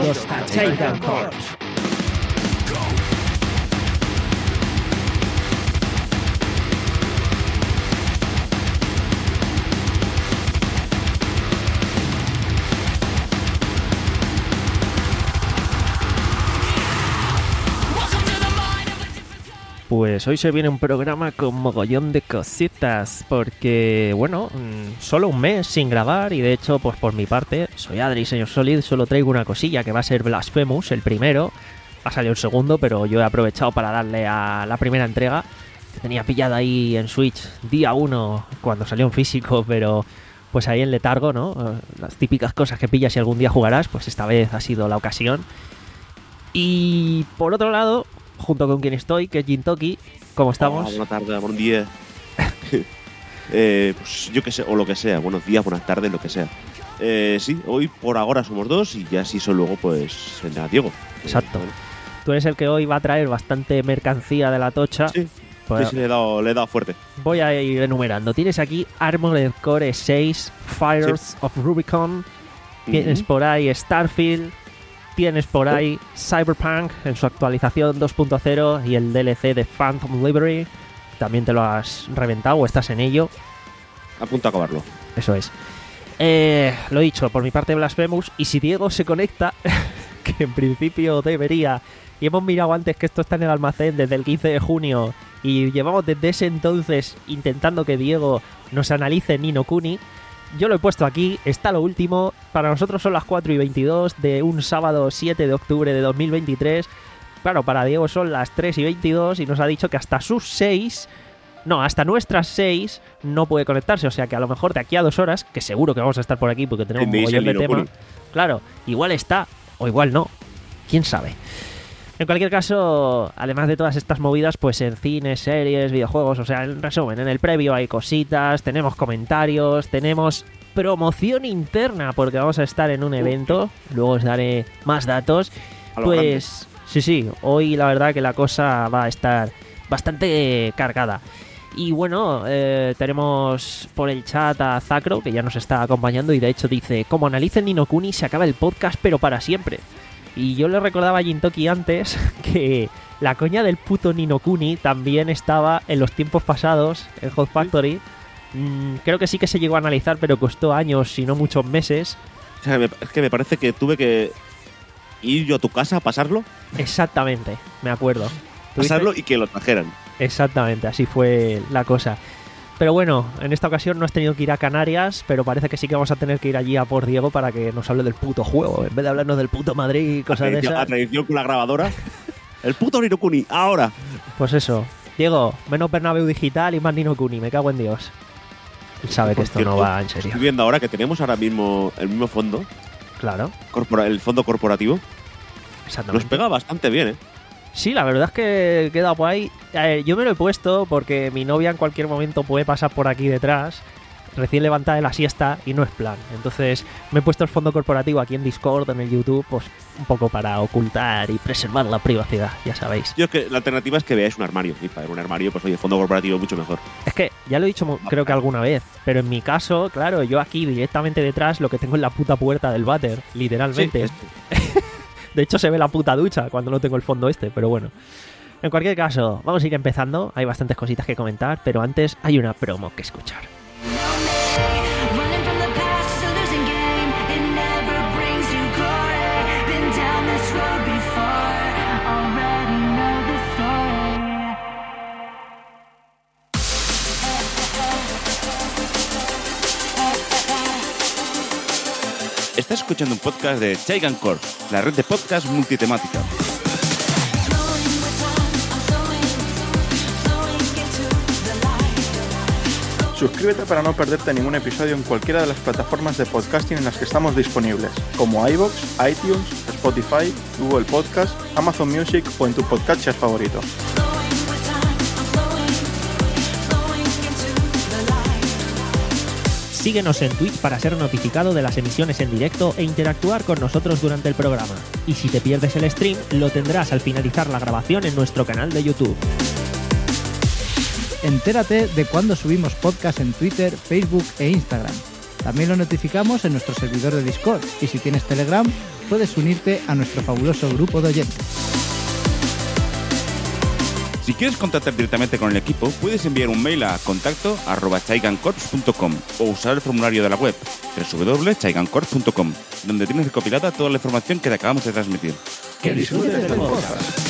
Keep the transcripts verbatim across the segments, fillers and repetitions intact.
Bienvenidos a Takedown Corps. Pues hoy se viene un programa con mogollón de cositas, porque, bueno, solo un mes sin grabar y de hecho, pues por mi parte, soy Adri, señor Solid, solo traigo una cosilla que va a ser Blasphemous, el primero. Ha salido el segundo, pero yo he aprovechado para darle a la primera entrega, que tenía pillada ahí en Switch día uno cuando salió en físico, pero pues ahí en letargo, ¿no? Las típicas cosas que pillas y algún día jugarás, pues esta vez ha sido la ocasión. Y por otro lado, junto con quien estoy, que es Jintoki, ¿cómo estamos? Oh, buenas tardes, buen día. eh, pues yo que sé, o lo que sea, buenos días, buenas tardes, lo que sea. Eh, sí, hoy por ahora somos dos y ya si son luego, pues vendrá Diego. Exacto. Eh, bueno. Tú eres el que hoy va a traer bastante mercancía de la tocha. Sí, pues sí, sí, le he dado, le he dado fuerte. Voy a ir enumerando. Tienes aquí Armored Core seis, Fires Sí. of Rubicon, tienes Uh-huh. por ahí Starfield, tienes por ahí Cyberpunk en su actualización dos punto cero y el D L C de Phantom Liberty. También te lo has reventado o estás en ello. A punto de acabarlo. Eso es. Eh, lo dicho, por mi parte Blasphemous. Y si Diego se conecta, que en principio debería, y hemos mirado antes que esto está en el almacén desde el quince de junio y llevamos desde ese entonces intentando que Diego nos analice Ni no Kuni. Yo lo he puesto aquí, está lo último. Para nosotros son las cuatro y veintidós de un sábado siete de octubre de dos mil veintitrés. Claro, para Diego son las tres y veintidós y nos ha dicho que hasta sus seis, no, hasta nuestras seis no puede conectarse. O sea que a lo mejor de aquí a dos horas, que seguro que vamos a estar por aquí porque tenemos un mogollón de tema. Claro, igual está o igual no, quién sabe. En cualquier caso, además de todas estas movidas, pues en cines, series, videojuegos, o sea, en resumen, en el previo hay cositas, tenemos comentarios, tenemos promoción interna, porque vamos a estar en un evento, luego os daré más datos. Pues sí, sí, hoy la verdad que la cosa va a estar bastante cargada. Y bueno, eh, tenemos por el chat a Zacro, que ya nos está acompañando y de hecho dice: como analicen Ni no Kuni se acaba el podcast, pero para siempre. Y yo le recordaba a Jintoki antes que la coña del puto Ni no Kuni también estaba en los tiempos pasados en Hot Factory. Mm, creo que sí que se llegó a analizar, pero costó años, si no muchos meses. O sea, me, es que me parece que tuve que ir yo a tu casa a pasarlo. Exactamente, me acuerdo. Pasarlo y que lo trajeran. Exactamente, así fue la cosa. Pero bueno, en esta ocasión no has tenido que ir a Canarias, pero parece que sí que vamos a tener que ir allí a por Diego para que nos hable del puto juego, en vez de hablarnos del puto Madrid y cosas de esas. A tradición con la grabadora. El puto Ni no Kuni, ahora. Pues eso. Diego, menos Bernabéu digital y más Ni no Kuni, me cago en Dios. Él sabe que esto cierto, no va en serio. Estoy viendo ahora que tenemos ahora mismo el mismo fondo. Claro. Corpora, el fondo corporativo. Exactamente. Nos pega bastante bien, ¿eh? Sí, la verdad es que he quedado por ahí. Eh, yo me lo he puesto porque mi novia en cualquier momento puede pasar por aquí detrás, recién levantada de la siesta, y no es plan. Entonces me he puesto el fondo corporativo aquí en Discord, en el YouTube, pues un poco para ocultar y preservar la privacidad, ya sabéis. Yo es que la alternativa es que veáis un armario. Y para ver un armario, pues oye, el fondo corporativo es mucho mejor. Es que ya lo he dicho creo que alguna vez, pero en mi caso, claro, yo aquí directamente detrás lo que tengo es la puta puerta del váter, literalmente. Sí, De hecho se ve la puta ducha cuando no tengo el fondo este, pero bueno. En cualquier caso, vamos a ir empezando. Hay bastantes cositas que comentar, pero antes hay una promo que escuchar. Estás escuchando un podcast de Takedown Corps, la red de podcast multitemática. Suscríbete para no perderte ningún episodio en cualquiera de las plataformas de podcasting en las que estamos disponibles, como iVoox, iTunes, Spotify, Google Podcast, Amazon Music o en tu podcatcher favorito. Síguenos en Twitch para ser notificado de las emisiones en directo e interactuar con nosotros durante el programa. Y si te pierdes el stream, lo tendrás al finalizar la grabación en nuestro canal de YouTube. Entérate de cuando subimos podcast en Twitter, Facebook e Instagram. También lo notificamos en nuestro servidor de Discord y si tienes Telegram, puedes unirte a nuestro fabuloso grupo de oyentes. Si quieres contactar directamente con el equipo, puedes enviar un mail a contacto arroba chaigancorps punto com o usar el formulario de la web doble u doble u doble u punto chaigancorps punto com, donde tienes recopilada toda la información que te acabamos de transmitir. ¡Que disfrutes del podcast!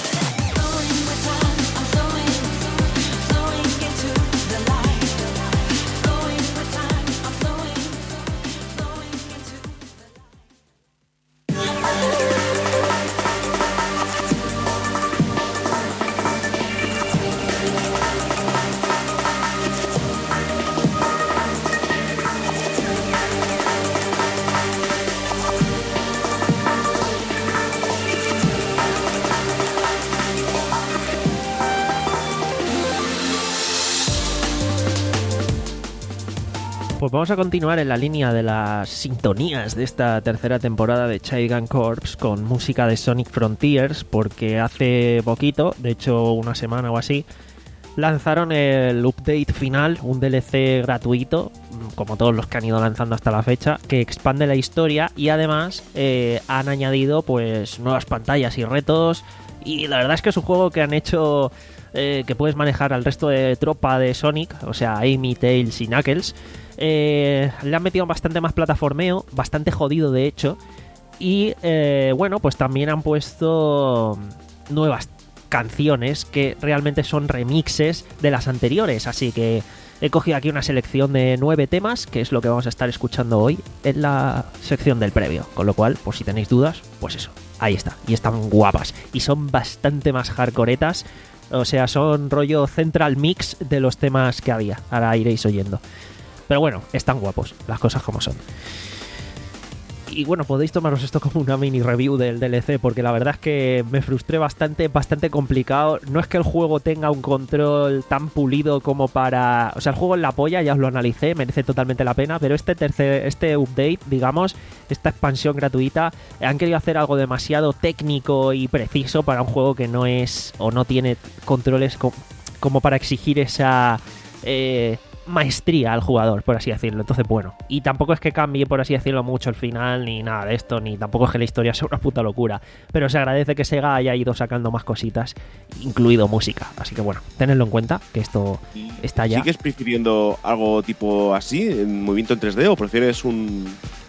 Pues vamos a continuar en la línea de las sintonías de esta tercera temporada de Chaigan Corps con música de Sonic Frontiers, porque hace poquito, de hecho una semana o así, lanzaron el update final, un D L C gratuito, como todos los que han ido lanzando hasta la fecha, que expande la historia y además eh, han añadido pues nuevas pantallas y retos, y la verdad es que es un juego que han hecho... Eh, que puedes manejar al resto de tropa de Sonic, o sea, Amy, Tails y Knuckles. Eh, le han metido bastante más plataformeo, bastante jodido de hecho. Y eh, bueno, pues también han puesto nuevas canciones que realmente son remixes de las anteriores. Así que he cogido aquí una selección de nueve temas, que es lo que vamos a estar escuchando hoy en la sección del previo. Con lo cual, por si tenéis dudas, pues eso, ahí está. Y están guapas. Y son bastante más hardcoretas. O sea, son rollo central mix de los temas que había. Ahora iréis oyendo. Pero bueno, están guapos, las cosas como son. Y bueno, podéis tomaros esto como una mini review del D L C, porque la verdad es que me frustré bastante, bastante complicado. No es que el juego tenga un control tan pulido como para... O sea, el juego es la polla, ya os lo analicé, merece totalmente la pena, pero este tercer, este update, digamos, esta expansión gratuita, han querido hacer algo demasiado técnico y preciso para un juego que no es o no tiene controles co- como para exigir esa... Eh, maestría al jugador, por así decirlo. Entonces, bueno, y tampoco es que cambie, por así decirlo, mucho el final, ni nada de esto, ni tampoco es que la historia sea una puta locura, pero se agradece que Sega haya ido sacando más cositas, incluido música. Así que bueno, tenedlo en cuenta, que esto está ya. ¿Sigues prefiriendo algo tipo así, en movimiento en tres D, o prefieres un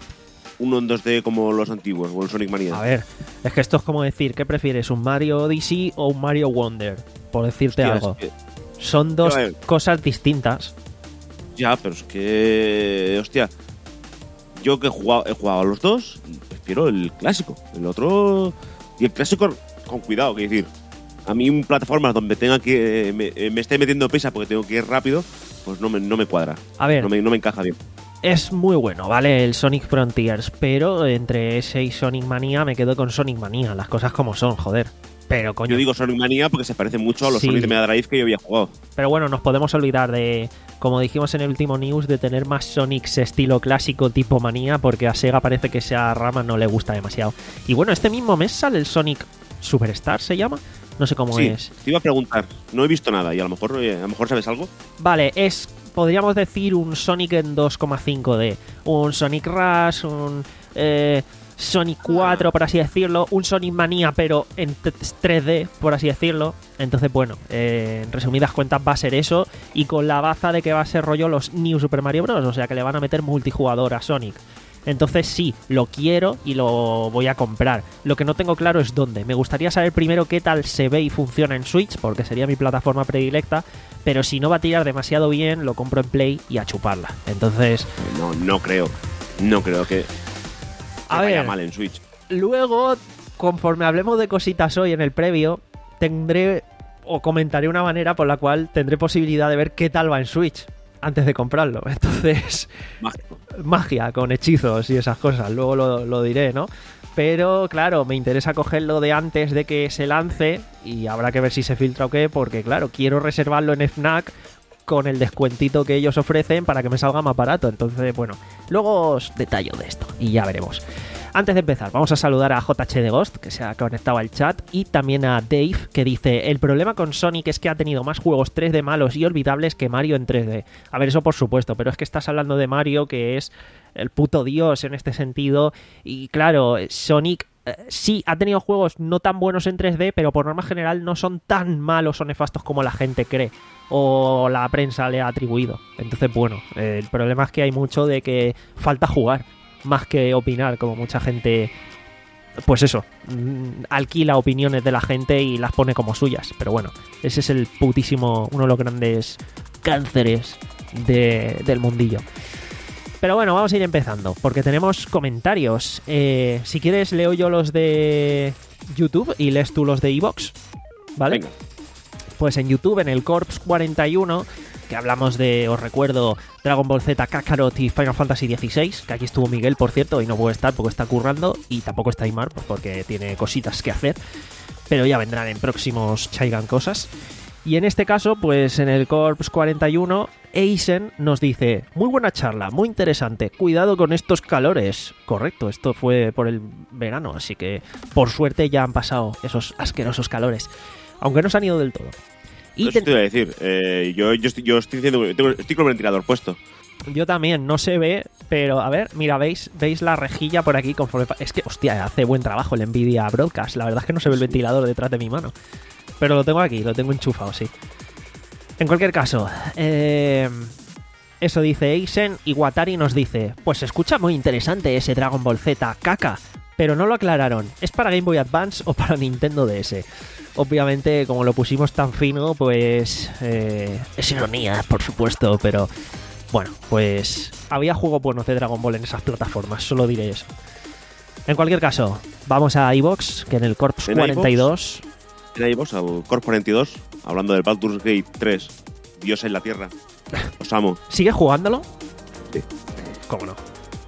uno en dos D como los antiguos, o el Sonic Mania? A ver, es que esto es como decir, ¿qué prefieres, un Mario Odyssey o un Mario Wonder? Por decirte Hostia, algo. es que... Son dos Yo, eh, cosas distintas. Ya, pero es que... Hostia, yo que he jugado, he jugado a los dos, prefiero el clásico. El otro... Y el clásico con cuidado, que decir... A mí en plataformas donde tenga que... Me, me esté metiendo prisa porque tengo que ir rápido, pues no me, no me cuadra. A ver... No me, no me encaja bien. Es muy bueno, ¿vale? El Sonic Frontiers, pero entre ese y Sonic Mania me quedo con Sonic Mania. Las cosas como son, joder. Pero coño... Yo digo Sonic Mania porque se parece mucho a los Sí. Sonic de Mega Drive que yo había jugado. Pero bueno, nos podemos olvidar de, como dijimos en el último news, de tener más Sonics estilo clásico tipo Manía, porque a Sega parece que esa rama no le gusta demasiado. Y bueno, este mismo mes sale el Sonic Superstar, ¿se llama? No sé cómo Sí, es. te iba a preguntar. No he visto nada y a lo mejor, eh, a lo mejor sabes algo. Vale, es, podríamos decir, un Sonic en dos coma cinco D. Un Sonic Rush, un... Eh, Sonic cuatro, por así decirlo, un Sonic Mania, pero en tres D, por así decirlo. Entonces, bueno, eh, en resumidas cuentas va a ser eso, y con la baza de que va a ser rollo los New Super Mario Bros., o sea que le van a meter multijugador a Sonic. Entonces sí, lo quiero y lo voy a comprar. Lo que no tengo claro es dónde. Me gustaría saber primero qué tal se ve y funciona en Switch, porque sería mi plataforma predilecta, pero si no va a tirar demasiado bien, lo compro en Play y a chuparla. Entonces... No, no creo. No creo que... A vaya ver, mal en Switch. luego, conforme hablemos de cositas hoy en el previo, tendré o comentaré una manera por la cual tendré posibilidad de ver qué tal va en Switch antes de comprarlo. Entonces, Mágico. magia con hechizos y esas cosas, luego lo, lo diré, ¿no? Pero claro, me interesa cogerlo de antes de que se lance y habrá que ver si se filtra o qué, porque claro, quiero reservarlo en Fnac con el descuentito que ellos ofrecen para que me salga más barato. Entonces, bueno, luego os detallo de esto y ya veremos. Antes de empezar, vamos a saludar a J H de Ghost, que se ha conectado al chat, y también a Dave, que dice: el problema con Sonic es que ha tenido más juegos tres D malos y olvidables que Mario en tres D. A ver, eso por supuesto, pero es que estás hablando de Mario, que es el puto dios en este sentido, y claro, Sonic eh, sí ha tenido juegos no tan buenos en tres D, pero por norma general no son tan malos o nefastos como la gente cree o la prensa le ha atribuido. Entonces, bueno, eh, el problema es que hay mucho de que falta jugar más que opinar, como mucha gente, pues eso, mm, alquila opiniones de la gente y las pone como suyas. Pero bueno, ese es el putísimo, uno de los grandes cánceres de, del mundillo. Pero bueno, vamos a ir empezando, porque tenemos comentarios. Eh, si quieres, leo yo los de YouTube y lees tú los de iVoox, ¿vale? Venga. Pues en YouTube, en el Corps cuarenta y uno, que hablamos de, os recuerdo, Dragon Ball Z, Kakarot y Final Fantasy dieciséis, que aquí estuvo Miguel, por cierto, y no puede estar porque está currando, y tampoco está Aymar, pues porque tiene cositas que hacer, pero ya vendrán en próximos Chaigan cosas. Y en este caso, pues en el Corps cuarenta y uno, Eisen nos dice: muy buena charla, muy interesante, cuidado con estos calores. Correcto, esto fue por el verano, así que por suerte ya han pasado esos asquerosos calores, aunque no se han ido del todo. Y Eso ten- te iba a decir. Eh, yo, yo, estoy, yo estoy diciendo, tengo, estoy con el ventilador puesto. Yo también, no se ve, pero a ver, mira, veis, veis la rejilla por aquí conforme... pa- Es que, hostia, hace buen trabajo el Nvidia Broadcast. La verdad es que no se ve el ventilador detrás de mi mano. Pero lo tengo aquí, lo tengo enchufado, sí. En cualquier caso, eh, eso dice Eisen, y Watari nos dice: pues se escucha muy interesante ese Dragon Ball Z, caca, pero no lo aclararon. ¿Es para Game Boy Advance o para Nintendo D S? Obviamente, como lo pusimos tan fino, pues eh, es ironía, por supuesto, pero bueno, pues había juegos buenos de Dragon Ball en esas plataformas, solo diré eso. En cualquier caso, vamos a iVoox, que en el Corps En cuarenta y dos... En iVoox, al Corp cuarenta y dos, hablando del Baldur's Gate tres, Dios en la Tierra. Os amo. ¿Sigue jugándolo? Sí. ¿Cómo no?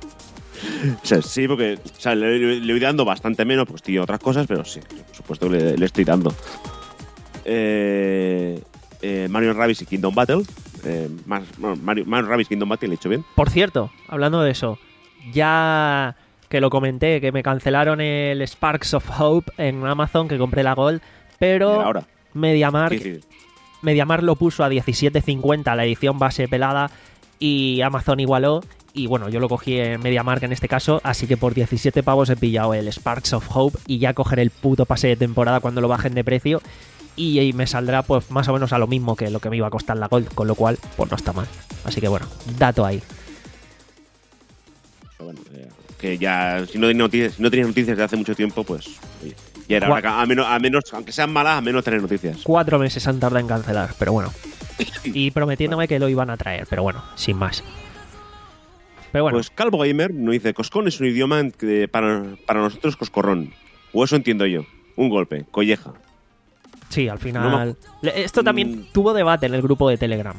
O sea, sí, porque o sea, le, le- le voy dando bastante menos, pues tío, otras cosas, pero sí, por supuesto que le, le estoy dando. Eh, eh, Mario Rabbids y Kingdom Battle. Eh, más, bueno, Mario, Mario Rabbids Kingdom Battle, le he hecho bien. Por cierto, hablando de eso, ya que lo comenté, que me cancelaron el Sparks of Hope en Amazon, que compré la Gold, pero Mira, ahora. MediaMarkt, ¿Qué decir? MediaMarkt lo puso a diecisiete cincuenta, la edición base pelada, y Amazon igualó. Y bueno, yo lo cogí en MediaMarkt en este caso, así que por diecisiete pavos he pillado el Sparks of Hope y ya cogeré el puto pase de temporada cuando lo bajen de precio. Y, y me saldrá pues más o menos a lo mismo que lo que me iba a costar la Gold, con lo cual pues no está mal. Así que bueno, dato ahí. Pero bueno, eh, que ya, si no tenéis noticias, si no tenéis noticias de hace mucho tiempo, pues oye, ya era Gua- hora que a menos, a menos, aunque sean malas, a menos tener noticias. Cuatro meses han tardado en cancelar, pero bueno. Y prometiéndome que lo iban a traer, pero bueno, sin más. Pero bueno, Pues Calvo Gamer nos dice: Coscón es un idioma que para, para nosotros coscorrón. O eso entiendo yo. Un golpe, colleja. sí, al no final... Le- Esto también Mm. tuvo debate en el grupo de Telegram.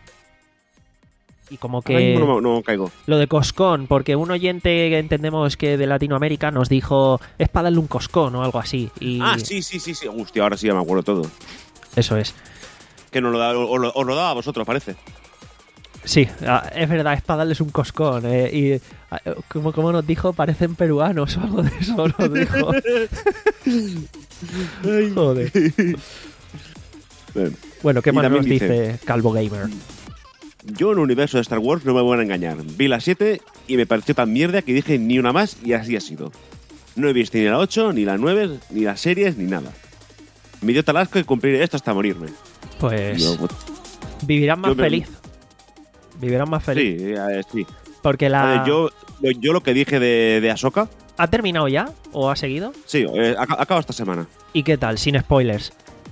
Y como Ahora mismo que... no, no caigo. Lo de coscón, porque un oyente que entendemos que de Latinoamérica nos dijo: es para darle un coscón o algo así. Y Ah, sí, sí, sí, sí. Hostia, ahora sí ya me acuerdo todo. eso es. Que nos lo da, os, lo, os lo daba a vosotros, parece. Sí, ah, es verdad, es para darles un coscón. eh, y ah, como, como nos dijo, parecen peruanos o algo de eso nos dijo. Joder. Bien. Bueno, ¿qué Y más también nos dice, dice- Calvo Gamer? Yo en el universo de Star Wars no me voy a engañar. Vi la siete y me pareció tan mierda que dije ni una más y así ha sido. No he visto ni la ocho, ni la nueve, ni las series, ni nada. Me dio tal asco y cumpliré esto hasta morirme. Pues Yo, pues, vivirán más yo me- feliz. Vivirán más feliz. sí, eh, sí. Porque A la... ver, yo, yo, yo lo que dije de, de Ahsoka, ¿Ha terminado ya? ¿O ha seguido? sí, eh, aca- acaba esta semana. ¿Y qué tal? Sin spoilers.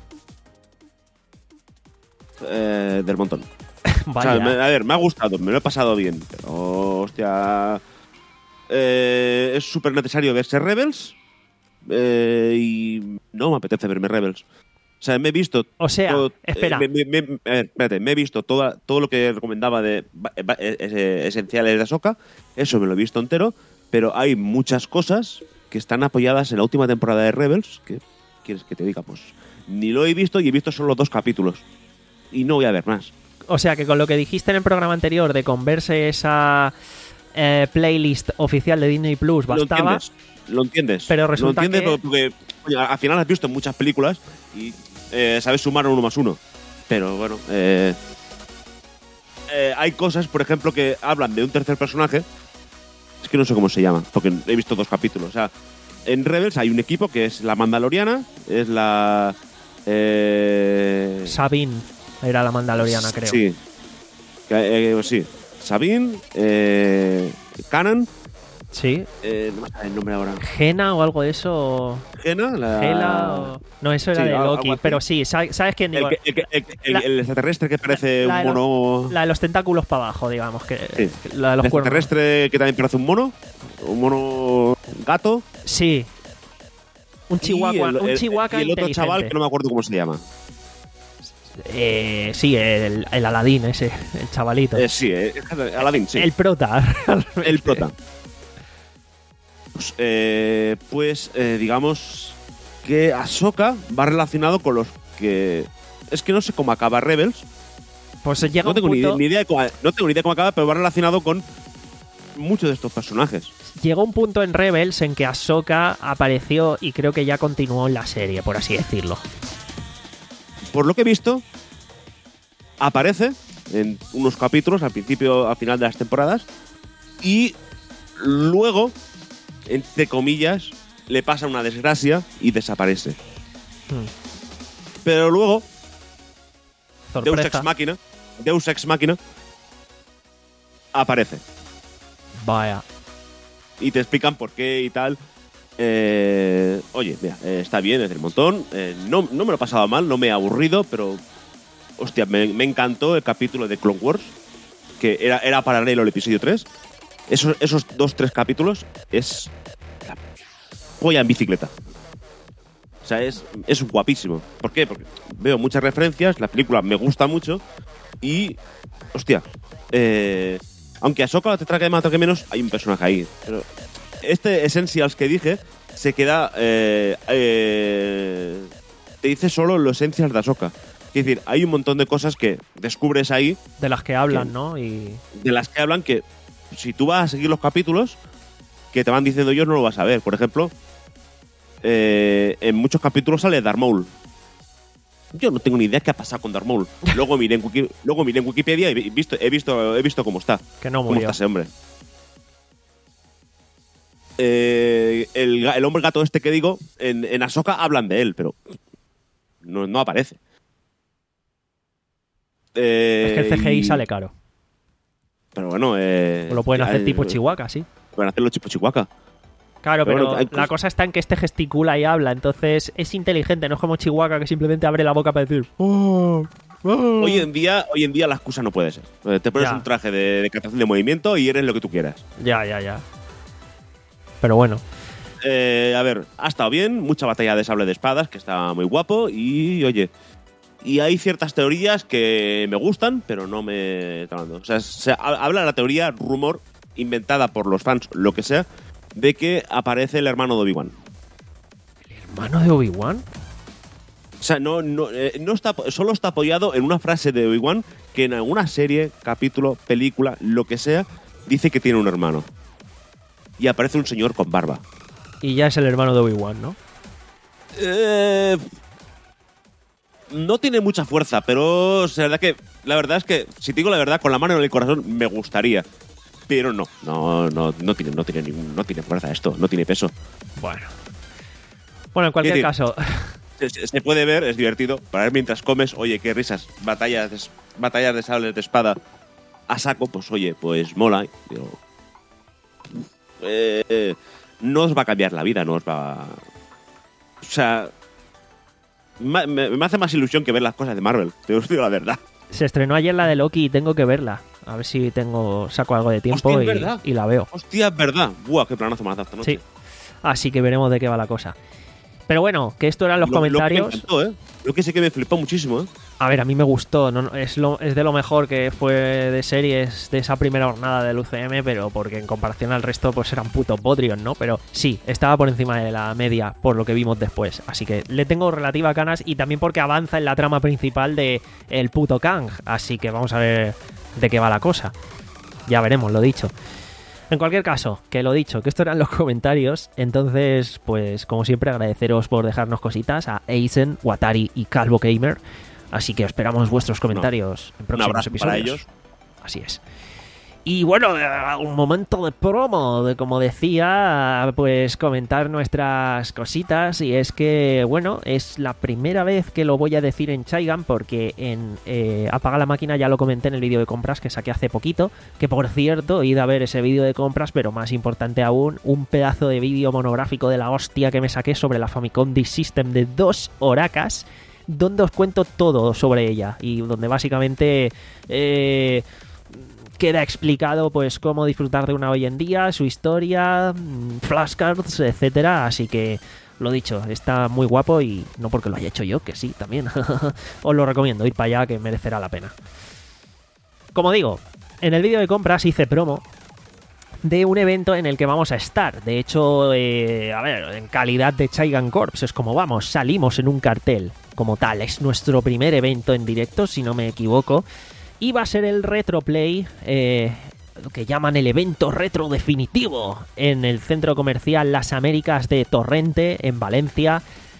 Eh, del montón. O Vaya. sea, me- a ver, me ha gustado, me lo he pasado bien. Pero, hostia. eh, es súper necesario verse Rebels. eh, y no me apetece verme Rebels. O sea, me he visto. O sea, todo- espera. eh, me, me- me- a ver, espérate, me he visto toda, todo lo que recomendaba de ba- ba- eh, eh, esenciales de Ahsoka. Eso me lo he visto entero. Pero hay muchas cosas que están apoyadas en la última temporada de Rebels. ¿Qué quieres que te diga? Pues ni lo he visto y he visto solo dos capítulos. Y no voy a ver más. O sea que con lo que dijiste en el programa anterior de converse esa eh, playlist oficial de Disney Plus Lo bastaba. entiendes, lo entiendes. Pero resulta lo entiendes que- porque, oye, al final has visto muchas películas y eh, sabes sumar uno más uno. Pero bueno, eh, eh, hay cosas, por ejemplo, que hablan de un tercer personaje. Es que no sé cómo se llama, porque he visto dos capítulos. O sea, en Rebels hay un equipo que es la Mandaloriana, es la... Eh... Sabine era la Mandaloriana, creo. Sí, eh, eh, sí. Sabine, eh, Kanan, Sí. eh, no me sale el nombre ahora. Gena o algo de eso. Gena, la... Gela o... No, eso era Sí, de algo Loki. así. Pero sí, ¿sabes, ¿sabes quién digo? El, que- el que- el- el- La- el extraterrestre que parece la de un mono... La de los tentáculos para abajo, digamos. Que, Sí. que la de los el cuernos. extraterrestre que también parece un mono. Un mono gato. Sí. Un chihuahua, y el, un el- chihuahua y el otro inteligente. chaval que no me acuerdo cómo se llama. Eh, sí, el, el Aladín ese, el chavalito. Eh, sí, eh, Aladdin, sí. El prota. realmente. El prota. Pues, eh, pues eh, digamos que Ahsoka va relacionado con los que... Es que no sé cómo acaba Rebels. Pues llega No un tengo, ni, punto, ni idea de cómo, no tengo ni idea de cómo acaba, pero va relacionado con muchos de estos personajes. llegó un punto en Rebels en que Ahsoka apareció y creo que ya continuó en la serie, por así decirlo. Por lo que he visto, aparece en unos capítulos, al principio, al final de las temporadas, y luego, entre comillas, le pasa una desgracia y desaparece. Hmm. Pero luego, Deus Sorpresa. Ex Machina, Deus Ex Machina, aparece. Vaya. Y te explican por qué y tal. Eh, oye, mira, eh, está bien, es del montón. Eh, no, no me lo he pasado mal, no me he aburrido, pero... Hostia, me, me encantó el capítulo de Clone Wars, que era, era paralelo al episodio tres. Esos, esos dos, tres capítulos es la polla en bicicleta. O sea, es, es guapísimo. ¿Por qué? Porque veo muchas referencias, la película me gusta mucho y, hostia, eh, aunque Ahsoka te trague más, trague menos, hay un personaje ahí. Pero este Essentials que dije se queda... Eh, eh, te dice solo lo Essentials de Ahsoka. Es decir, hay un montón de cosas que descubres ahí De las que hablan, ¿Qué? ¿no? Y de las que hablan que si tú vas a seguir los capítulos que te van diciendo ellos no lo vas a ver. Por ejemplo, eh, en muchos capítulos sale Darth Maul. Yo no tengo ni idea qué ha pasado con Darth Maul. Luego miré en, Wiki, luego miré en Wikipedia y he visto, he visto, he visto cómo está. que no ¿Cómo murió. está ese hombre? Eh, el, ga- el hombre gato este que digo, en, en Ahsoka hablan de él, pero no, no aparece. Eh, Es que el C G I y- sale caro. Pero bueno, eh, O lo pueden hacer eh, tipo Chihuahua, sí. Pueden hacerlo tipo Chihuahua. Claro, Pero pero, bueno, hay la cos- cosa está en que este gesticula y habla, entonces es inteligente, no es como Chihuahua que simplemente abre la boca para decir "Oh, oh". Hoy en día, hoy en día la excusa no puede ser. Eh, Te pones Ya. un traje de, de captación de movimiento y eres lo que tú quieras. Ya, ya, ya. Pero bueno, Eh, a ver, ha estado bien, mucha batalla de sable de espadas, que está muy guapo, y oye, y hay ciertas teorías que me gustan, pero no me están dando. O sea, se ha- habla la teoría, rumor, inventada por los fans, lo que sea, de que aparece el hermano de Obi-Wan. ¿hermano de Obi-Wan? O sea, no, no, eh, no está, solo está apoyado en una frase de Obi-Wan que en alguna serie, capítulo, película, lo que sea, dice que tiene un hermano. Y aparece un señor con barba. Y ya es el hermano de Obi-Wan, ¿no? Eh, no tiene mucha fuerza, pero o sea, la verdad que la verdad es que si te digo la verdad con la mano en el corazón me gustaría, pero no, no, no, no tiene, no tiene ningún, no tiene fuerza esto, no tiene peso. Bueno. Bueno, en cualquier Quiero caso, Se, se- se puede ver, es divertido para ver mientras comes. Oye, qué risas, batallas, de, batallas de sables de espada a saco, pues oye, pues mola. Pero, eh, no os va a cambiar la vida, no os va. a- O sea, me, me- me hace más ilusión que ver las cosas de Marvel, te os digo la verdad. se estrenó ayer la de Loki y tengo que verla. A ver si tengo saco algo de tiempo Hostia, es y, verdad. y la veo. Hostia, es verdad. Buah, qué planazo me has dado esta noche. Sí. Así que veremos de qué va la cosa. Pero bueno, que esto eran los Lo- lo que me comentarios. encantó, ¿eh? Lo que sí que me flipó muchísimo, ¿eh? A ver, a mí me gustó, no, no, es, lo, es de lo mejor que fue de series de esa primera jornada del U C M, pero porque en comparación al resto pues eran putos bodrios, ¿no? Pero sí, estaba por encima de la media por lo que vimos después, así que le tengo relativas ganas y también porque avanza en la trama principal de el puto Kang, así que vamos a ver de qué va la cosa. Ya veremos, lo dicho. En cualquier caso, que lo dicho, que estos eran los comentarios, entonces, pues como siempre agradeceros por dejarnos cositas a Aizen, Watari y Calvo Gamer, así que esperamos vuestros comentarios en Un próximos abrazo episodios. para ellos. Así es. Y bueno, un momento de promo, de como decía, pues comentar nuestras cositas. Y es que, bueno, es la primera vez que lo voy a decir en Chaigan, porque en eh, Apaga la Máquina ya lo comenté en el vídeo de compras que saqué hace poquito. Que por cierto, id a ver ese vídeo de compras, pero más importante aún, un pedazo de vídeo monográfico de la hostia que me saqué sobre la Famicom Disk System de dos horacas, donde os cuento todo sobre ella y donde básicamente... Eh, queda explicado pues cómo disfrutar de una hoy en día, su historia, flashcards, etcétera. Así que lo dicho, está muy guapo y no porque lo haya hecho yo, que sí, también. Os lo recomiendo, ir para allá, que merecerá la pena. Como digo, en el vídeo de compras hice promo de un evento en el que vamos a estar. De hecho, eh, a ver, en calidad de Chaigan Corps es como vamos, salimos en un cartel como tal. Es nuestro primer evento en directo, si no me equivoco. Y va a ser el Retroplay, eh, lo que llaman el evento retro definitivo, en el centro comercial Las Américas de Torrente, en Valencia.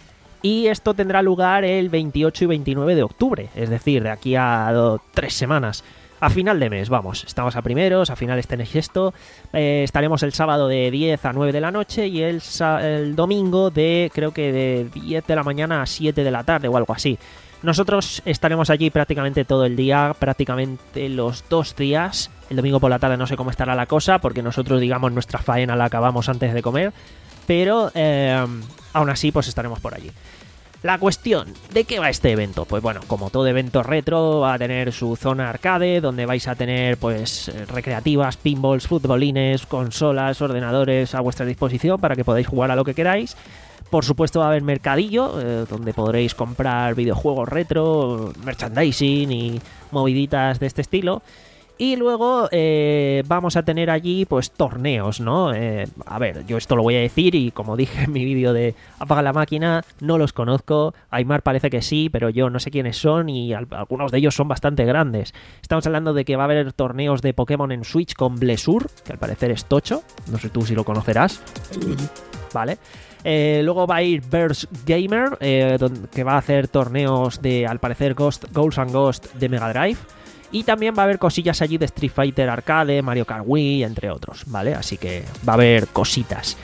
Y esto tendrá lugar el veintiocho y veintinueve de octubre, es decir, de aquí a do, tres semanas. A final de mes, vamos, estamos a primeros, a finales tenéis esto. Eh, estaremos el sábado de diez a nueve de la noche y el, el domingo de, creo que de diez de la mañana a siete de la tarde o algo así. Nosotros estaremos allí prácticamente todo el día, prácticamente los dos días. El domingo por la tarde no sé cómo estará la cosa, porque nosotros, digamos, nuestra faena la acabamos antes de comer. Pero eh, aún así, pues estaremos por allí. La cuestión, ¿de qué va este evento? Pues bueno, como todo evento retro, va a tener su zona arcade, donde vais a tener pues recreativas, pinballs, futbolines, consolas, ordenadores a vuestra disposición para que podáis jugar a lo que queráis. Por supuesto va a haber mercadillo, eh, donde podréis comprar videojuegos retro, merchandising y moviditas de este estilo. Y luego eh, vamos a tener allí pues torneos, ¿no? Eh, a ver, yo esto lo voy a decir y como dije en mi vídeo de Apaga la Máquina, no los conozco. Aymar parece que sí, pero yo no sé quiénes son y al- algunos de ellos son bastante grandes. Estamos hablando de que va a haber torneos de Pokémon en Switch con Blessur, que al parecer es tocho. No sé tú si lo conocerás. Vale. Eh, luego va a ir Burst Gamer, eh, donde, que va a hacer torneos de, al parecer, Ghost, Ghosts and Ghost de Mega Drive. Y también va a haber cosillas allí de Street Fighter Arcade, Mario Kart Wii, entre otros, ¿vale? Así que va a haber cositas.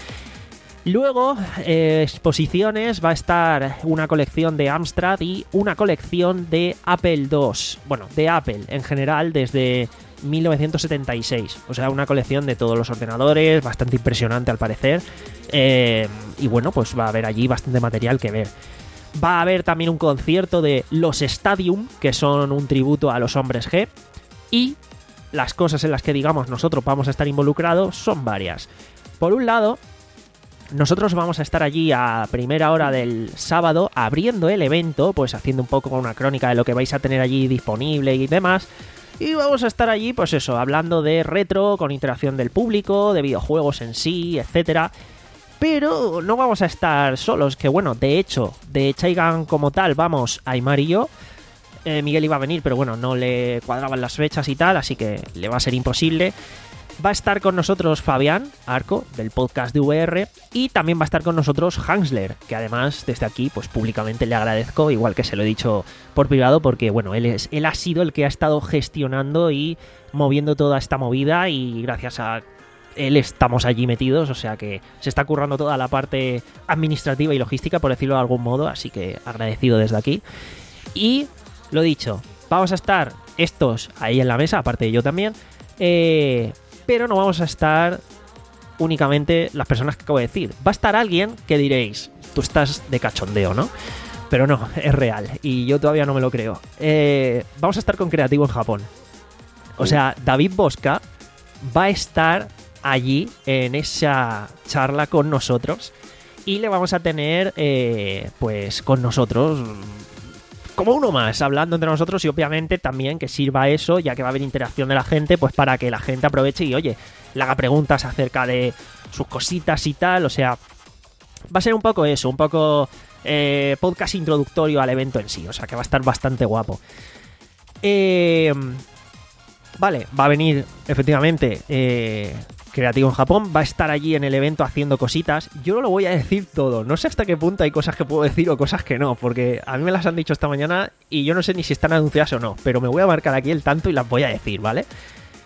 Luego, eh, exposiciones, va a estar una colección de Amstrad y una colección de Apple dos. Bueno, de Apple en general desde mil novecientos setenta y seis. O sea, una colección de todos los ordenadores, bastante impresionante al parecer. Eh, y bueno, pues va a haber allí bastante material que ver. Va a haber también un concierto de los Stadium, que son un tributo a los Hombres G. Y las cosas en las que, digamos, nosotros vamos a estar involucrados son varias. Por un lado, nosotros vamos a estar allí a primera hora del sábado abriendo el evento, pues haciendo un poco una crónica de lo que vais a tener allí disponible y demás. Y vamos a estar allí, pues eso, hablando de retro, con interacción del público, de videojuegos en sí, etcétera. Pero no vamos a estar solos, que bueno, de hecho, de Chaigan como tal, vamos Aymar y yo. Eh, Miguel iba a venir, pero bueno, no le cuadraban las fechas y tal, así que le va a ser imposible. Va a estar con nosotros Fabián Arco, del podcast de V R, y también va a estar con nosotros Hansler, que además desde aquí pues públicamente le agradezco, igual que se lo he dicho por privado, porque bueno, él, es, él ha sido el que ha estado gestionando y moviendo toda esta movida y gracias a él estamos allí metidos, o sea que se está currando toda la parte administrativa y logística, por decirlo de algún modo, así que agradecido desde aquí. Y lo dicho, vamos a estar estos ahí en la mesa, aparte de yo también, eh... pero no vamos a estar únicamente las personas que acabo de decir. Va a estar alguien que diréis, tú estás de cachondeo, ¿no? Pero no, es real y yo todavía no me lo creo. Eh, vamos a estar con Creativo en Japón. O sea, David Bosca va a estar allí en esa charla con nosotros y le vamos a tener, eh, pues, con nosotros como uno más, hablando entre nosotros y obviamente también que sirva eso, ya que va a haber interacción de la gente, pues para que la gente aproveche y, oye, le haga preguntas acerca de sus cositas y tal, o sea, va a ser un poco eso, un poco eh, podcast introductorio al evento en sí, o sea, que va a estar bastante guapo. Eh, vale, va a venir, efectivamente, eh... Creativo en Japón, va a estar allí en el evento haciendo cositas. Yo no lo voy a decir todo, no sé hasta qué punto hay cosas que puedo decir o cosas que no, porque a mí me las han dicho esta mañana y yo no sé ni si están anunciadas o no, pero me voy a marcar aquí el tanto y las voy a decir, ¿vale?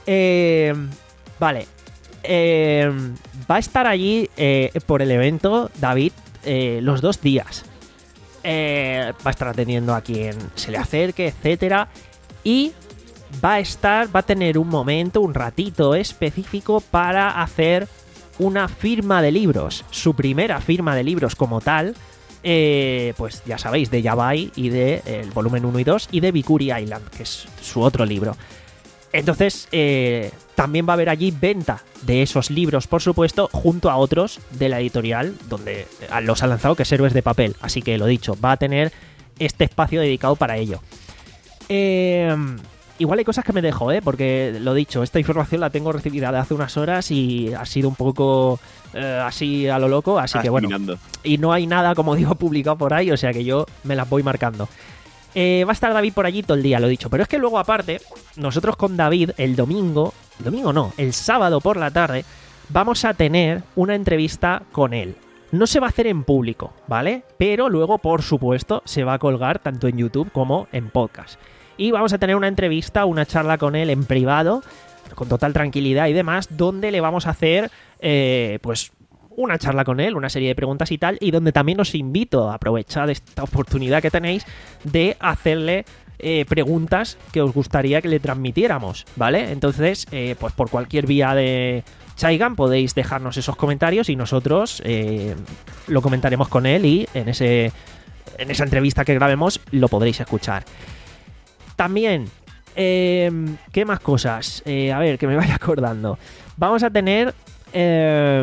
Eh, vale. Eh, va a estar allí eh, por el evento David eh, los dos días. Eh, va a estar atendiendo a quien se le acerque, etcétera. Y va a estar, va a tener un momento, un ratito específico para hacer una firma de libros. Su primera firma de libros como tal. Eh, pues ya sabéis, de Yabai y de eh, el volumen uno y dos y de Bikuri Island, que es su otro libro. Entonces, eh, también va a haber allí venta de esos libros, por supuesto, junto a otros de la editorial donde los ha lanzado, que es Héroes de Papel. Así que lo dicho, va a tener este espacio dedicado para ello. Eh, igual hay cosas que me dejo, ¿eh? Porque lo dicho, esta información la tengo recibida de hace unas horas y ha sido un poco eh, así a lo loco, así Ah, que bueno. mirando. Y no hay nada, como digo, publicado por ahí, o sea que yo me las voy marcando. Eh, va a estar David por allí todo el día, lo he dicho. Pero es que luego, aparte, nosotros con David, el domingo, el domingo no, el sábado por la tarde, vamos a tener una entrevista con él. No se va a hacer en público, ¿vale? Pero luego, por supuesto, se va a colgar tanto en YouTube como en podcast. Y vamos a tener una entrevista, una charla con él en privado, con total tranquilidad y demás, donde le vamos a hacer, eh, pues... una charla con él, una serie de preguntas y tal, y donde también os invito a aprovechar esta oportunidad que tenéis de hacerle eh, preguntas que os gustaría que le transmitiéramos, ¿vale? Entonces, eh, pues por cualquier vía de Chaigan podéis dejarnos esos comentarios y nosotros eh, lo comentaremos con él y en, ese, en esa entrevista que grabemos lo podréis escuchar. También, eh, ¿qué más cosas? Eh, a ver, que me vaya acordando. Vamos a tener... Eh,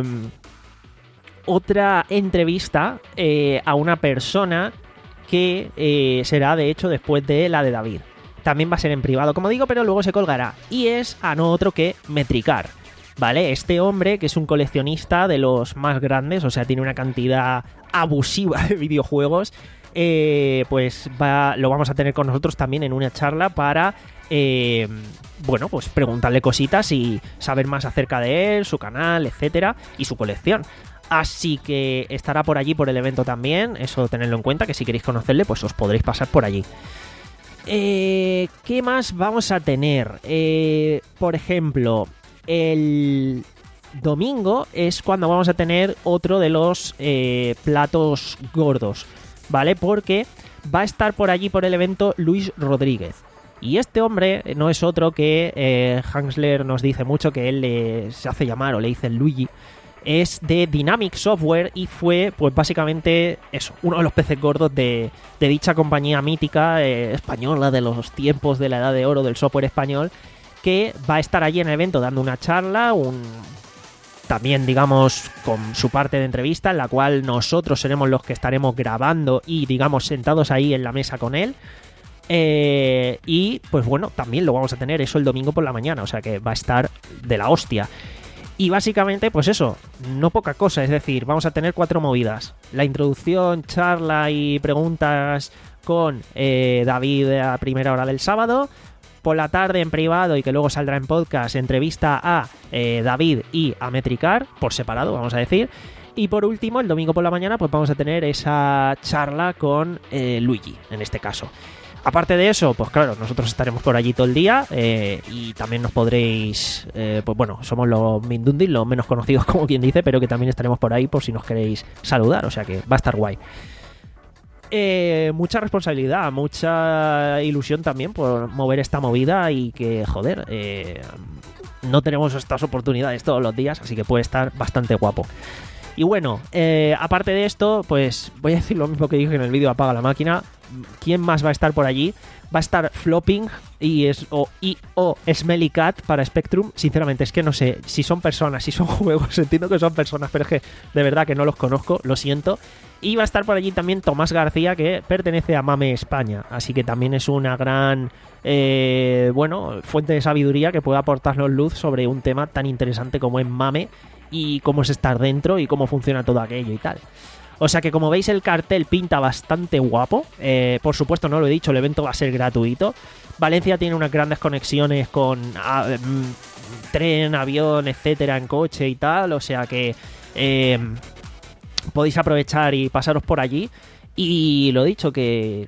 otra entrevista eh, a una persona que eh, será de hecho después de la de David. También va a ser en privado, como digo, pero luego se colgará. Y es a no otro que Metricar, ¿vale? Este hombre que es un coleccionista de los más grandes, o sea, tiene una cantidad abusiva de videojuegos, eh, pues va, lo vamos a tener con nosotros también en una charla para... Eh, bueno, pues preguntarle cositas y saber más acerca de él, su canal, etcétera, y su colección. Así que estará por allí por el evento también, eso tenedlo en cuenta, que si queréis conocerle, pues os podréis pasar por allí. Eh, ¿Qué más vamos a tener? Eh, por ejemplo, el domingo es cuando vamos a tener otro de los eh, platos gordos, ¿vale? Porque va a estar por allí por el evento Luis Rodríguez. Y este hombre no es otro que eh, Hansler nos dice mucho que él le, se hace llamar o le dice Luigi. Es de Dynamic Software y fue, pues básicamente, eso, uno de los peces gordos de, de dicha compañía mítica eh, española de los tiempos de la edad de oro del software español, que va a estar allí en el evento dando una charla, un también, digamos, con su parte de entrevista, en la cual nosotros seremos los que estaremos grabando y, digamos, sentados ahí en la mesa con él. Eh, y, pues bueno, también lo vamos a tener eso el domingo por la mañana, o sea que va a estar de la hostia. Y básicamente, pues eso, no poca cosa, es decir, vamos a tener cuatro movidas. La introducción, charla y preguntas con eh, David a primera hora del sábado. Por la tarde en privado y que luego saldrá en podcast, entrevista a eh, David y a Metricar, por separado, vamos a decir. Y por último, el domingo por la mañana, pues vamos a tener esa charla con eh, Luigi, en este caso. Aparte de eso, pues claro, nosotros estaremos por allí todo el día eh, y también nos podréis, eh, pues bueno, somos los Mindundis, los menos conocidos como quien dice, pero que también estaremos por ahí por si nos queréis saludar, o sea que va a estar guay. Eh, mucha responsabilidad, mucha ilusión también por mover esta movida y que, joder, eh, no tenemos estas oportunidades todos los días, así que puede estar bastante guapo. Y bueno, eh, aparte de esto, pues voy a decir lo mismo que dije en el vídeo Apaga la Máquina. ¿Quién más va a estar por allí? Va a estar Flopping y, es, o, y o Smelly Cat para Spectrum. Sinceramente, es que no sé si son personas, si son juegos. Entiendo que son personas, pero es que de verdad que no los conozco, lo siento. Y va a estar por allí también Tomás García, que pertenece a Mame España. Así que también es una gran, eh, bueno, fuente de sabiduría que puede aportarnos luz sobre un tema tan interesante como es Mame y cómo es estar dentro y cómo funciona todo aquello y tal. O sea que, como veis, el cartel pinta bastante guapo. Eh, por supuesto, no lo he dicho, el evento va a ser gratuito. Valencia tiene unas grandes conexiones con a, m, tren, avión, etcétera, en coche y tal. O sea que eh, podéis aprovechar y pasaros por allí. Y lo dicho, que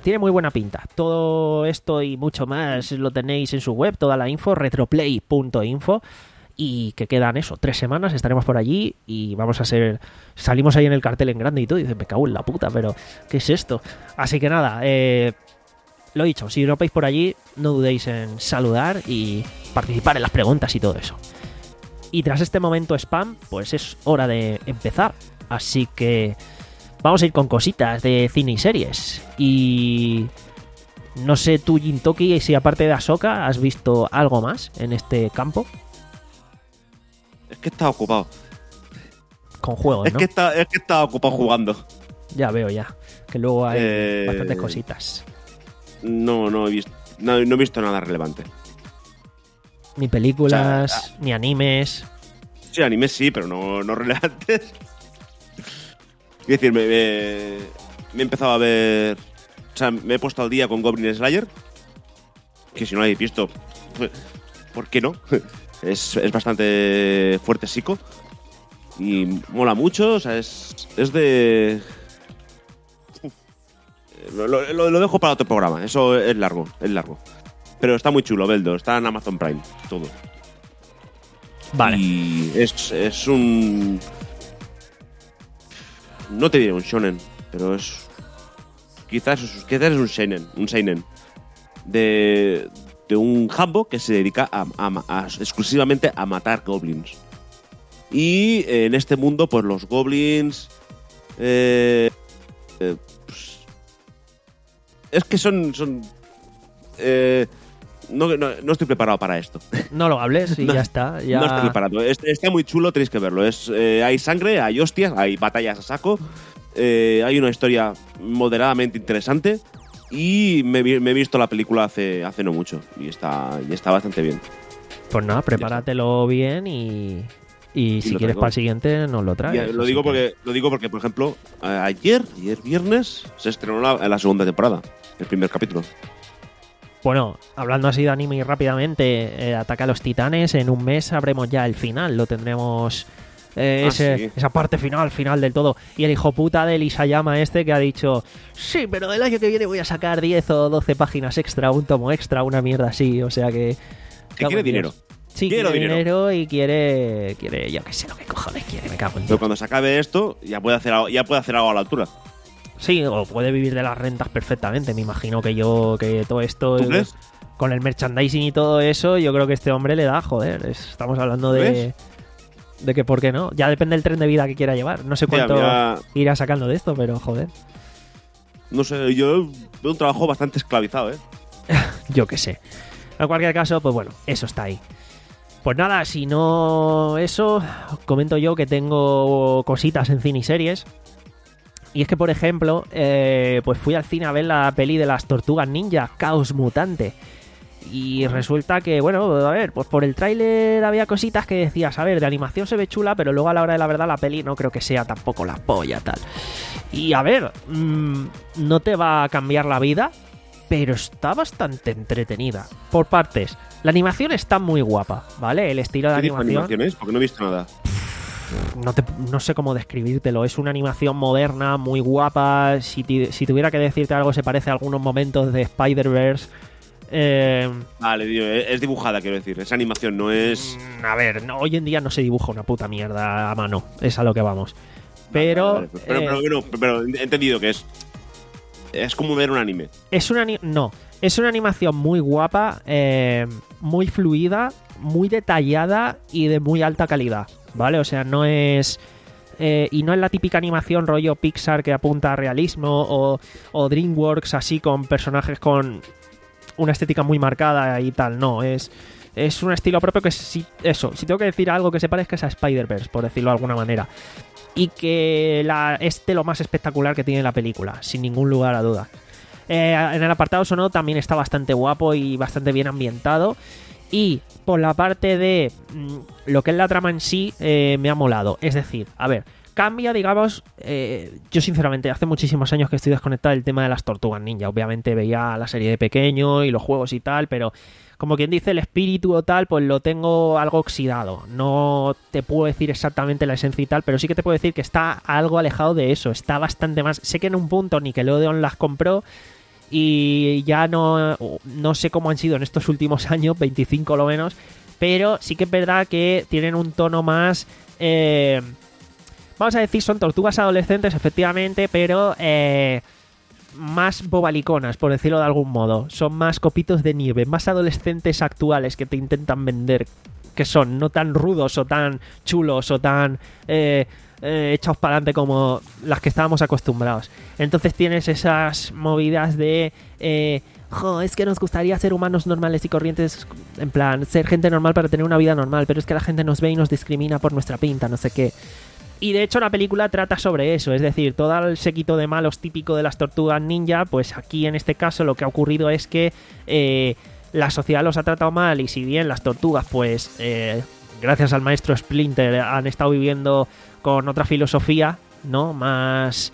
tiene muy buena pinta. Todo esto y mucho más lo tenéis en su web, toda la info, retroplay punto info. Y que quedan eso, tres semanas, estaremos por allí y vamos a ser... Salimos ahí en el cartel en grande y todo, y dices, me cago en la puta, pero ¿qué es esto? Así que nada, eh, lo dicho, si no veis por allí, no dudéis en saludar y participar en las preguntas y todo eso. Y tras este momento spam, pues es hora de empezar. Así que vamos a ir con cositas de cine y series. Y... no sé tú, Jintoki, si aparte de Ahsoka has visto algo más en este campo. Es que estaba ocupado. Con juegos, es ¿no? Que está, es que estaba ocupado jugando. Ya veo, ya. Que luego hay Eh, bastantes cositas. No, no he visto, no, no he visto nada relevante. Ni películas, o sea, ni animes. Sí, animes sí, pero no, no relevantes. Es decir, me, me, me he empezado a ver... O sea, me he puesto al día con Goblin Slayer. Que si no lo habéis visto, ¿por qué no? Es, es bastante fuerte psico. Y mola mucho, o sea, es, es de... Lo, lo, lo dejo para otro programa, eso es largo, es largo. Pero está muy chulo, Beldo, está en Amazon Prime, todo. Vale. Y es, es un... No te diré un shonen, pero es... Quizás, quizás es un seinen, un seinen. De... de un jambo que se dedica a, a, a, exclusivamente a matar goblins. Y eh, en este mundo, pues los goblins... Eh, eh, pues, es que son... son eh, no, no, no estoy preparado para esto. No lo hables y no, ya está. Ya... No estoy preparado. Está, está muy chulo, tenéis que verlo. Es, eh, hay sangre, hay hostias, hay batallas a saco. Eh, hay una historia moderadamente interesante. Y me, me he visto la película hace, hace no mucho y está, y está bastante bien. Pues nada, prepáratelo bien y, y, y si quieres traigo. Para el siguiente nos lo traes. Ya, lo, digo que... porque, lo digo porque, por ejemplo, ayer, ayer viernes, se estrenó la, la segunda temporada, el primer capítulo. Bueno, hablando así de anime y rápidamente, eh, Ataca a los Titanes, en un mes sabremos ya el final, lo tendremos... Eh, ah, ese, sí. Esa parte final, final del todo. Y el hijo puta del Isayama este que ha dicho: sí, pero el año que viene voy a sacar diez o doce páginas extra, un tomo extra, una mierda así. O sea que... Que quiere dinero. Sí, Quiero quiere dinero. dinero y quiere... quiere yo qué sé lo que cojones quiere, me cago en Pero cuando se acabe esto, ya puede hacer algo, ya puede hacer algo a la altura. Sí, o puede vivir de las rentas perfectamente. Me imagino que yo, que todo esto... ¿Tú crees? Con el merchandising y todo eso, yo creo que este hombre le da, joder. Estamos hablando de... ¿Ves? De que por qué no. Ya depende del tren de vida que quiera llevar. No sé cuánto mira, mira, irá sacando de esto, pero joder. No sé, yo veo un trabajo bastante esclavizado, ¿eh? Yo qué sé. En cualquier caso, pues bueno, eso está ahí. Pues nada, si no eso, comento yo que tengo cositas en cine y series. Y es que, por ejemplo, eh, pues fui al cine a ver la peli de las Tortugas Ninja, Caos Mutante. Y resulta que, bueno, a ver, pues por el tráiler había cositas que decías, a ver, de animación se ve chula, pero luego a la hora de la verdad la peli no creo que sea tampoco la polla, tal. Y a ver, mmm, no te va a cambiar la vida, pero está bastante entretenida. Por partes, la animación está muy guapa, ¿vale? El estilo de ¿Qué tipo de animación... animación es? Porque no he visto nada. No, te, no sé cómo describírtelo. Es una animación moderna, muy guapa. Si, ti, si tuviera que decirte algo, se parece a algunos momentos de Spider-Verse. Eh, vale, tío, es dibujada, quiero decir. Es animación, no es... A ver, no, hoy en día no se dibuja una puta mierda a mano. Es a lo que vamos. Pero... Vale, vale, vale. Pero, eh, pero, pero, pero, pero he entendido que es... Es como ver un anime. Es una... No, es una animación muy guapa, eh, muy fluida, muy detallada y de muy alta calidad, ¿vale? O sea, no es... Eh, y no es la típica animación rollo Pixar que apunta a realismo o, o DreamWorks así con personajes con una estética muy marcada y tal. No, es, es un estilo propio que sí, eso, si tengo que decir algo que se parezca es a Spider-Verse, por decirlo de alguna manera. Y que la, es de lo más espectacular que tiene la película, sin ningún lugar a dudas. Eh, en el apartado sonoro también está bastante guapo y bastante bien ambientado. Y por la parte de mmm, lo que es la trama en sí, eh, me ha molado. Es decir, a ver, cambia, digamos... Eh, yo sinceramente, hace muchísimos años que estoy desconectado del tema de las Tortugas Ninja. Obviamente veía la serie de pequeño y los juegos y tal, pero como quien dice, el espíritu o tal, pues lo tengo algo oxidado. No te puedo decir exactamente la esencia y tal, pero sí que te puedo decir que está algo alejado de eso. Está bastante más... Sé que en un punto Nickelodeon las compró y ya no, no sé cómo han sido en estos últimos años, veinticinco lo menos, pero sí que es verdad que tienen un tono más... Eh, vamos a decir, son tortugas adolescentes, efectivamente, pero eh, más bobaliconas, por decirlo de algún modo. Son más copitos de nieve, más adolescentes actuales que te intentan vender, que son no tan rudos o tan chulos o tan... Eh, Eh, echados para adelante como las que estábamos acostumbrados. Entonces tienes esas movidas de eh, jo, es que nos gustaría ser humanos normales y corrientes, en plan, ser gente normal para tener una vida normal, pero es que la gente nos ve y nos discrimina por nuestra pinta, no sé qué. Y de hecho la película trata sobre eso, es decir, todo el séquito de malos típico de las tortugas ninja, pues aquí en este caso lo que ha ocurrido es que eh, la sociedad los ha tratado mal, y si bien las tortugas, pues eh, gracias al maestro Splinter, han estado viviendo con otra filosofía, ¿no? Más,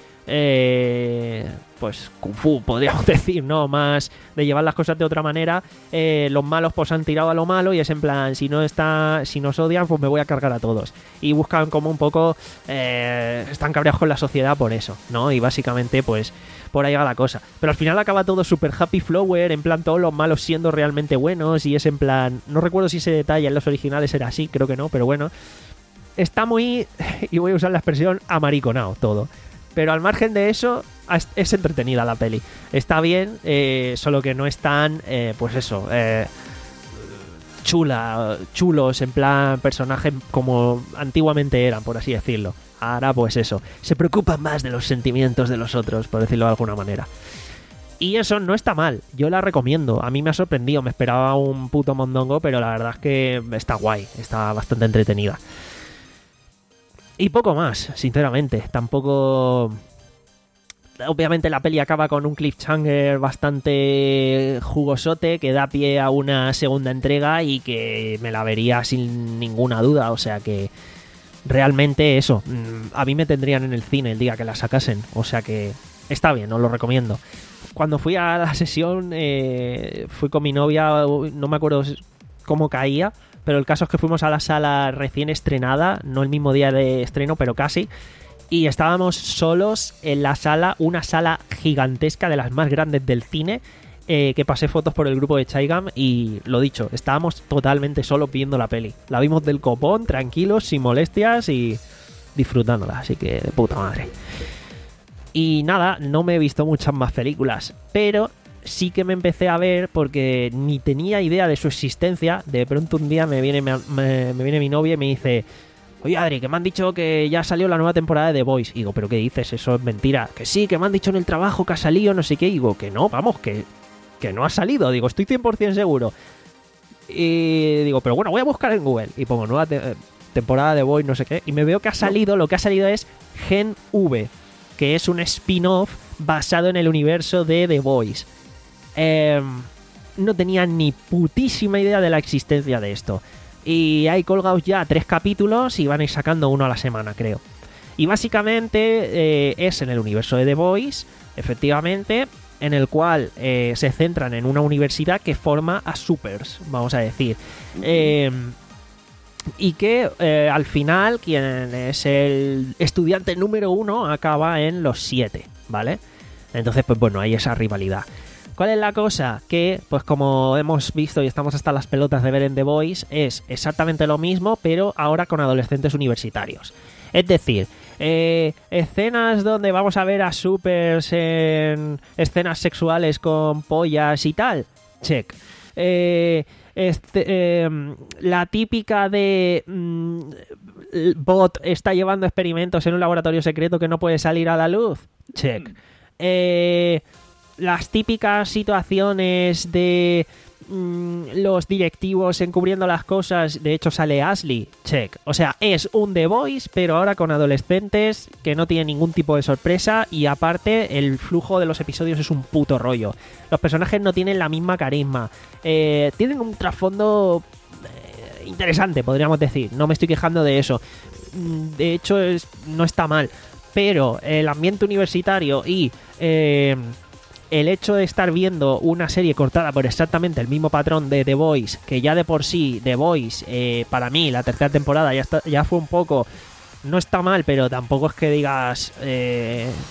eh, pues, kung fu, podríamos decir, ¿no? Más de llevar las cosas de otra manera. Eh, los malos, pues, han tirado a lo malo y es en plan, si no está, si nos odian, pues me voy a cargar a todos. Y buscan como un poco, eh, están cabreados con la sociedad por eso, ¿no? Y básicamente, pues, por ahí va la cosa. Pero al final acaba todo super happy flower, en plan, todos los malos siendo realmente buenos, y es en plan, no recuerdo si ese detalle en los originales era así, creo que no, pero bueno. Está muy, y voy a usar la expresión, amariconado todo. Pero al margen de eso, es entretenida la peli. Está bien, eh, solo que no es tan, eh, pues eso, eh, chula, chulos, en plan personajes como antiguamente eran, por así decirlo. Ahora, pues eso, se preocupan más de los sentimientos de los otros, por decirlo de alguna manera. Y eso no está mal, yo la recomiendo. A mí me ha sorprendido, me esperaba un puto mondongo, pero la verdad es que está guay, está bastante entretenida. Y poco más, sinceramente. Tampoco... Obviamente la peli acaba con un cliffhanger bastante jugosote que da pie a una segunda entrega y que me la vería sin ninguna duda. O sea que realmente eso, a mí me tendrían en el cine el día que la sacasen. O sea que está bien, os lo recomiendo. Cuando fui a la sesión, eh, fui con mi novia, no me acuerdo cómo caía, pero el caso es que fuimos a la sala recién estrenada, no el mismo día de estreno, pero casi, y estábamos solos en la sala, una sala gigantesca de las más grandes del cine, eh, que pasé fotos por el grupo de Chaigam, y lo dicho, estábamos totalmente solos viendo la peli. La vimos del copón, tranquilos, sin molestias y disfrutándola, así que de puta madre. Y nada, no me he visto muchas más películas, pero sí que me empecé a ver porque ni tenía idea de su existencia. De pronto un día me viene, me, me, me viene mi novia y me dice: oye Adri, que me han dicho que ya salió la nueva temporada de The Voice. Y digo, ¿pero qué dices? Eso es mentira. Que sí, que me han dicho en el trabajo que ha salido, no sé qué. Y digo, que no, vamos, que, que no ha salido. Digo, estoy cien por ciento seguro. Y digo, pero bueno, voy a buscar en Google. Y pongo nueva te temporada de The Voice, no sé qué. Y me veo que ha salido, lo que ha salido es Gen V, que es un spin-off basado en el universo de The Voice. Eh, no tenía ni putísima idea de la existencia de esto. Y hay colgados ya tres capítulos y van a ir sacando uno a la semana, creo. Y básicamente eh, es en el universo de The Voice, efectivamente, en el cual eh, se centran en una universidad que forma a supers, vamos a decir. Eh, y que eh, al final quien es el estudiante número uno acaba en los siete, ¿vale? Entonces, pues bueno, hay esa rivalidad. ¿Cuál es la cosa? Que, pues como hemos visto y estamos hasta las pelotas de ver en The Voice, es exactamente lo mismo, pero ahora con adolescentes universitarios. Es decir, eh, escenas donde vamos a ver a supers en escenas sexuales con pollas y tal, check. Eh, este, eh, la típica de mm, Bot está llevando experimentos en un laboratorio secreto que no puede salir a la luz, check. Eh... Las típicas situaciones de mmm, los directivos encubriendo las cosas. De hecho sale Ashley, check. O sea, es un The Voice, pero ahora con adolescentes, que no tiene ningún tipo de sorpresa. Y aparte, el flujo de los episodios es un puto rollo. Los personajes no tienen la misma carisma. Eh, tienen un trasfondo eh, interesante, podríamos decir. No me estoy quejando de eso. De hecho, es, no está mal. Pero el ambiente universitario y... Eh, el hecho de estar viendo una serie cortada por exactamente el mismo patrón de The Voice, que ya de por sí The Voice, eh, para mí, la tercera temporada ya, está, ya fue un poco... No está mal, pero tampoco es que digas... Eh,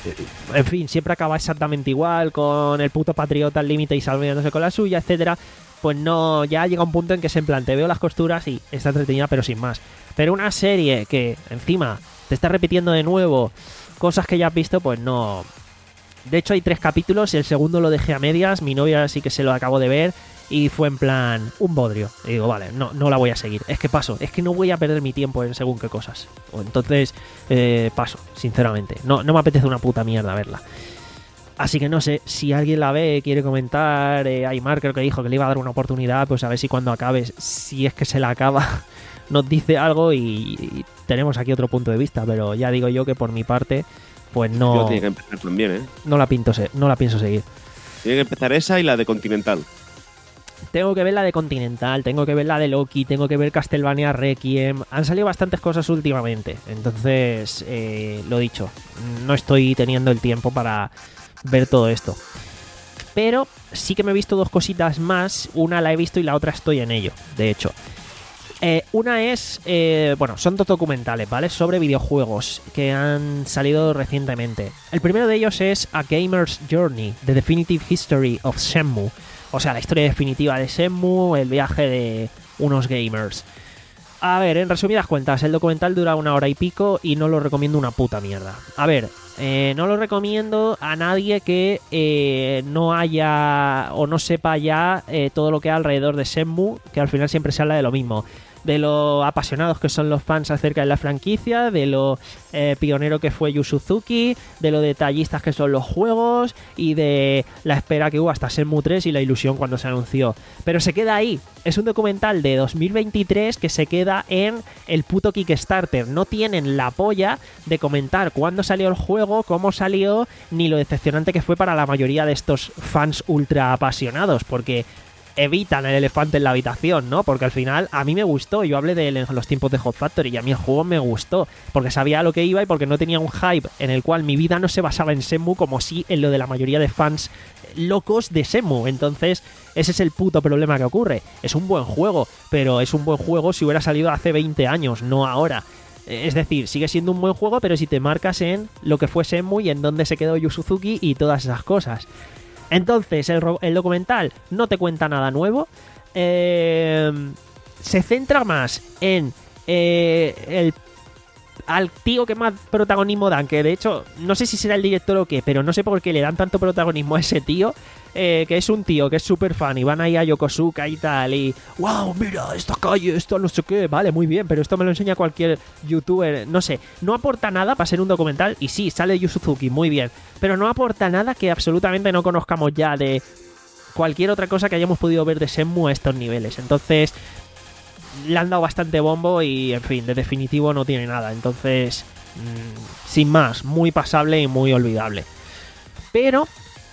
en fin, siempre acaba exactamente igual, con el puto patriota al límite y salvándose con la suya, etcétera. Pues no, ya llega un punto en que se en plan, te veo las costuras y está entretenida, pero sin más. Pero una serie que encima te está repitiendo de nuevo cosas que ya has visto, pues no. De hecho hay tres capítulos y el segundo lo dejé a medias, mi novia sí que se lo acabó de ver y fue en plan un bodrio. Y digo, vale, no, no la voy a seguir. Es que paso, es que no voy a perder mi tiempo en según qué cosas. O entonces eh, paso, sinceramente. No, no me apetece una puta mierda verla. Así que no sé, si alguien la ve, quiere comentar, eh, Aymar creo que dijo que le iba a dar una oportunidad, pues a ver si cuando acabe, si es que se la acaba, nos dice algo y, y tenemos aquí otro punto de vista, pero ya digo yo que por mi parte, pues no... Yo tiene que empezar también, ¿eh? No la, pinto, no la pienso seguir. Tiene que empezar esa y la de Continental. Tengo que ver la de Continental, tengo que ver la de Loki, tengo que ver Castlevania Requiem. Han salido bastantes cosas últimamente, entonces, eh, lo dicho, no estoy teniendo el tiempo para ver todo esto. Pero sí que me he visto dos cositas más. Una la he visto y la otra estoy en ello, de hecho. Eh, una es, eh, bueno, son dos documentales, ¿vale? Sobre videojuegos que han salido recientemente. El primero de ellos es A Gamer's Journey, The Definitive History of Shenmue. O sea, la historia definitiva de Shenmue, el viaje de unos gamers. A ver, en resumidas cuentas, el documental dura una hora y pico y no lo recomiendo una puta mierda. A ver, eh, no lo recomiendo a nadie que eh, no haya o no sepa ya eh, todo lo que hay alrededor de Shenmue, que al final siempre se habla de lo mismo. De lo apasionados que son los fans acerca de la franquicia, de lo eh, pionero que fue Yu Suzuki, de lo detallistas que son los juegos y de la espera que hubo hasta Shenmue tres y la ilusión cuando se anunció. Pero se queda ahí. Es un documental de dos mil veintitrés que se queda en el puto Kickstarter. No tienen la polla de comentar cuándo salió el juego, cómo salió, ni lo decepcionante que fue para la mayoría de estos fans ultra apasionados, porque evitan el elefante en la habitación, ¿no? Porque al final a mí me gustó, yo hablé de él en los tiempos de Hot Factory y a mí el juego me gustó, porque sabía a lo que iba y porque no tenía un hype en el cual mi vida no se basaba en Shenmue como sí en lo de la mayoría de fans locos de Shenmue. Entonces ese es el puto problema que ocurre. Es un buen juego, pero es un buen juego si hubiera salido hace veinte años, no ahora. Es decir, sigue siendo un buen juego, pero si te marcas en lo que fue Shenmue y en dónde se quedó Yu Suzuki y todas esas cosas. Entonces, el, el documental no te cuenta nada nuevo. Eh, se centra más en eh, el al tío que más protagonismo dan, que de hecho, no sé si será el director o qué, pero no sé por qué le dan tanto protagonismo a ese tío, eh, que es un tío que es súper fan y van ahí a Yokosuka y tal, y wow, mira, esta calle, esto no sé qué, vale, muy bien, pero esto me lo enseña cualquier youtuber, no sé, no aporta nada para ser un documental, y sí, sale Yu Suzuki, muy bien, pero no aporta nada que absolutamente no conozcamos ya de cualquier otra cosa que hayamos podido ver de Shenmue a estos niveles. Entonces le han dado bastante bombo y, en fin, de definitivo no tiene nada. Entonces, mmm, sin más, muy pasable y muy olvidable. Pero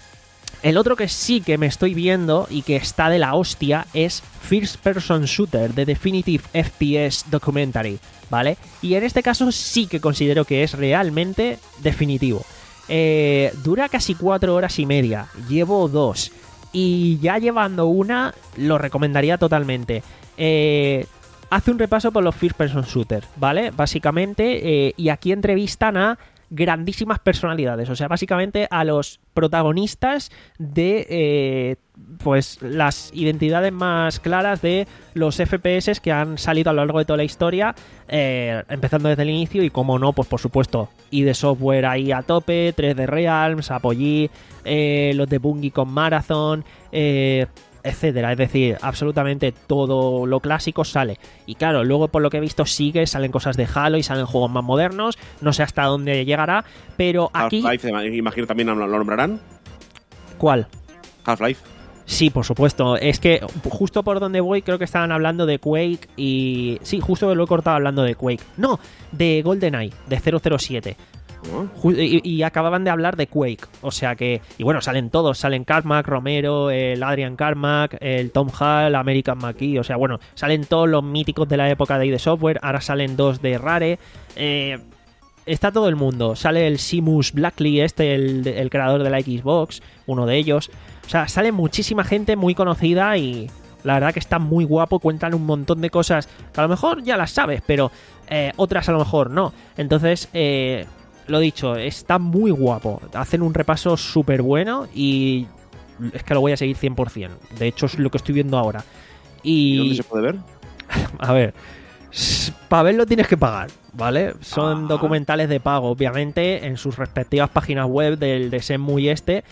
el otro que sí que me estoy viendo y que está de la hostia es First Person Shooter, The Definitive F P S Documentary, ¿vale? Y en este caso sí que considero que es realmente definitivo. Eh, dura casi cuatro horas y media, llevo dos, y ya llevando una lo recomendaría totalmente. Eh, hace un repaso por los First Person Shooter, ¿vale? Básicamente, eh, y aquí entrevistan a grandísimas personalidades, o sea, básicamente a los protagonistas de eh, pues las identidades más claras de los F P S que han salido a lo largo de toda la historia, eh, empezando desde el inicio y, como no, pues por supuesto, I D Software ahí a tope, tres D Realms, Apogee, eh, los de Bungie con Marathon, eh, etcétera. Es decir, absolutamente todo lo clásico sale. Y claro, luego por lo que he visto sigue, salen cosas de Halo y salen juegos más modernos. No sé hasta dónde llegará, pero aquí... Half-Life, imagino también lo nombrarán. ¿Cuál? Half-Life. Sí, por supuesto. Es que justo por donde voy creo que estaban hablando de Quake y... Sí, justo lo he cortado hablando de Quake. No, de GoldenEye, de cero cero siete. Y, y acababan de hablar de Quake, o sea que, y bueno, salen todos, salen Carmack, Romero, el Adrian Carmack, el Tom Hall, American McKee, o sea, bueno, salen todos los míticos de la época de I D Software, ahora salen dos de Rare, eh, está todo el mundo, sale el Seamus Blackley, este, el, el creador de la Xbox, uno de ellos, o sea, sale muchísima gente muy conocida y la verdad que está muy guapo, cuentan un montón de cosas que a lo mejor ya las sabes, pero eh, otras a lo mejor no, entonces, eh... lo dicho, está muy guapo. Hacen un repaso súper bueno y es que lo voy a seguir cien por ciento. De hecho, es lo que estoy viendo ahora. ¿Y Y dónde se puede ver? a ver, para verlo tienes que pagar, ¿vale? Son Ah. documentales de pago, obviamente, en sus respectivas páginas web del de Shenmue y este.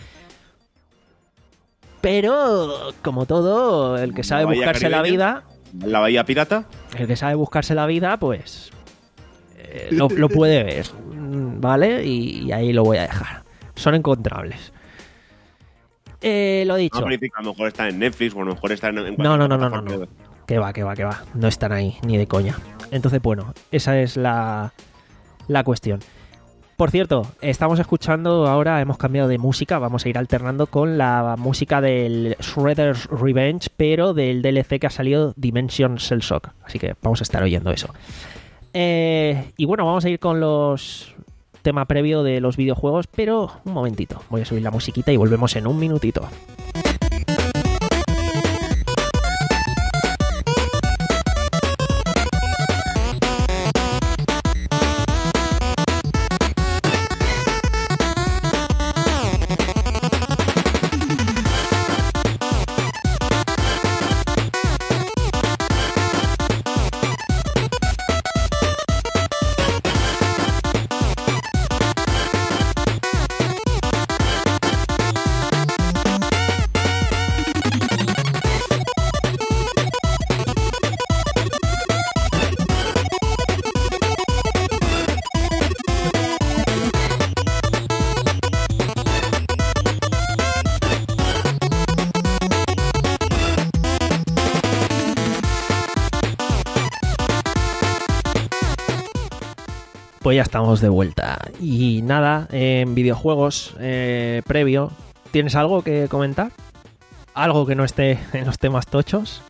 Pero, como todo, el que sabe La Bahía buscarse la Caribeña. vida, ¿La Bahía Pirata? el que sabe buscarse la vida, pues eh, lo, lo puede ver, ¿vale? Y, y ahí lo voy a dejar. Son encontrables. Eh, lo dicho. No, pero dice que a lo mejor está en Netflix o a lo mejor está en... en No, no, no, no, no, plataforma. no. Que va, que va, que va. No están ahí, ni de coña. Entonces, bueno, esa es la, la cuestión. Por cierto, estamos escuchando ahora, hemos cambiado de música, vamos a ir alternando con la música del Shredder's Revenge, pero del D L C que ha salido Dimension Cell Shock. Así que vamos a estar oyendo eso. Eh, y bueno, vamos a ir con los tema previo de los videojuegos, pero un momentito. Voy a subir la musiquita y volvemos en un minutito. Pues ya estamos de vuelta. Y nada, en videojuegos eh, previo, ¿tienes algo que comentar? ¿Algo que no esté en los temas tochos?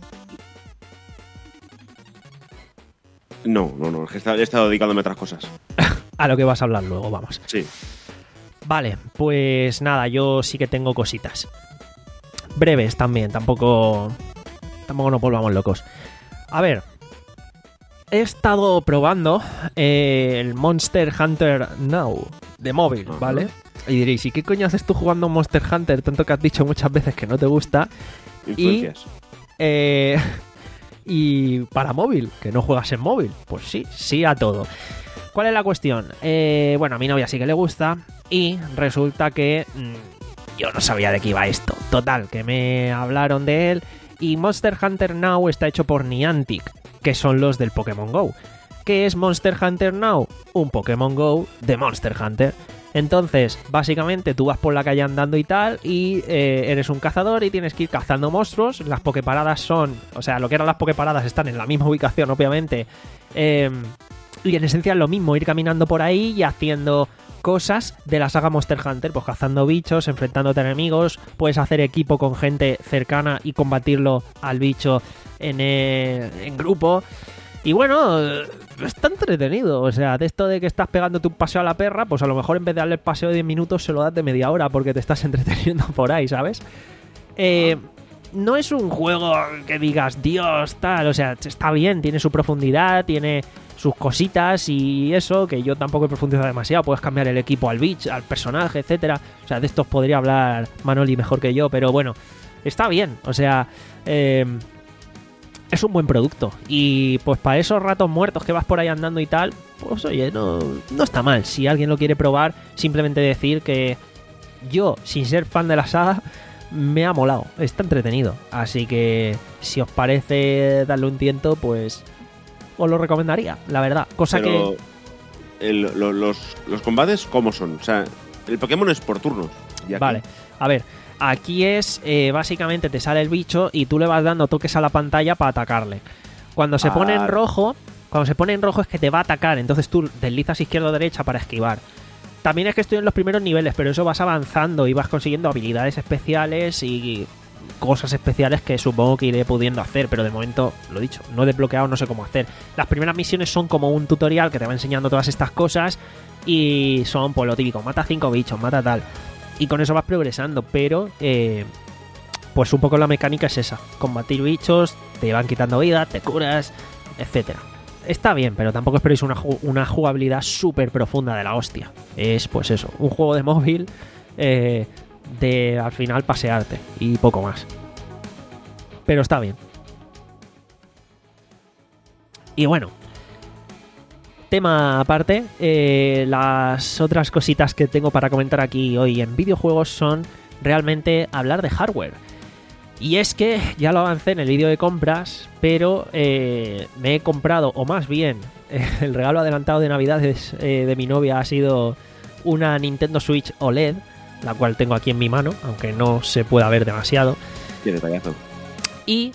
No, no, no. Es que he estado- he estado dedicándome a otras cosas. A lo que vas a hablar luego, vamos. Sí. Vale, pues nada, yo sí que tengo cositas. Breves también, tampoco. Tampoco nos volvamos locos. A ver. He estado probando eh, el Monster Hunter Now de móvil, Ajá. ¿vale? Y diréis, ¿y qué coño haces tú jugando Monster Hunter? Tanto que has dicho muchas veces que no te gusta. Influencias. Eh, y para móvil, que no juegas en móvil. Pues sí, sí a todo. ¿Cuál es la cuestión? Eh, bueno, a mi novia sí que le gusta. Y resulta que mmm, yo no sabía de qué iba esto. Total, que me hablaron de él. Y Monster Hunter Now está hecho por Niantic, que son los del Pokémon Go. ¿Qué es Monster Hunter Now? Un Pokémon Go de Monster Hunter. Entonces, básicamente tú vas por la calle andando y tal, y eh, eres un cazador y tienes que ir cazando monstruos. Las poképaradas son, o sea, lo que eran las poképaradas están en la misma ubicación, obviamente. Eh, y en esencia es lo mismo, ir caminando por ahí y haciendo cosas de la saga Monster Hunter, pues cazando bichos, enfrentándote a enemigos, puedes hacer equipo con gente cercana y combatirlo al bicho en, eh, en grupo. Y bueno, está entretenido. O sea, de esto de que estás pegándote un paseo a la perra, pues a lo mejor en vez de darle el paseo de diez minutos se lo das de media hora porque te estás entreteniendo por ahí, ¿sabes? Eh, no es un juego que digas, Dios, tal. O sea, está bien, tiene su profundidad, tiene sus cositas y eso, que yo tampoco he profundizado demasiado. Puedes cambiar el equipo al bicho, al personaje, etcétera. O sea, de estos podría hablar Manoli mejor que yo, pero bueno, está bien. O sea, eh, es un buen producto. Y pues para esos ratos muertos que vas por ahí andando y tal, pues oye, no, no está mal. Si alguien lo quiere probar, simplemente decir que yo, sin ser fan de la saga, me ha molado. Está entretenido. Así que si os parece darle un tiento, pues os lo recomendaría, la verdad. Cosa Pero que... el- lo- los, los combates, ¿cómo son? O sea, el Pokémon es por turnos. Y aquí- Vale, a ver, aquí es eh, básicamente te sale el bicho y tú le vas dando toques a la pantalla para atacarle. Cuando se pone en Vale. rojo, cuando se pone en rojo es que te va a atacar, entonces tú deslizas izquierda o derecha para esquivar. También es que estoy en los primeros niveles, pero eso vas avanzando y vas consiguiendo habilidades especiales y cosas especiales que supongo que iré pudiendo hacer, pero de momento, lo dicho, no he desbloqueado, no sé cómo hacer. Las primeras misiones son como un tutorial que te va enseñando todas estas cosas y son pues lo típico, mata cinco bichos, mata tal. Y con eso vas progresando, pero eh, pues un poco la mecánica es esa, combatir bichos, te van quitando vida, te curas, etcétera. está bien, pero tampoco esperéis una, ju- una jugabilidad súper profunda de la hostia. Es, pues eso, un juego de móvil eh, de al final pasearte y poco más. Pero está bien. Y bueno, tema aparte, eh, las otras cositas que tengo para comentar aquí hoy en videojuegos son realmente hablar de hardware. Y es que ya lo avancé en el vídeo de compras, pero eh, me he comprado, o más bien, eh, el regalo adelantado de Navidades eh, de mi novia ha sido una Nintendo Switch O L E D, la cual tengo aquí en mi mano, aunque no se pueda ver demasiado. Qué detallazo. Y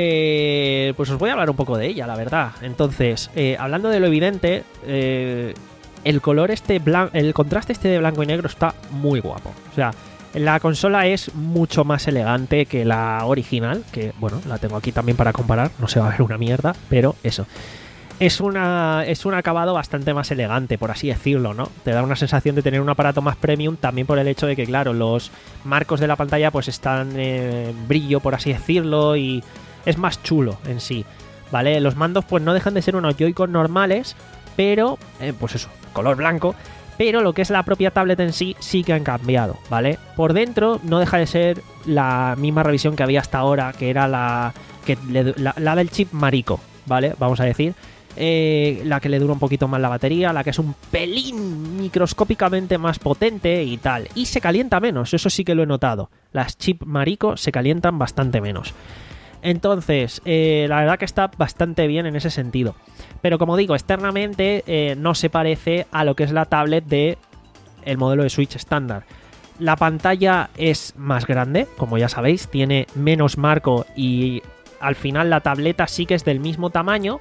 eh, pues os voy a hablar un poco de ella, la verdad. Entonces, eh, hablando de lo evidente, eh, el color este blan- el contraste este de blanco y negro está muy guapo. O sea, la consola es mucho más elegante que la original, que bueno, la tengo aquí también para comparar, no se va a ver una mierda, pero eso. Es, una, es un acabado bastante más elegante, por así decirlo, ¿no? Te da una sensación de tener un aparato más premium, también por el hecho de que, claro, los marcos de la pantalla pues están en brillo, por así decirlo, y es más chulo en sí, ¿vale? Los mandos pues no dejan de ser unos Joy-Con normales, pero, eh, pues eso, color blanco. Pero lo que es la propia tablet en sí, sí que han cambiado, ¿vale? Por dentro no deja de ser la misma revisión que había hasta ahora, que era la, que le, la, la del chip marico, ¿vale? Vamos a decir. Eh, la que le dura un poquito más la batería, la que es un pelín microscópicamente más potente y tal. Y se calienta menos, eso sí que lo he notado. Las chip marico se calientan bastante menos. Entonces, eh, la verdad que está bastante bien en ese sentido. Pero como digo, externamente eh, no se parece a lo que es la tablet de el modelo de Switch estándar. La pantalla es más grande, como ya sabéis, tiene menos marco y al final la tableta sí que es del mismo tamaño,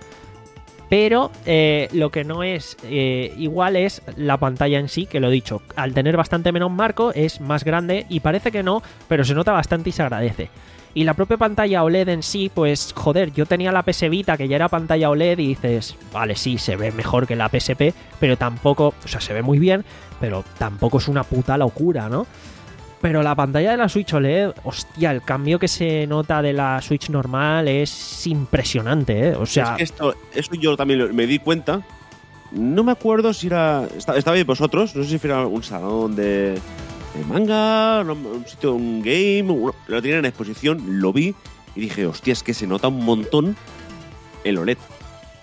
pero eh, lo que no es eh, igual es la pantalla en sí, que lo he dicho, al tener bastante menos marco es más grande y parece que no, pero se nota bastante y se agradece. Y la propia pantalla O L E D en sí, pues joder, yo tenía la P S Vita que ya era pantalla O L E D y dices, vale, sí, se ve mejor que la P S P, pero tampoco, o sea, se ve muy bien, pero tampoco es una puta locura, ¿no? Pero la pantalla de la Switch O L E D, hostia, el cambio que se nota de la Switch normal es impresionante, ¿eh? O sea... Es que esto, eso yo también me di cuenta. No me acuerdo si era... Estaba, estaba ahí vosotros, no sé si fuera un salón de... de manga, un sitio, un game, uno, lo tenía en exposición, lo vi y dije, hostia, es que se nota un montón el O L E D.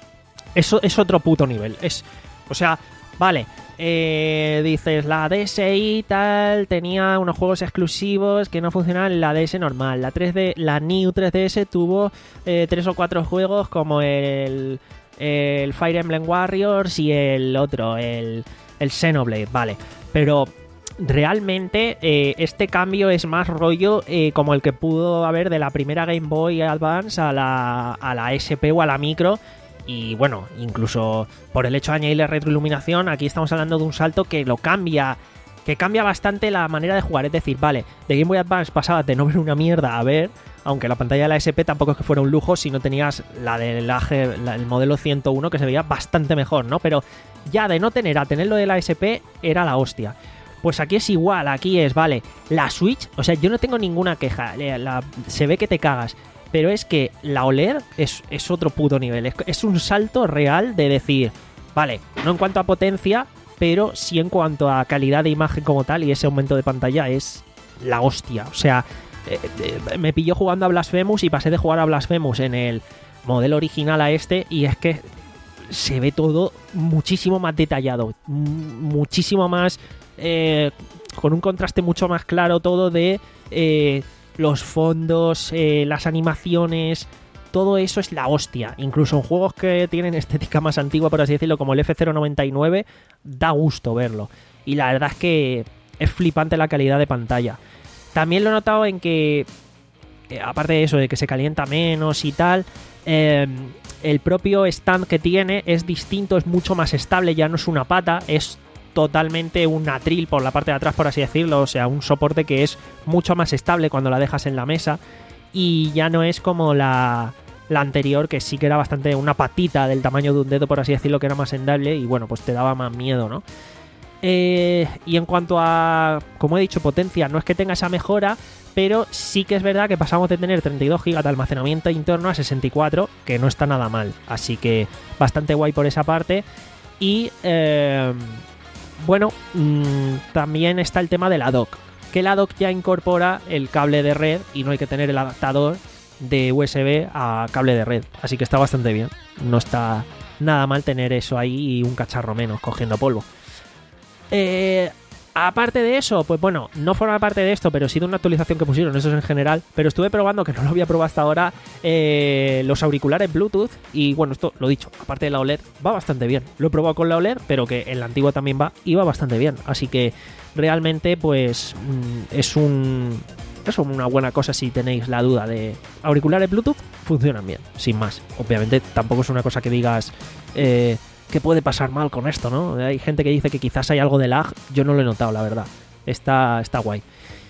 Eso es otro puto nivel. Es, o sea, vale, eh, dices, la D S i tal tenía unos juegos exclusivos que no funcionaban en la D S normal. La tres D, la New tres D S tuvo eh, tres o cuatro juegos como el, el Fire Emblem Warriors y el otro, el, el Xenoblade, vale. Pero... realmente eh, este cambio es más rollo eh, como el que pudo haber de la primera Game Boy Advance a la, a la S P o a la Micro. Y bueno, incluso por el hecho de añadirle retroiluminación, aquí estamos hablando de un salto que lo cambia, que cambia bastante la manera de jugar. Es decir, vale, de Game Boy Advance pasabas de no ver una mierda a ver, aunque la pantalla de la S P tampoco es que fuera un lujo si no tenías la del A G, la, el modelo ciento uno, que se veía bastante mejor, ¿no? Pero ya de no tener a tener lo de la S P era la hostia. Pues aquí es igual, aquí es, vale, la Switch, o sea, yo no tengo ninguna queja, la, la, se ve que te cagas, pero es que la O L E D es, es otro puto nivel, es, es un salto real de decir, vale, no en cuanto a potencia, pero sí en cuanto a calidad de imagen como tal, y ese aumento de pantalla es la hostia, o sea, eh, eh, me pilló jugando a Blasphemous y pasé de jugar a Blasphemous en el modelo original a este, y es que se ve todo muchísimo más detallado, muchísimo más... Eh, con un contraste mucho más claro todo de eh, los fondos, eh, las animaciones, todo eso es la hostia. Incluso en juegos que tienen estética más antigua, por así decirlo, como el F cero noventa y nueve, da gusto verlo. Y la verdad es que es flipante la calidad de pantalla. También lo he notado en que, eh, aparte de eso, de que se calienta menos y tal, eh, el propio stand que tiene es distinto, es mucho más estable, ya no es una pata, es totalmente un atril por la parte de atrás, por así decirlo, o sea, un soporte que es mucho más estable cuando la dejas en la mesa y ya no es como la, la anterior, que sí que era bastante una patita del tamaño de un dedo, por así decirlo, que era más endeble y bueno, pues te daba más miedo, ¿no? Eh, y en cuanto a, como he dicho, potencia, no es que tenga esa mejora, pero sí que es verdad que pasamos de tener treinta y dos gigas de almacenamiento interno a sesenta y cuatro, que no está nada mal, así que bastante guay por esa parte. Y eh, bueno, mmm, también está el tema de la dock, que la dock ya incorpora el cable de red y no hay que tener el adaptador de U S B a cable de red, así que está bastante bien, no está nada mal tener eso ahí y un cacharro menos cogiendo polvo. Eh... Aparte de eso, pues bueno, no forma parte de esto, pero sí de una actualización que pusieron, eso es en general. Pero estuve probando, que no lo había probado hasta ahora, eh, los auriculares Bluetooth. Y bueno, esto lo dicho, aparte de la O L E D, va bastante bien. Lo he probado con la O L E D, pero que en la antigua también va, y va bastante bien. Así que realmente, pues, es un... es una buena cosa si tenéis la duda de auriculares Bluetooth, funcionan bien, sin más. Obviamente tampoco es una cosa que digas... Eh, ¿qué puede pasar mal con esto, no? Hay gente que dice que quizás hay algo de lag. Yo no lo he notado, la verdad. Está, está guay.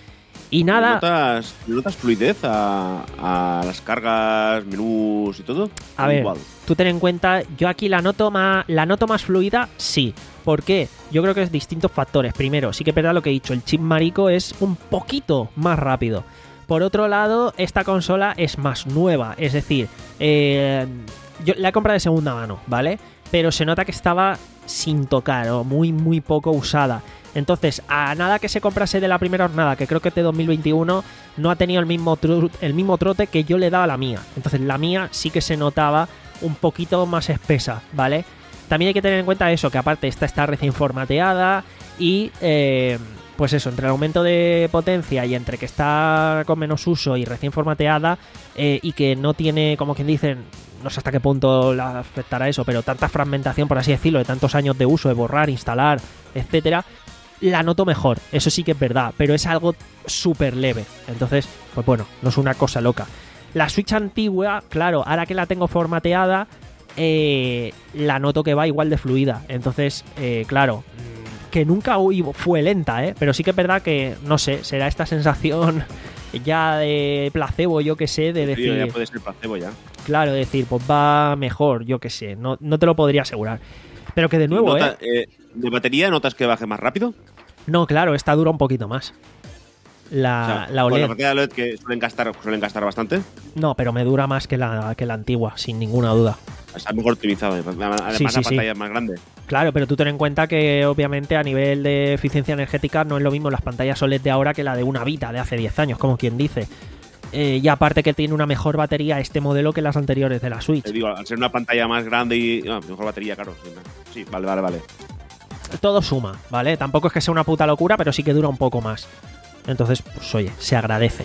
Y nada... ¿Notas, notas fluidez a, a las cargas, menús y todo? A ver, igual. Tú ten en cuenta, yo aquí la noto más, la noto más fluida, sí. ¿Por qué? Yo creo que es distintos factores. Primero, sí que es verdad lo que he dicho, el chip marico es un poquito más rápido. Por otro lado, esta consola es más nueva. Es decir, eh, yo la he comprado de segunda mano, ¿vale? Pero se nota que estaba sin tocar o muy muy poco usada. Entonces, a nada que se comprase de la primera jornada, que creo que es de dos mil veintiuno, no ha tenido el mismo, tru- el mismo trote que yo le daba a la mía. Entonces, la mía sí que se notaba un poquito más espesa, ¿vale? También hay que tener en cuenta eso, que aparte esta está recién formateada y... Eh, pues eso, entre el aumento de potencia y entre que está con menos uso y recién formateada eh, y que no tiene, como quien dicen, no sé hasta qué punto la afectará eso, pero tanta fragmentación, por así decirlo, de tantos años de uso, de borrar, instalar, etcétera, la noto mejor. Eso sí que es verdad, pero es algo súper leve. Entonces, pues bueno, no es una cosa loca. La Switch antigua, claro, ahora que la tengo formateada, eh, la noto que va igual de fluida. Entonces, eh, claro... que nunca fue lenta, ¿eh? Pero sí que es verdad que, no sé, será esta sensación ya de placebo, yo que sé, de decir... Sí, ya puede ser placebo ya. Claro, decir, pues va mejor, yo que sé, no, no te lo podría asegurar. Pero que de nuevo, Nota, ¿eh? eh... ¿De batería notas que baje más rápido? No, claro, esta dura un poquito más. La, o sea, la O L E D. Con la batería de O L E D que suelen gastar, suelen gastar bastante. No, pero me dura más que la, que la antigua, sin ninguna duda. Está mejor optimizado. Además, Sí, sí, la pantalla sí. es más grande. Claro, pero tú ten en cuenta que obviamente a nivel de eficiencia energética no es lo mismo las pantallas O L E D de ahora que la de una Vita de hace diez años, como quien dice. Eh, y aparte que tiene una mejor batería este modelo que las anteriores de la Switch. Te digo, al ser una pantalla más grande y... No, mejor batería, claro. Sí, sí, vale, vale, vale. Todo suma, ¿vale? Tampoco es que sea una puta locura, pero sí que dura un poco más. Entonces, pues oye, se agradece.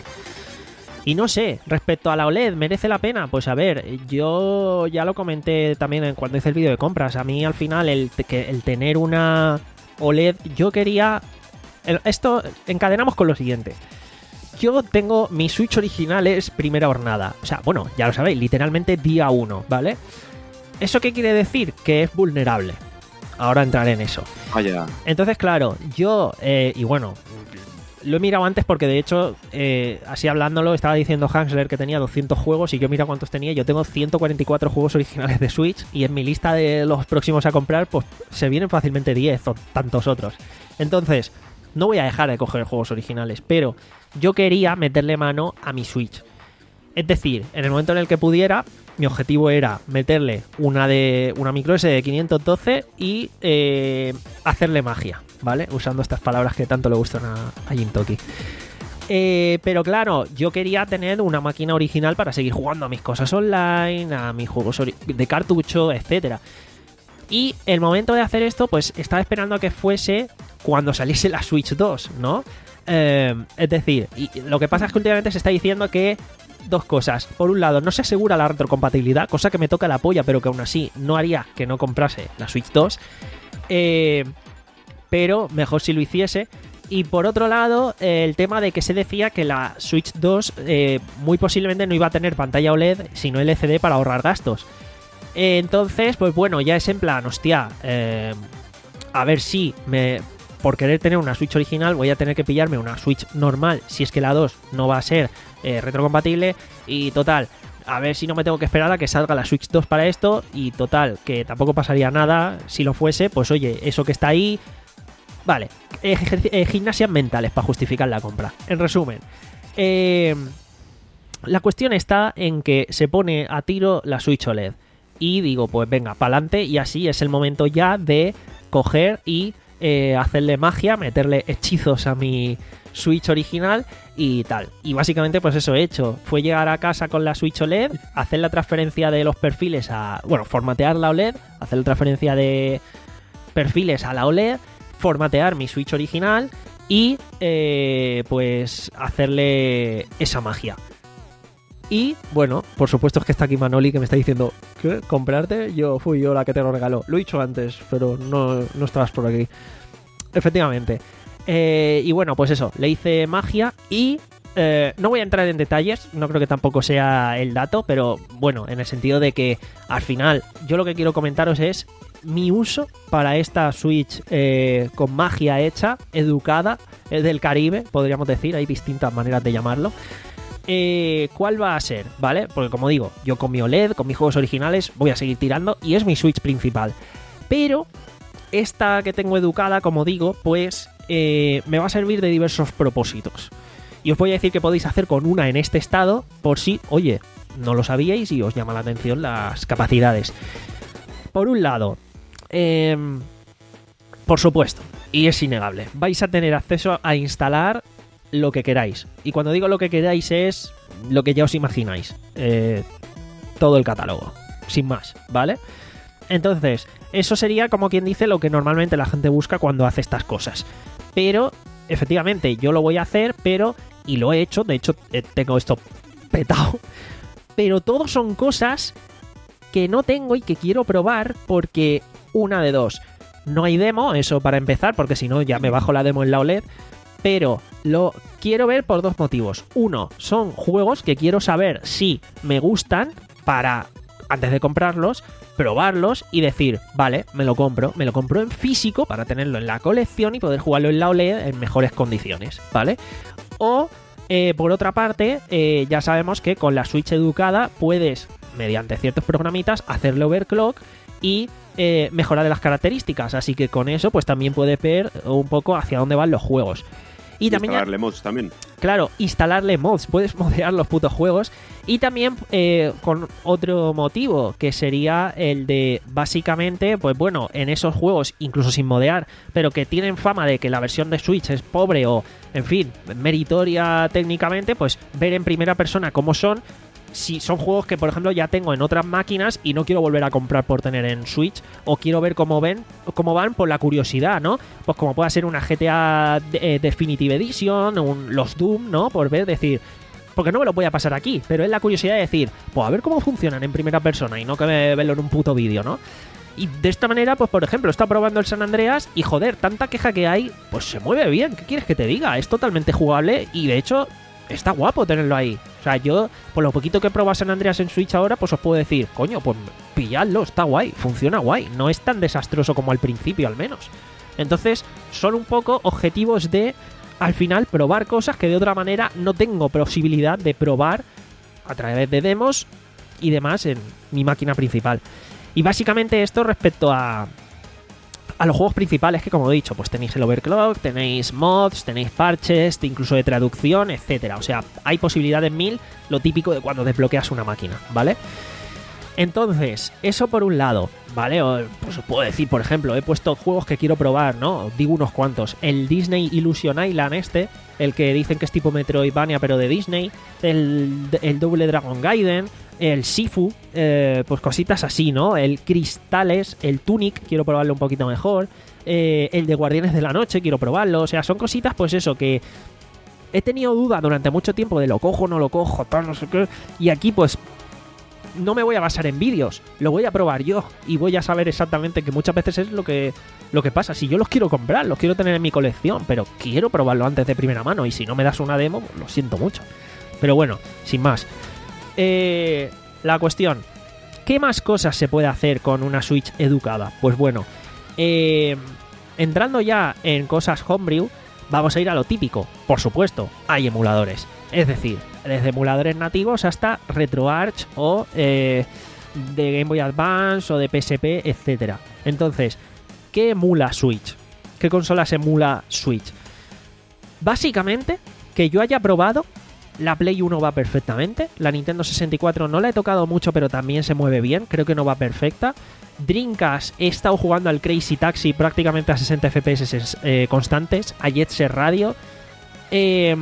Y no sé, respecto a la O L E D, ¿merece la pena? Pues a ver, yo ya lo comenté también cuando hice el vídeo de compras. A mí al final el, que, el tener una O L E D, yo quería... Esto encadenamos con lo siguiente. Yo tengo mis Switch originales primera jornada. O sea, bueno, ya lo sabéis, literalmente día uno, ¿vale? ¿Eso qué quiere decir? Que es vulnerable. Ahora entraré en eso. Vaya. Entonces, claro, yo... Eh, y bueno... Lo he mirado antes porque de hecho, eh, así hablándolo, estaba diciendo Hansler que tenía doscientos juegos y yo mira cuántos tenía. Yo tengo ciento cuarenta y cuatro juegos originales de Switch y en mi lista de los próximos a comprar pues se vienen fácilmente diez o tantos otros. Entonces, no voy a dejar de coger juegos originales, pero yo quería meterle mano a mi Switch. Es decir, en el momento en el que pudiera, mi objetivo era meterle una de una micro S de quinientos doce y eh, hacerle magia, ¿vale? Usando estas palabras que tanto le gustan a, a Jim Toki. Eh, pero claro, yo quería tener una máquina original para seguir jugando a mis cosas online, a mis juegos de cartucho, etcétera. Y el momento de hacer esto, pues estaba esperando a que fuese cuando saliese la Switch dos, ¿no? Eh, es decir, y lo que pasa es que últimamente se está diciendo que dos cosas. Por un lado, no se asegura la retrocompatibilidad, cosa que me toca la polla, pero que aún así no haría que no comprase la Switch dos. Eh, pero mejor si lo hiciese. Y por otro lado, eh, el tema de que se decía que la Switch dos eh, muy posiblemente no iba a tener pantalla O L E D, sino L C D para ahorrar gastos. Eh, entonces, pues bueno, ya es en plan, hostia, eh, a ver si me... por querer tener una Switch original voy a tener que pillarme una Switch normal, si es que la dos no va a ser eh, retrocompatible. Y total, a ver si no me tengo que esperar a que salga la Switch dos para esto. Y total, que tampoco pasaría nada si lo fuese. Pues oye, eso que está ahí, vale, eh, eh, gimnasias mentales para justificar la compra. En resumen, Eh, la cuestión está en que se pone a tiro la Switch O L E D. Y digo, pues venga, pa'lante, y así es el momento ya de coger y eh, hacerle magia, meterle hechizos a mi Switch original y tal. Y básicamente pues eso he hecho. Fue llegar a casa con la Switch O L E D, hacer la transferencia de los perfiles a... Bueno, formatear la O L E D, hacer la transferencia de perfiles a la O L E D, formatear mi Switch original y eh, pues hacerle esa magia. Y, bueno, por supuesto es que está aquí Manoli que me está diciendo ¿qué? ¿Comprarte? Yo fui yo la que te lo regaló. Lo he dicho antes, pero no, no estabas por aquí. Efectivamente. Eh, y bueno, pues eso, le hice magia y eh, no voy a entrar en detalles, no creo que tampoco sea el dato, pero bueno, en el sentido de que al final yo lo que quiero comentaros es mi uso para esta Switch eh, con magia hecha, educada, eh, del Caribe, podríamos decir, hay distintas maneras de llamarlo. Eh, ¿Cuál va a ser? ¿Vale? Porque como digo, yo con mi O L E D, con mis juegos originales, voy a seguir tirando y es mi Switch principal. Pero esta que tengo educada, como digo, pues eh, me va a servir de diversos propósitos. Y os voy a decir que podéis hacer con una en este estado, por si, oye, no lo sabíais y os llama la atención las capacidades. Por un lado, eh, por supuesto, y es innegable, vais a tener acceso a instalar lo que queráis. Y cuando digo lo que queráis es lo que ya os imagináis. Eh, todo el catálogo. Sin más, ¿vale? Entonces, eso sería como quien dice lo que normalmente la gente busca cuando hace estas cosas. Pero, efectivamente, yo lo voy a hacer, pero... Y lo he hecho, de hecho, eh, tengo esto petado. Pero todo son cosas que no tengo y que quiero probar porque una de dos. No hay demo, eso para empezar, porque si no ya me bajo la demo en la O L E D. Pero lo quiero ver por dos motivos. Uno, son juegos que quiero saber si me gustan para, antes de comprarlos, probarlos y decir, vale, me lo compro. Me lo compro en físico para tenerlo en la colección y poder jugarlo en la O L E D en mejores condiciones, ¿vale? O, eh, por otra parte, eh, ya sabemos que con la Switch educada puedes, mediante ciertos programitas, hacerle overclock y eh, mejorar las características. Así que con eso, pues también puedes ver un poco hacia dónde van los juegos. Y también instalarle mods también. Claro, instalarle mods, puedes modear los putos juegos. Y también eh, con otro motivo, que sería el de, básicamente, pues bueno, en esos juegos, incluso sin modear, pero que tienen fama de que la versión de Switch es pobre o, en fin, meritoria técnicamente, pues ver en primera persona cómo son. Si son juegos que, por ejemplo, ya tengo en otras máquinas y no quiero volver a comprar por tener en Switch, o quiero ver cómo ven, cómo van por la curiosidad, ¿no? Pues como pueda ser una G T A eh, Definitive Edition, un, los Doom, ¿no? Por ver, decir, porque no me lo voy a pasar aquí, pero es la curiosidad de decir, pues a ver cómo funcionan en primera persona y no que me verlo en un puto vídeo, ¿no? Y de esta manera, pues por ejemplo, está probando el San Andreas y joder, tanta queja que hay, pues se mueve bien, ¿qué quieres que te diga? Es totalmente jugable y de hecho está guapo tenerlo ahí. O sea, yo, por lo poquito que he probado San Andreas en Switch ahora, pues os puedo decir, coño, pues pilladlo, está guay, funciona guay. No es tan desastroso como al principio, al menos. Entonces, son un poco objetivos de, al final, probar cosas que de otra manera no tengo posibilidad de probar a través de demos y demás en mi máquina principal. Y básicamente esto respecto a... a los juegos principales, que como he dicho, pues tenéis el overclock, tenéis mods, tenéis parches, incluso de traducción, etcétera. O sea, hay posibilidades mil, lo típico de cuando desbloqueas una máquina, ¿vale? Entonces, eso por un lado, ¿vale? O, pues os puedo decir, por ejemplo, he puesto juegos que quiero probar, ¿no? Os digo unos cuantos. El Disney Illusion Island este, el que dicen que es tipo Metroidvania pero de Disney, el, el Double Dragon Gaiden, el Sifu, eh, pues cositas así, ¿no? El Cristales, el Tunic, quiero probarlo un poquito mejor. Eh, el de Guardianes de la Noche, quiero probarlo. O sea, son cositas, pues eso, que he tenido duda durante mucho tiempo de lo cojo, no lo cojo, tal, no sé qué. Y aquí, pues, no me voy a basar en vídeos, lo voy a probar yo. Y voy a saber exactamente que muchas veces es lo que, lo que pasa. Si yo los quiero comprar, los quiero tener en mi colección, pero quiero probarlo antes de primera mano. Y si no me das una demo, lo siento mucho. Pero bueno, sin más. Eh, la cuestión, ¿qué más cosas se puede hacer con una Switch educada? Pues bueno, eh, entrando ya en cosas homebrew, vamos a ir a lo típico. Por supuesto, hay emuladores. Es decir, desde emuladores nativos hasta RetroArch o eh, de Game Boy Advance o de P S P, etcétera. Entonces, ¿qué emula Switch? ¿Qué consolas emula Switch? Básicamente, que yo haya probado La Play uno va perfectamente. La Nintendo sesenta y cuatro no la he tocado mucho, pero también se mueve bien. Creo que no va perfecta. Dreamcast, he estado jugando al Crazy Taxi prácticamente a sesenta F P S eh, constantes. A Jet Set Radio. Eh,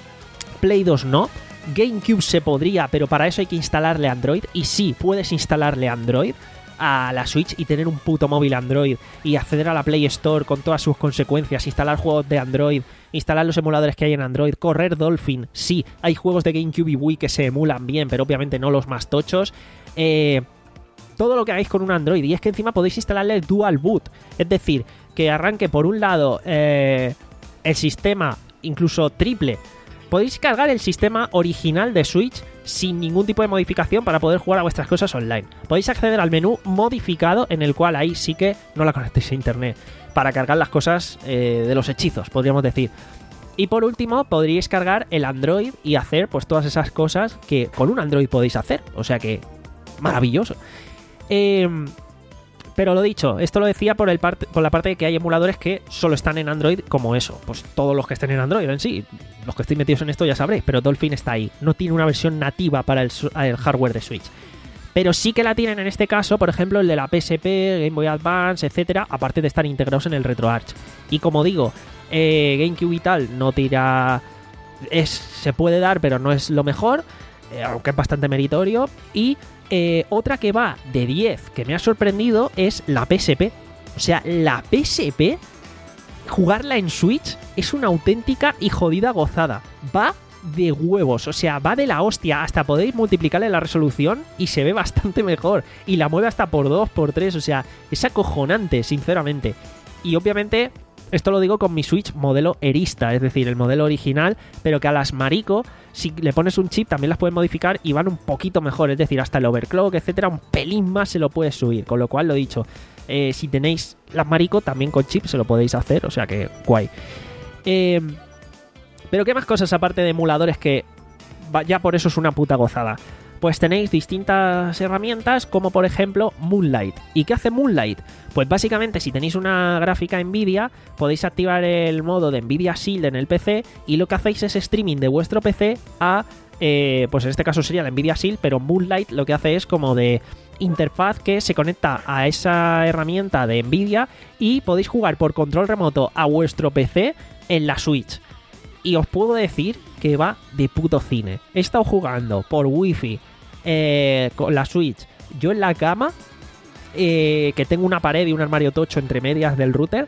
Play dos no. GameCube se podría, pero para eso hay que instalarle Android. Y sí, puedes instalarle Android a la Switch y tener un puto móvil Android y acceder a la Play Store con todas sus consecuencias, instalar juegos de Android, instalar los emuladores que hay en Android, correr Dolphin. Sí, hay juegos de GameCube y Wii que se emulan bien, pero obviamente no los más tochos. Eh, todo lo que hagáis con un Android. Y es que encima podéis instalarle el Dual Boot, es decir, que arranque por un lado eh, el sistema incluso triple. Podéis cargar el sistema original de Switch sin ningún tipo de modificación para poder jugar a vuestras cosas online. Podéis acceder al menú modificado, en el cual ahí sí que no la conectéis a internet, para cargar las cosas eh, de los hechizos, podríamos decir. Y por último, podríais cargar el Android y hacer pues todas esas cosas que con un Android podéis hacer. O sea que, maravilloso. Eh... Pero lo dicho, esto lo decía por, el parte, por la parte de que hay emuladores que solo están en Android como eso. Pues todos los que estén en Android en sí. Los que estéis metidos en esto ya sabréis, pero Dolphin está ahí. No tiene una versión nativa para el, el hardware de Switch. Pero sí que la tienen en este caso, por ejemplo, el de la P S P, Game Boy Advance, etcétera, aparte de estar integrados en el RetroArch. Y como digo, eh, GameCube y tal no tira... Es, se puede dar, pero no es lo mejor, eh, aunque es bastante meritorio. Y... Eh, otra que va de diez, que me ha sorprendido, es la P S P. O sea, la P S P, jugarla en Switch es una auténtica y jodida gozada. Va de huevos, o sea, va de la hostia. Hasta podéis multiplicarle la resolución y se ve bastante mejor. Y la mueve hasta por dos, por tres, o sea, es acojonante, sinceramente. Y obviamente... Esto lo digo con mi Switch modelo Erista, es decir, el modelo original, pero que a las marico, si le pones un chip, también las puedes modificar y van un poquito mejor, es decir, hasta el overclock, etcétera, un pelín más se lo puedes subir, con lo cual, lo dicho, eh, si tenéis las marico, también con chip se lo podéis hacer, o sea que guay. Eh, pero ¿qué más cosas aparte de emuladores que ya por eso es una puta gozada? Pues tenéis distintas herramientas, como por ejemplo Moonlight. ¿Y qué hace Moonlight? Pues básicamente, si tenéis una gráfica Nvidia, podéis activar el modo de Nvidia Shield en el P C y lo que hacéis es streaming de vuestro P C a, eh, pues en este caso sería la Nvidia Shield, pero Moonlight lo que hace es como de interfaz que se conecta a esa herramienta de Nvidia y podéis jugar por control remoto a vuestro P C en la Switch. Y os puedo decir que va de puto cine. He estado jugando por Wi-Fi eh, con la Switch, yo en la cama, eh, que tengo una pared y un armario tocho entre medias del router,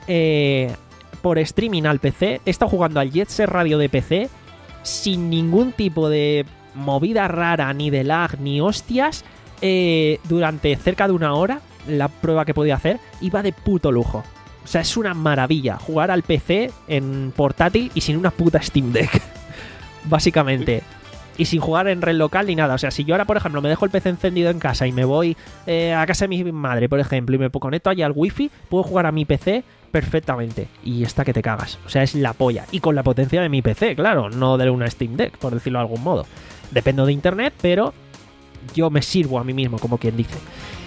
eh, por streaming al P C. He estado jugando al Jet Set Radio de P C sin ningún tipo de movida rara, ni de lag, ni hostias, eh, durante cerca de una hora. La prueba que podía hacer iba de puto lujo. O sea, es una maravilla jugar al P C en portátil y sin una puta Steam Deck. Básicamente. Y sin jugar en red local ni nada. O sea, si yo ahora, por ejemplo, me dejo el P C encendido en casa y me voy eh, a casa de mi madre, por ejemplo, y me conecto allá al wifi, puedo jugar a mi P C perfectamente. Y está que te cagas. O sea, es la polla. Y con la potencia de mi P C, claro. No de una Steam Deck, por decirlo de algún modo. Dependo de internet, pero yo me sirvo a mí mismo, como quien dice.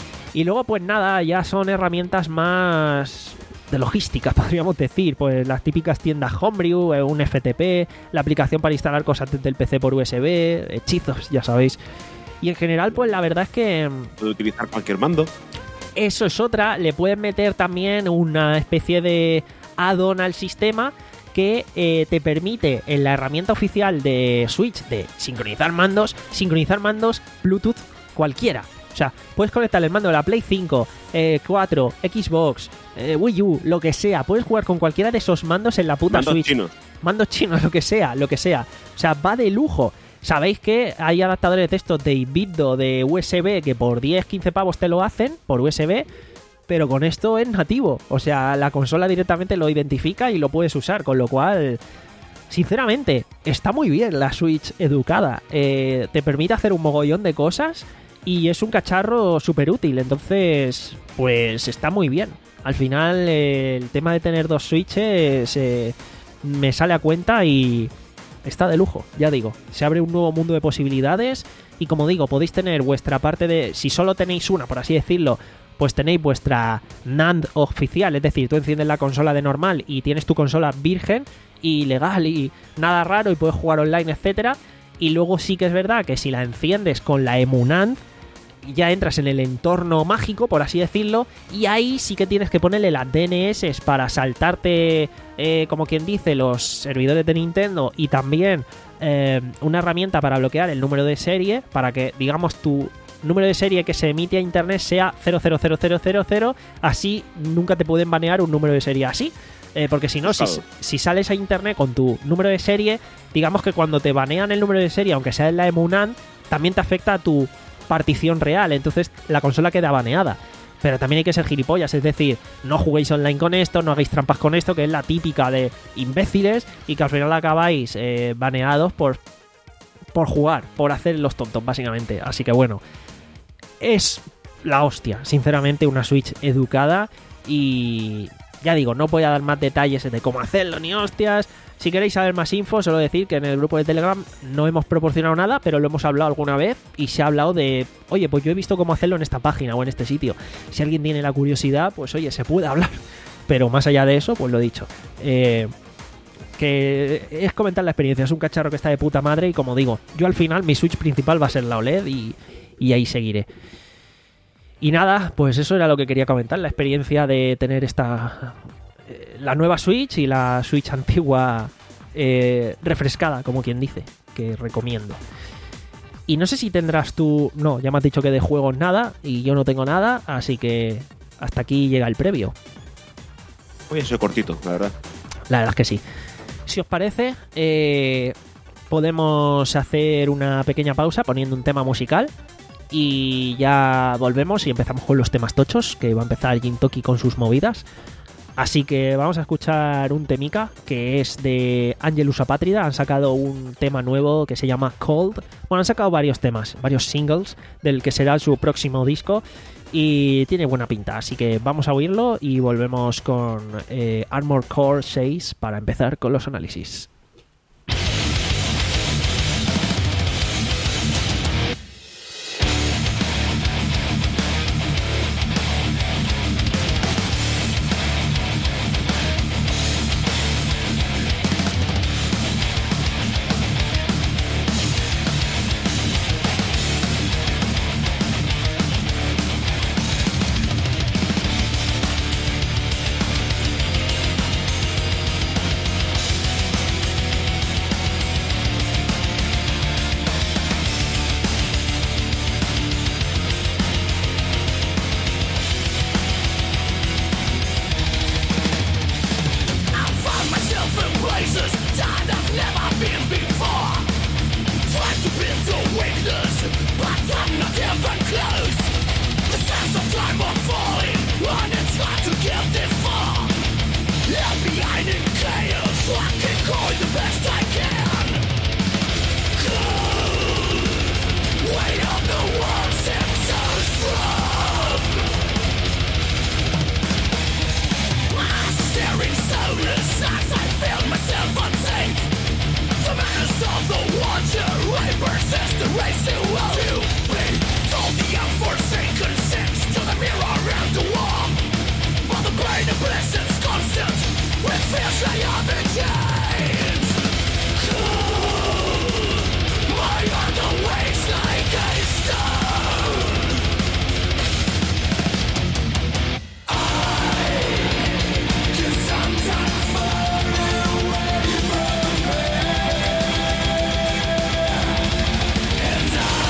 Y luego, pues nada, ya son herramientas más... de logística, podríamos decir, pues las típicas tiendas Homebrew, un F T P, la aplicación para instalar cosas desde el P C por U S B, hechizos, ya sabéis. Y en general, pues la verdad es que... puede utilizar cualquier mando. Eso es otra, le puedes meter también una especie de add-on al sistema que eh, te permite en la herramienta oficial de Switch de sincronizar mandos, sincronizar mandos Bluetooth cualquiera. O sea, puedes conectar el mando de la Play cinco, eh, cuatro, Xbox, eh, Wii U, lo que sea. Puedes jugar con cualquiera de esos mandos en la puta mandos Switch. Chinos. Mandos chinos, lo que sea, lo que sea. O sea, va de lujo. Sabéis que hay adaptadores de estos de Ibitdo, de U S B, que por diez, quince pavos te lo hacen, por U S B, pero con esto es nativo. O sea, la consola directamente lo identifica y lo puedes usar, con lo cual... Sinceramente, está muy bien la Switch educada. Eh, te permite hacer un mogollón de cosas... y es un cacharro súper útil, entonces pues está muy bien. Al final eh, el tema de tener dos Switches eh, me sale a cuenta y está de lujo, ya digo. Se abre un nuevo mundo de posibilidades y como digo, podéis tener vuestra parte de... si solo tenéis una, por así decirlo, pues tenéis vuestra N A N D oficial, es decir, tú enciendes la consola de normal y tienes tu consola virgen y legal y nada raro y puedes jugar online, etcétera. Y luego sí que es verdad que si la enciendes con la Emunant, ya entras en el entorno mágico, por así decirlo, y ahí sí que tienes que ponerle las D N S para saltarte, eh, como quien dice, los servidores de Nintendo, y también eh, una herramienta para bloquear el número de serie, para que, digamos, tu número de serie que se emite a internet sea cero cero cero cero cero cero, así nunca te pueden banear un número de serie así. Eh, porque si no, si, si sales a internet con tu número de serie, digamos que cuando te banean el número de serie, aunque sea en la Emunant, también te afecta a tu partición real, entonces la consola queda baneada. Pero también hay que ser gilipollas, es decir, no juguéis online con esto, no hagáis trampas con esto, que es la típica de imbéciles y que al final acabáis eh, baneados por, por jugar, por hacer los tontos, básicamente. Así que bueno, es la hostia, sinceramente, una Switch educada. Y ya digo, no voy a dar más detalles de cómo hacerlo ni hostias. Si queréis saber más info, solo decir que en el grupo de Telegram no hemos proporcionado nada, pero lo hemos hablado alguna vez y se ha hablado de, oye, pues yo he visto cómo hacerlo en esta página o en este sitio. Si alguien tiene la curiosidad, pues oye, se puede hablar. Pero más allá de eso, pues lo dicho. Eh, que es comentar la experiencia. Es un cacharro que está de puta madre y, como digo, yo al final mi Switch principal va a ser la O L E D y, y ahí seguiré. Y nada, pues eso era lo que quería comentar, la experiencia de tener esta... la nueva Switch y la Switch antigua eh, refrescada, como quien dice, que recomiendo. Y no sé si tendrás tú... No, ya me has dicho que de juegos nada y yo no tengo nada, así que hasta aquí llega el previo. Hoy ha sido cortito, la verdad. La verdad es que sí. Si os parece, eh, podemos hacer una pequeña pausa poniendo un tema musical y ya volvemos y empezamos con los temas tochos, que va a empezar Jin Toki con sus movidas. Así que vamos a escuchar un temica que es de Angelus Apátrida. Han sacado un tema nuevo que se llama Cold. Bueno, han sacado varios temas, varios singles del que será su próximo disco y tiene buena pinta. Así que vamos a oírlo y volvemos con eh, Armored Core seis para empezar con los análisis. And I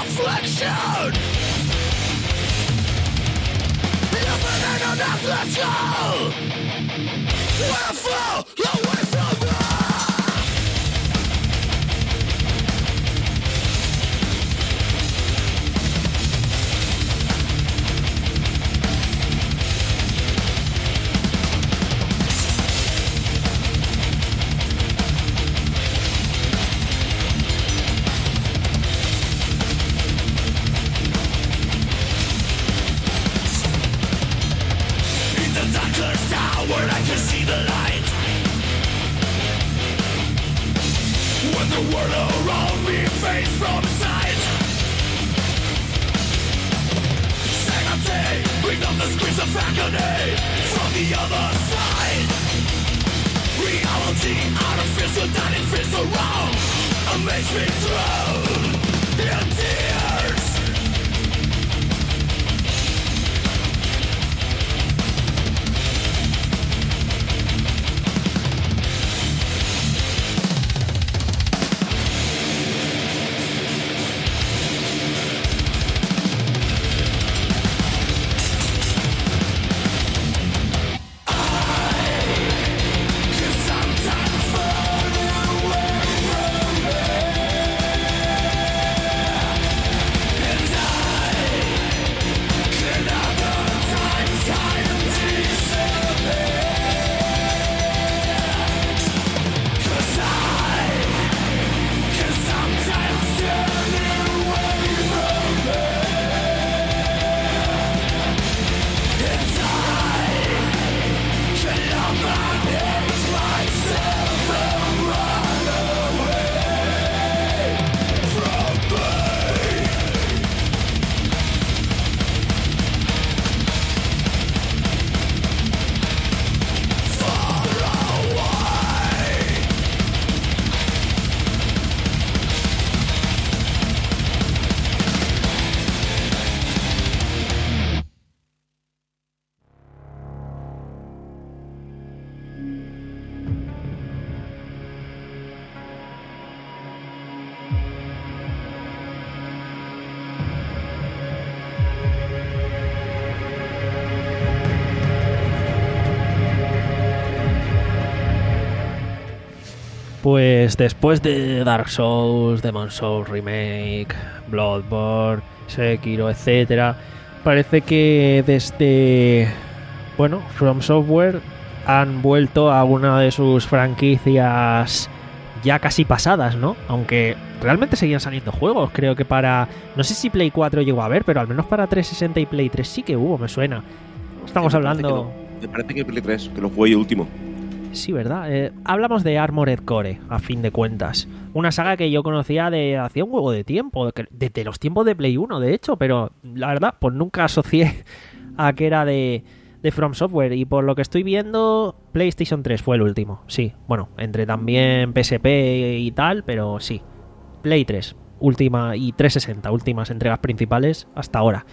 Pues después de Dark Souls, Demon Souls Remake, Bloodborne, Sekiro, etcétera, parece que desde, bueno, From Software han vuelto a una de sus franquicias ya casi pasadas, ¿no? Aunque realmente seguían saliendo juegos, creo que para... No sé si Play cuatro llegó a ver, pero al menos para trescientos sesenta y Play tres sí que hubo, me suena. Estamos me hablando... Parece que no. Me parece que Play tres, que lo jugué yo último. Sí, ¿verdad? Eh, hablamos de Armored Core, a fin de cuentas. Una saga que yo conocía de hacía un huevo de tiempo, desde los tiempos de Play uno, de hecho, pero la verdad, pues nunca asocié a que era de, de From Software. Y por lo que estoy viendo, PlayStation tres fue el último, sí. Bueno, entre también P S P y tal, pero sí. Play tres, última, y trescientos sesenta, últimas entregas principales hasta ahora.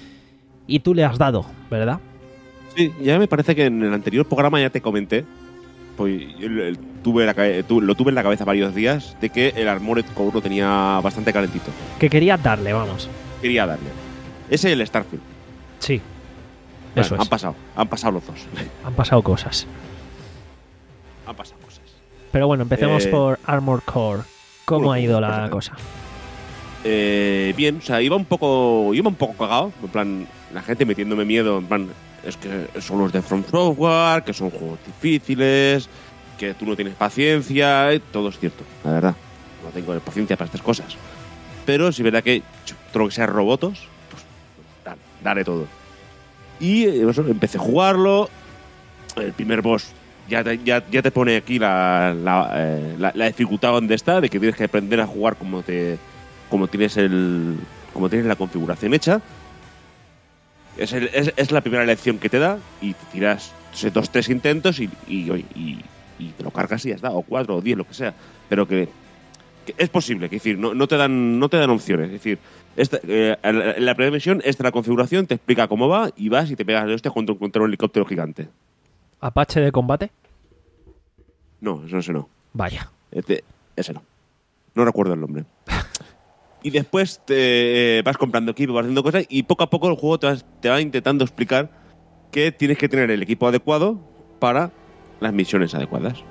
Y tú le has dado, ¿verdad? Sí, ya me parece que en el anterior programa ya te comenté. Pues yo tuve la, lo tuve en la cabeza varios días de que el Armored Core lo tenía bastante calentito. Que querías darle, vamos. Quería darle. Ese y el Starfield. Sí. Bueno, eso es. Han pasado, han pasado los dos. Han pasado cosas. Han pasado cosas. Pero bueno, empecemos eh, por Armored Core. ¿Cómo bueno, ha ido la pues, cosa? Eh, bien, o sea, iba un poco, iba un poco cagado. En plan, la gente metiéndome miedo. En plan, es que son los de From Software, que son juegos difíciles, que tú no tienes paciencia. Y todo es cierto, la verdad. No tengo paciencia para estas cosas. Pero si es verdad que todo lo que sea robots, pues dale, dale todo. Y eh, eso, empecé a jugarlo. El primer boss ya te, ya, ya te pone aquí la, la, eh, la, la dificultad donde está, de que tienes que aprender a jugar como te como tienes el como tienes la configuración hecha. Es, el, es, es la primera lección que te da y te tiras dos, tres intentos y, y, y, y te lo cargas y ya está, o cuatro, o diez, lo que sea. Pero que, que es posible, que decir, no, no te dan no te dan opciones. Es decir, esta, eh, en la primera misión, esta es la configuración, te explica cómo va y vas y te pegas de hostia contra, contra un helicóptero gigante. ¿Apache de combate? No, eso, ese no. Vaya. Este, ese no. No recuerdo el nombre. Y después te eh, vas comprando equipo, vas haciendo cosas y poco a poco el juego te va, te va intentando explicar que tienes que tener el equipo adecuado para las misiones adecuadas.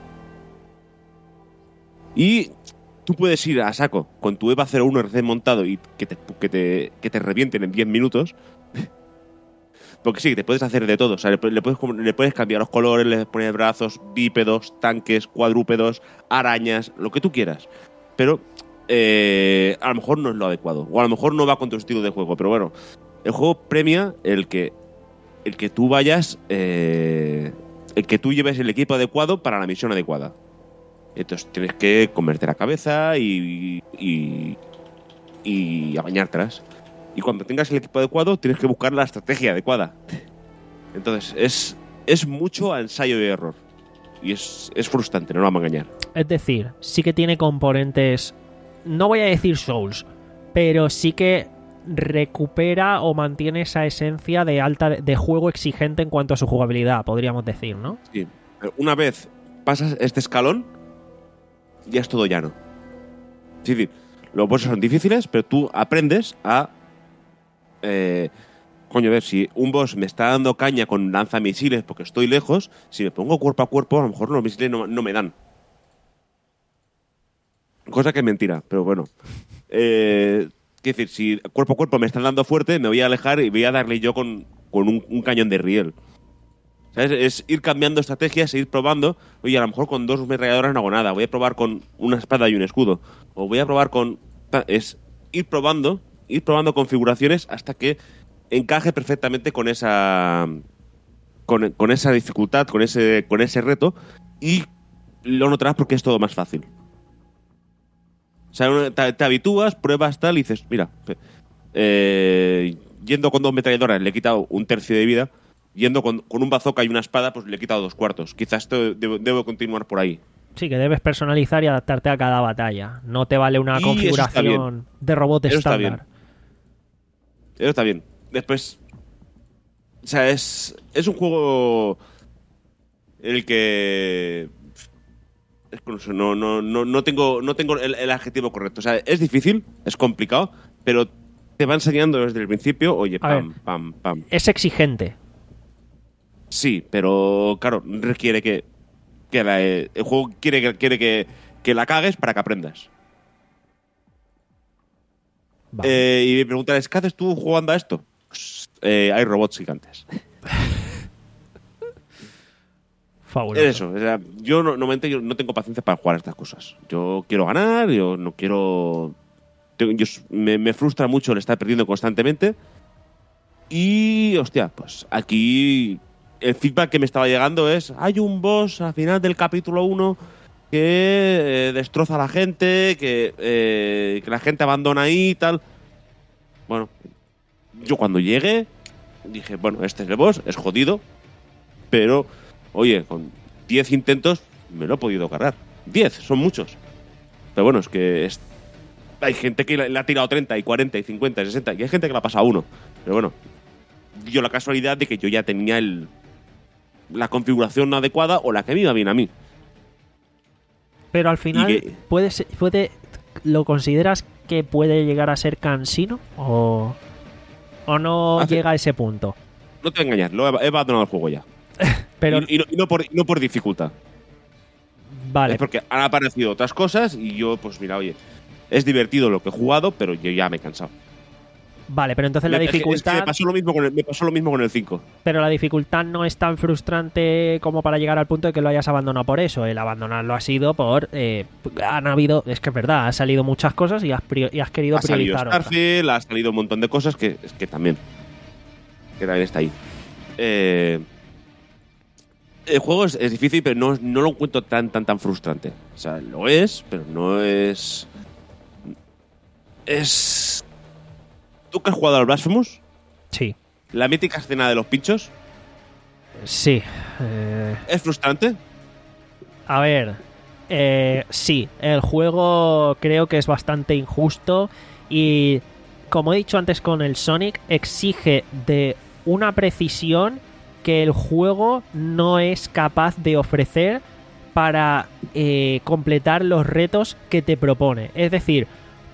Y tú puedes ir a saco con tu EVA cero uno recién montado y que te, que te, que te revienten en diez minutos. Porque sí, te puedes hacer de todo. O sea, le, le, puedes, le puedes cambiar los colores, le puedes poner brazos, bípedos, tanques, cuadrúpedos, arañas, lo que tú quieras. Pero eh, a lo mejor no es lo adecuado. O a lo mejor no va con tu estilo de juego. Pero bueno, el juego premia el que, el que tú vayas... Eh, el que tú lleves el equipo adecuado para la misión adecuada. Entonces tienes que comerte la cabeza y, y, y a bañártelas. Y cuando tengas el equipo adecuado, tienes que buscar la estrategia adecuada. Entonces, es, es mucho ensayo y error. Y es, es frustrante, no lo vamos a engañar. Es decir, sí que tiene componentes, no voy a decir Souls, pero sí que recupera o mantiene esa esencia de alta de juego exigente en cuanto a su jugabilidad, podríamos decir, ¿no? Sí. Una vez pasas este escalón, ya es todo llano. Es decir, los bosses son difíciles, pero tú aprendes a... Eh, coño, a ver, si un boss me está dando caña con lanzamisiles porque estoy lejos, si me pongo cuerpo a cuerpo, a lo mejor los misiles no, no me dan. Cosa que es mentira, pero bueno. Eh, quiero decir, si cuerpo a cuerpo me están dando fuerte, me voy a alejar y voy a darle yo con, con un, un cañón de riel. ¿Sabes? Es ir cambiando estrategias e ir probando. Oye, a lo mejor con dos ametralladoras no hago nada. Voy a probar con una espada y un escudo. O voy a probar con... Es ir probando... ir probando configuraciones hasta que encaje perfectamente con esa con, con esa dificultad, con ese con ese reto, y lo notarás porque es todo más fácil. O sea, te, te habitúas, pruebas tal y dices, mira, eh, yendo con dos metralladoras le he quitado un tercio de vida, yendo con, con un bazooka y una espada pues le he quitado dos cuartos. Quizás te, debo, debo continuar por ahí. Sí, que debes personalizar y adaptarte a cada batalla. No te vale una y configuración de robot eso estándar. Eso está bien. Después, o sea, es, es un juego en el que es con eso, no, no, no, no tengo, no tengo el, el adjetivo correcto. O sea, es difícil, es complicado, pero te va enseñando desde el principio, oye, A pam, ver, pam, pam. Es exigente. Sí, pero claro, requiere que, que la, el juego quiere, que, quiere que, que la cagues para que aprendas. Vale. Eh, y me preguntarás, ¿qué haces tú jugando a esto? Pues, eh, hay robots gigantes. Fabuloso. Es eso. O sea, yo no, normalmente yo no tengo paciencia para jugar a estas cosas. Yo quiero ganar, yo no quiero... Yo, me, me frustra mucho el estar perdiendo constantemente. Y, hostia, pues aquí el feedback que me estaba llegando es: hay un boss al final del capítulo uno que eh, destroza a la gente, que, eh, que la gente abandona ahí y tal. Bueno, yo cuando llegué dije, bueno, este es el boss, es jodido, pero, oye, con diez intentos me lo he podido cargar. diez, son muchos. Pero bueno, es que es, hay gente que le ha tirado treinta y cuarenta y cincuenta y sesenta, y hay gente que la ha pasado uno. Pero bueno, dio la casualidad de que yo ya tenía el, la configuración adecuada o la que me iba bien a mí. Pero al final, que... puede, ser- puede ¿lo consideras que puede llegar a ser cansino? ¿O, o no Hace- llega a ese punto? No te voy a engañar, lo he, he abandonado el juego ya. Pero, y, y no, y no por, y no por dificultad. vale, Es porque han aparecido otras cosas y yo, pues mira, oye, es divertido lo que he jugado, pero yo ya me he cansado. vale, pero entonces la Me- es que- es que dificultad... me, pasó lo mismo con el, me pasó lo mismo con el cinco. Pero la dificultad no es tan frustrante como para llegar al punto de que lo hayas abandonado por eso. El abandonarlo ha sido por... Eh, han habido... Es que es verdad, han salido muchas cosas y has, prior- y has querido Ha salido priorizar otras. Starfield, ha salido un montón de cosas que, es que también. Que también está ahí. Eh, el juego es, es difícil, pero no, no lo encuentro tan, tan, tan frustrante. O sea, lo es, pero no es. Es. ¿Tú que has jugado al Blasphemous? Sí, La mítica escena de los pinchos. sí. Eh, ¿Es frustrante? a ver, eh, sí, el juego creo que es bastante injusto y, como he dicho antes con el Sonic, exige de una precisión que el juego no es capaz de ofrecer para eh, completar los retos que te propone. Es decir,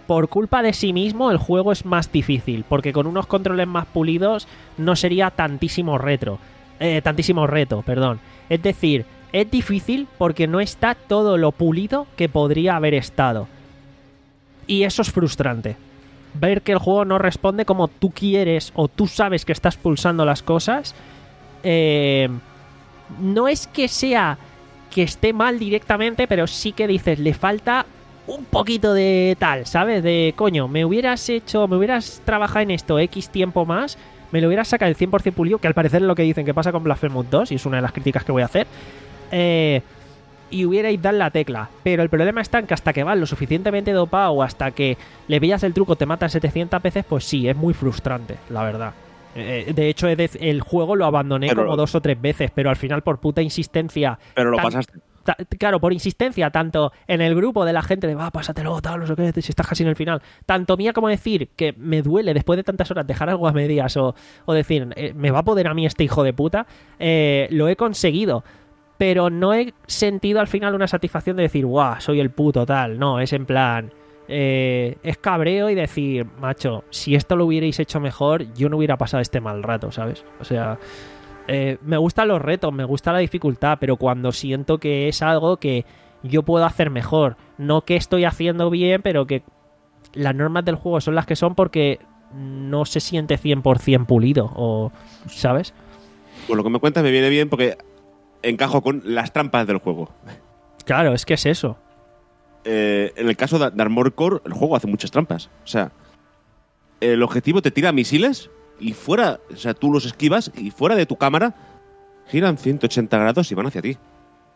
por culpa de sí mismo el juego es más difícil, porque con unos controles más pulidos no sería tantísimo retro, eh, tantísimo reto, perdón. Es decir, es difícil porque no está todo lo pulido que podría haber estado. Y eso es frustrante. Ver que el juego no responde como tú quieres o tú sabes que estás pulsando las cosas. Eh, no es que sea que esté mal directamente, pero sí que dices, le falta un poquito de tal, ¿sabes? De, coño, me hubieras hecho, me hubieras trabajado en esto X tiempo más, me lo hubieras sacado el cien por ciento pulido, que al parecer es lo que dicen que pasa con Blasphemous dos, y es una de las críticas que voy a hacer. Eh... Y hubierais dado la tecla. Pero el problema está en que hasta que vas lo suficientemente dopado o hasta que le veas el truco te matan setecientas veces, pues sí, es muy frustrante, la verdad. Eh, de hecho, el juego lo abandoné pero, como dos o tres veces, pero al final por puta insistencia... Pero lo tan, pasaste. Ta, claro, por insistencia, tanto en el grupo de la gente de va, pásatelo, tal, no sé qué, si estás casi en el final. Tanto mía como decir que me duele después de tantas horas dejar algo a medias o, o decir, eh, me va a poder a mí este hijo de puta, eh, lo he conseguido. Pero no he sentido al final una satisfacción de decir, guau, soy el puto tal. No, es en plan... Eh, es cabreo y decir, macho, si esto lo hubierais hecho mejor, yo no hubiera pasado este mal rato, ¿sabes? O sea, eh, me gustan los retos, me gusta la dificultad, pero cuando siento que es algo que yo puedo hacer mejor, no que estoy haciendo bien, pero que las normas del juego son las que son porque no se siente cien por ciento pulido, o, ¿sabes? Pues lo que me cuentas me viene bien porque... encajo con las trampas del juego. Claro, es que es eso. Eh, en el caso de Armored Core, el juego hace muchas trampas. O sea, el objetivo te tira misiles y fuera, o sea, tú los esquivas y fuera de tu cámara giran ciento ochenta grados y van hacia ti.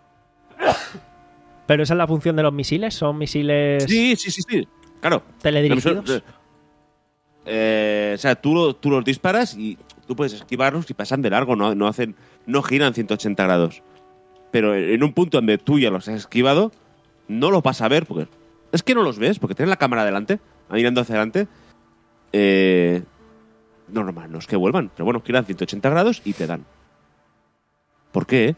Pero esa es la función de los misiles, son misiles... Sí, sí, sí, sí. Claro. Teledirigidos. Eh, o sea, tú, tú los disparas y tú puedes esquivarlos y pasan de largo, no, no hacen... no giran ciento ochenta grados. Pero en un punto donde tú ya los has esquivado, no lo vas a ver, porque es que no los ves, porque tienes la cámara delante, mirando hacia adelante. Eh, no, normal, no es que vuelvan, pero bueno, giran ciento ochenta grados y te dan. ¿Por qué?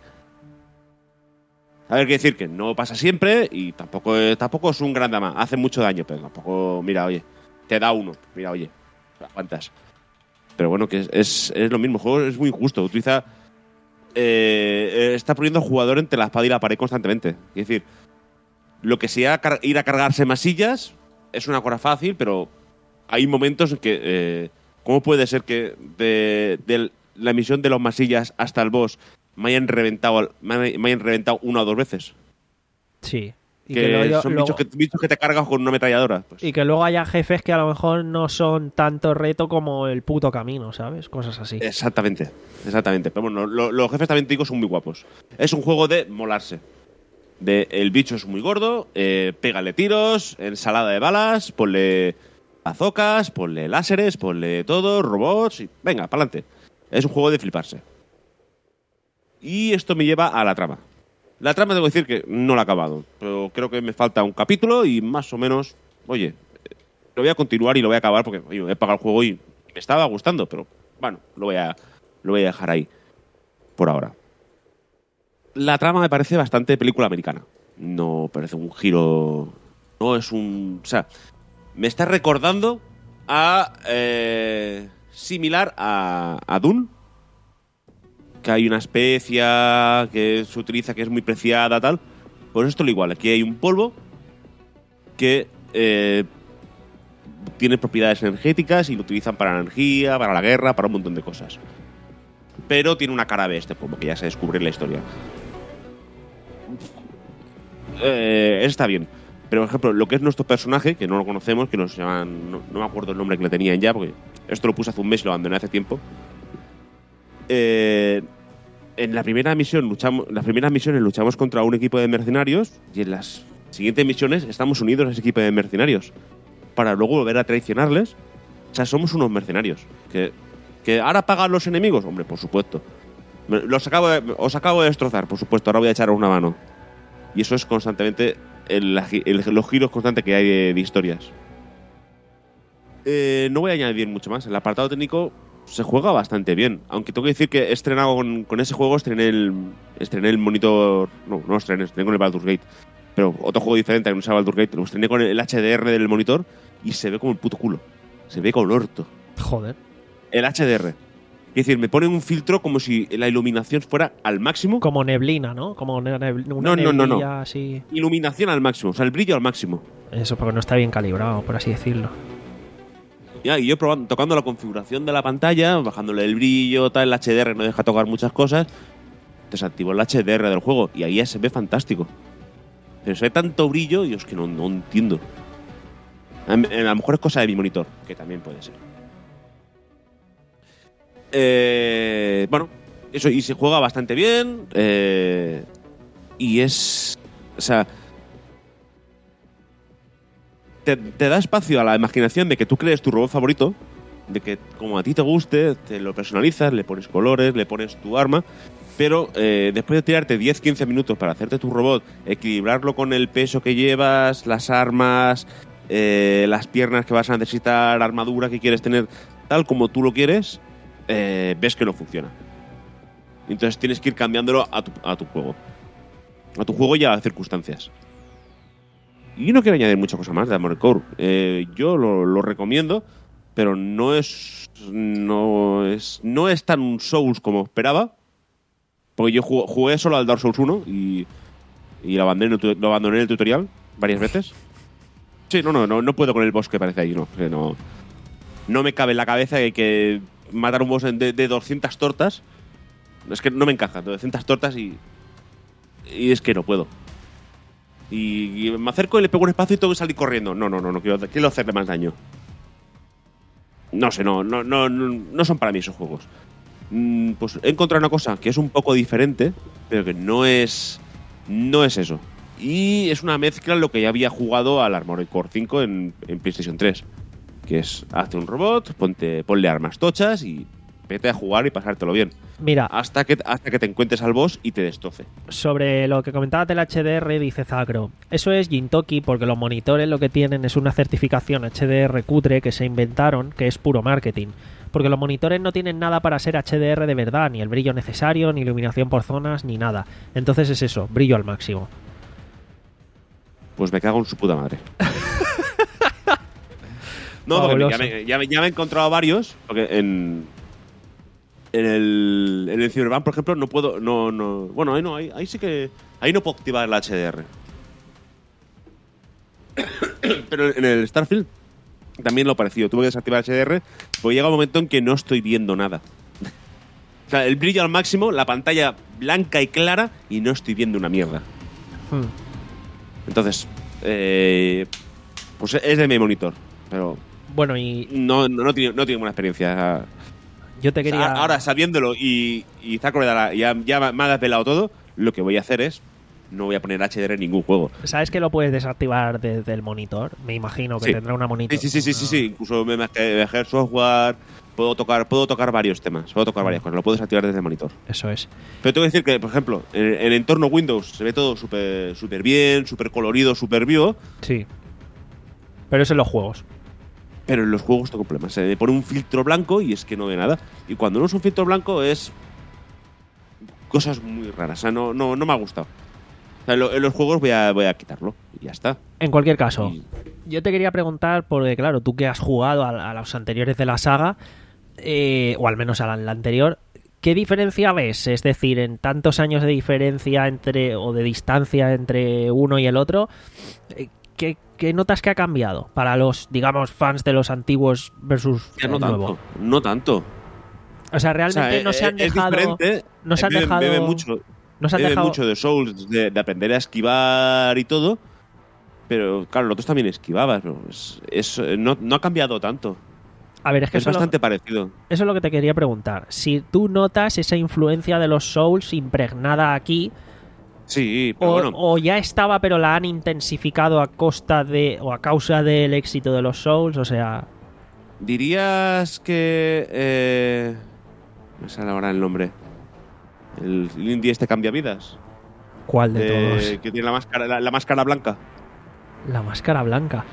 A ver, qué decir que no pasa siempre y tampoco, tampoco es un gran dama. Hace mucho daño, pero tampoco, mira, oye, te da uno, mira, oye, aguantas. Pero bueno, que es, es, es lo mismo, el juego es muy injusto, utiliza... Eh, está poniendo al jugador entre la espada y la pared constantemente. Es decir, lo que sea car- ir a cargarse masillas es una cosa fácil, pero hay momentos en que... Eh, ¿Cómo puede ser que de, de la misión de los masillas hasta el boss me hayan reventado, me hayan reventado una o dos veces? Sí. Y que, que luego, son luego, bichos, que, bichos que te cargas con una ametralladora. Pues. Y que luego haya jefes que a lo mejor no son tanto reto como el puto camino, ¿sabes? Cosas así. Exactamente, exactamente. Pero bueno, lo, los jefes también te digo son muy guapos. Es un juego de molarse. De, el bicho es muy gordo, eh, pégale tiros, ensalada de balas, ponle bazocas, ponle láseres, ponle todo, robots y venga, pa'lante. Es un juego de fliparse. Y esto me lleva a la trama. La trama debo decir que no la he acabado, pero creo que me falta un capítulo y más o menos, oye, lo voy a continuar y lo voy a acabar porque oye, he pagado el juego y me estaba gustando, pero bueno, lo voy a, lo voy a dejar ahí por ahora. La trama me parece bastante película americana. No parece un giro... No es un... O sea, me está recordando a... Eh, similar a, a Dune. Que hay una especia que se utiliza que es muy preciada, tal. Pues esto es lo igual. Aquí hay un polvo que eh, tiene propiedades energéticas y lo utilizan para la energía, para la guerra, para un montón de cosas. Pero tiene una cara B este polvo, que ya se descubre en la historia. Eh, está bien. Pero, por ejemplo, lo que es nuestro personaje, que no lo conocemos, que nos llaman... No, no me acuerdo el nombre que le tenían ya, porque esto lo puse hace un mes y lo abandoné hace tiempo. Eh, en la primera misión luchamos, las primeras misiones luchamos contra un equipo de mercenarios y en las siguientes misiones estamos unidos a ese equipo de mercenarios para luego volver a traicionarles. O sea, somos unos mercenarios. ¿Que, que ahora pagan los enemigos? Hombre, por supuesto. Los acabo de, os acabo de destrozar, por supuesto. Ahora voy a echaros una mano. Y eso es constantemente el, el, los giros constantes que hay de, de historias. Eh, no voy a añadir mucho más. El apartado técnico se juega bastante bien. Aunque tengo que decir que he estrenado con, con ese juego, estrené el, estrené el monitor... No, no estrené, estrené con el Baldur's Gate. Pero otro juego diferente que no se llama Baldur's Gate. Lo estrené con el H D R del monitor y se ve como el puto culo. Se ve como el orto. Joder. El H D R. Es decir, me ponen un filtro como si la iluminación fuera al máximo. Como neblina, ¿no? Como ne- nebl- una No, no, no, no. neblilla así. Iluminación al máximo, o sea, el brillo al máximo. Eso porque no está bien calibrado, por así decirlo. Ya, y yo probando, tocando la configuración de la pantalla, bajándole el brillo, tal, el H D R no deja tocar muchas cosas. Desactivo el H D R del juego y ahí ya se ve fantástico. Pero se ve tanto brillo y es que no, no entiendo. A, a lo mejor es cosa de mi monitor, que también puede ser. Eh, bueno, eso, y se juega bastante bien. Eh, y es. O sea. Te, te da espacio a la imaginación de que tú crees tu robot favorito, de que como a ti te guste, te lo personalizas, le pones colores, le pones tu arma, pero eh, después de tirarte diez a quince minutos para hacerte tu robot, equilibrarlo con el peso que llevas, las armas, eh, las piernas que vas a necesitar, armadura que quieres tener, tal como tú lo quieres, eh, ves que no funciona. Entonces tienes que ir cambiándolo a tu, a tu juego. A tu juego y a las circunstancias. Y no quiero añadir mucha cosa más de Armored Core. Eh, yo lo, lo recomiendo, pero no es, no es no es tan un Souls como esperaba. Porque yo jugué, jugué solo al Dark Souls uno y, y lo, abandoné, lo abandoné en el tutorial varias veces. Sí, no, no, no, no puedo con el boss que parece ahí, no. Que no, no me cabe en la cabeza que, que matar un boss de, de doscientas tortas. Es que no me encaja, doscientas tortas y, y es que no puedo. Y, y me acerco y le pego un espacio y tengo que salir corriendo. No, no, no, no quiero, quiero hacerle más daño. No sé, no, no, no, no son para mí esos juegos. Mm, pues he encontrado una cosa que es un poco diferente, pero que no es, no es eso. Y es una mezcla en lo que ya había jugado al Armored Core cinco en, en PlayStation tres. Que es, hazte un robot, ponte, ponle armas tochas y vete a jugar y pasártelo bien. Mira, Hasta que, hasta que te encuentres al boss y te destroce. sobre lo que comentabas del H D R, dice Zacro. Eso es Gintoki porque los monitores lo que tienen es una certificación H D R cutre que se inventaron, que es puro marketing. Porque los monitores no tienen nada para ser H D R de verdad, ni el brillo necesario, ni iluminación por zonas, ni nada. Entonces es eso, brillo al máximo. Pues me cago en su puta madre. No, porque Fabuloso. ya me, ya, me, ya me he encontrado varios. Porque en. En el. En el Cyberpunk, por ejemplo, no puedo. No, no. Bueno, ahí no, ahí, ahí sí que. Ahí no puedo activar el H D R. Pero en el Starfield también lo parecido. Tuve que desactivar el H D R. Porque llega un momento en que no estoy viendo nada. O sea, el brillo al máximo, la pantalla blanca y clara, y no estoy viendo una mierda. Hmm. Entonces, eh, pues es de mi monitor, pero Bueno, y no, no, no, tiene, no tiene buena experiencia. yo te quería... O sea, ahora, sabiéndolo y, y Zacro ya, ya me ha desvelado todo, lo que voy a hacer es, no voy a poner H D R en ningún juego. ¿Sabes que lo puedes desactivar desde el monitor? Me imagino que Sí. tendrá una monitor. Sí, sí, sí, sí, sí, sí. Incluso me bajé el software, puedo tocar, puedo tocar varios temas, puedo tocar varias cosas, lo puedo desactivar desde el monitor. Eso es. Pero tengo que decir que, por ejemplo, en, en el entorno Windows se ve todo súper súper bien, súper colorido, súper vivo. Sí. Pero es en los juegos. Pero en los juegos tengo problemas. Se me pone un filtro blanco y es que no ve nada. Y cuando no es un filtro blanco es cosas muy raras. O sea, no, no, no me ha gustado. O sea, en, lo, en los juegos voy a, voy a quitarlo y ya está. En cualquier caso, Y- yo te quería preguntar, porque claro, tú que has jugado a, a los anteriores de la saga, eh, o al menos a la, la anterior, ¿qué diferencia ves? Es decir, en tantos años de diferencia entre o de distancia entre uno y el otro, eh, ¿qué, qué notas que ha cambiado para los, digamos, fans de los antiguos versus Ya el no nuevo? tanto. No tanto. O sea, realmente O sea, no se eh, han es dejado... diferente. no se han Bebe- dejado- bebe mucho, No se han bebe dejado... mucho de Souls, de, de aprender a esquivar y todo. Pero claro, los otros también esquivabas. Pero es, es- no, no ha cambiado tanto. A ver, es que Es eso lo- bastante parecido. Eso es lo que te quería preguntar. Si tú notas esa influencia de los Souls impregnada aquí, Sí, pero o, bueno. o ya estaba pero la han intensificado a costa de o a causa del éxito de los Souls, o sea, ¿Dirías que... Eh, me sale ahora el nombre. El indie este cambia vidas. ¿cuál de Eh, todos? que tiene la máscara, la, la máscara blanca. La máscara blanca.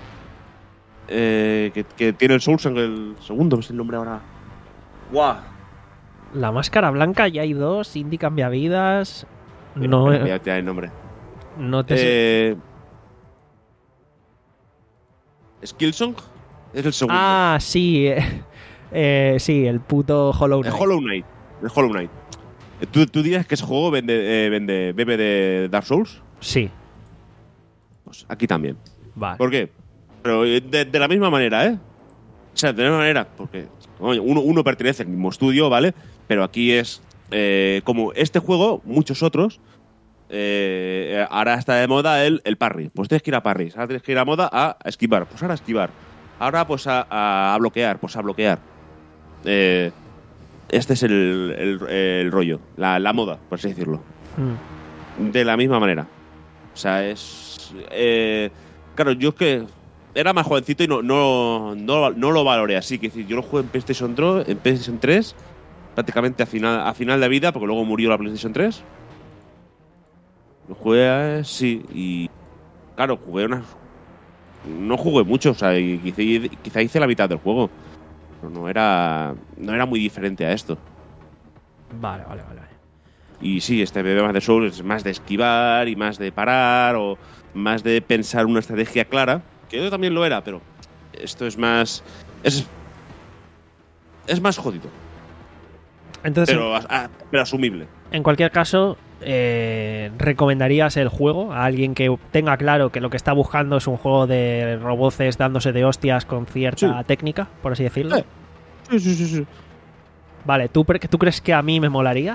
Eh, que, que tiene el Souls en el segundo, no sé el nombre ahora. ¡Guau! La máscara blanca ya hay dos, Indie cambia vidas. No, Voy a tirar el nombre. no te sé. Eh, ¿Skillsong? Es el segundo. Ah, sí. eh, eh, sí, el puto Hollow el Knight. Hollow Knight. El Hollow Knight. ¿Tú, tú dirías que ese juego vende, eh, vende, bebe de Dark Souls? Sí, Pues aquí también. vale. ¿Por qué? Pero de, de la misma manera, ¿eh? O sea, de la misma manera, porque oye, uno, uno pertenece al mismo estudio, ¿vale? Pero aquí es eh, como este juego, muchos otros, eh, ahora está de moda el, el parry. Pues tienes que ir a parry. Ahora tienes que ir a moda a esquivar. Pues ahora a esquivar. Ahora pues a, a bloquear. Pues a bloquear. Eh, este es el, el, el rollo, la, la moda, por así decirlo. Mm. De la misma manera. O sea, es... Eh, claro, yo es que era más jovencito y no, no, no, no lo valoré así. Que decir, yo lo jugué en PlayStation, tres, en PlayStation tres, prácticamente a final, a final de vida, porque luego murió la PlayStation tres. Lo jugué, sí, y claro, jugué unas... No jugué mucho, o sea, y quizá, quizá hice la mitad del juego. Pero no era, no era muy diferente a esto. Vale, vale, vale. Y sí, este bebé más de Souls es más de esquivar y más de parar o más de pensar una estrategia clara, que yo también lo era, pero esto es más... Es, es más jodido, Entonces, pero, a- pero asumible. en cualquier caso, eh, ¿recomendarías el juego a alguien que tenga claro que lo que está buscando es un juego de roboces dándose de hostias con cierta Sí. técnica, por así decirlo? Sí. Sí, sí, sí, sí. Vale, ¿tú, pre- ¿tú crees que a mí me molaría?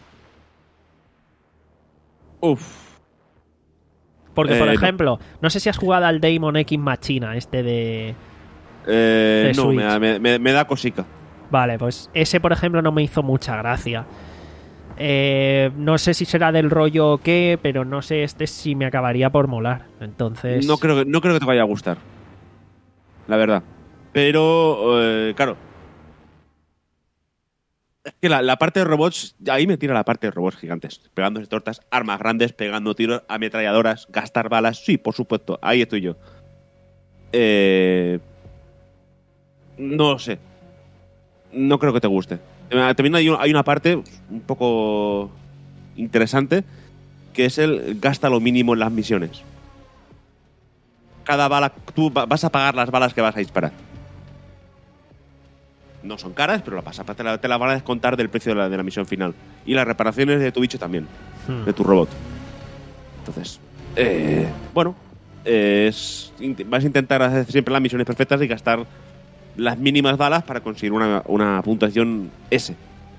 Uf. Porque, Eh, por no. ejemplo, no sé si has jugado al Daemon X Machina, este de... Eh, De no, Switch. me, da- me, me- me da cosica. Vale, pues ese, por ejemplo, no me hizo mucha gracia. Eh, no sé si será del rollo o qué, pero no sé este si me acabaría por molar. Entonces... No creo, que, no creo que te vaya a gustar. La verdad. Pero, eh, claro. Es que la, la parte de robots, ahí me tira la parte de robots gigantes. Pegándose tortas, armas grandes, pegando tiros, ametralladoras, gastar balas. Sí, por supuesto, ahí estoy yo. Eh, no lo sé. No creo que te guste. Eh, También hay, un- hay una parte un poco interesante, que es el gasta lo mínimo en las misiones. Cada bala, tú va- vas a pagar las balas que vas a disparar. No son caras, pero la vas a- te, la, te la van a descontar del precio de la, de la misión final. Y las reparaciones de tu bicho también, Hmm. de tu robot. Entonces, eh, bueno, es, int- vas a intentar hacer siempre las misiones perfectas y gastar las mínimas balas para conseguir una, una puntuación S.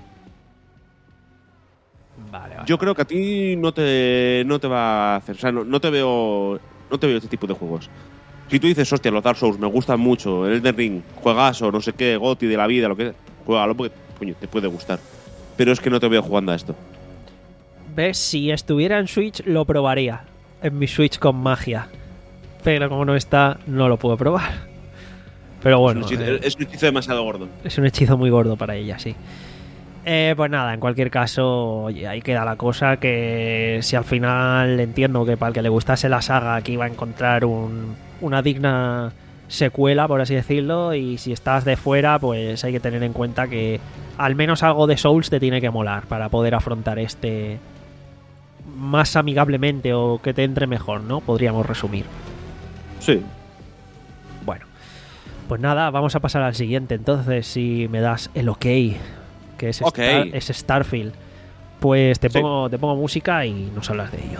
Vale, vale. Yo creo que a ti no te, no te va a hacer. O sea, no, no te veo. No te veo este tipo de juegos. Si tú dices, hostia, los Dark Souls me gustan mucho, el Elden Ring, juegas o no sé qué, Goti de la vida, lo que sea, juégalo porque, coño, te puede gustar. Pero es que no te veo jugando a esto. ¿Ves? Si estuviera en Switch, lo probaría. En mi Switch con magia. Pero como no está, no lo puedo probar. Pero bueno, es, un hechizo, eh, es un hechizo demasiado gordo. es un hechizo muy gordo para ella, sí. Eh, pues nada, en cualquier caso, oye, ahí queda la cosa, que si al final entiendo que para el que le gustase la saga aquí va a encontrar un, una digna secuela, por así decirlo, y si estás de fuera, pues hay que tener en cuenta que al menos algo de Souls te tiene que molar para poder afrontar este más amigablemente o que te entre mejor, ¿no? Podríamos resumir. Sí. Bueno, pues nada, vamos a pasar al siguiente. Entonces, si me das el ok, que es, Ok. Star- es Starfield, pues te Sí. pongo, te pongo música y nos hablas de ello.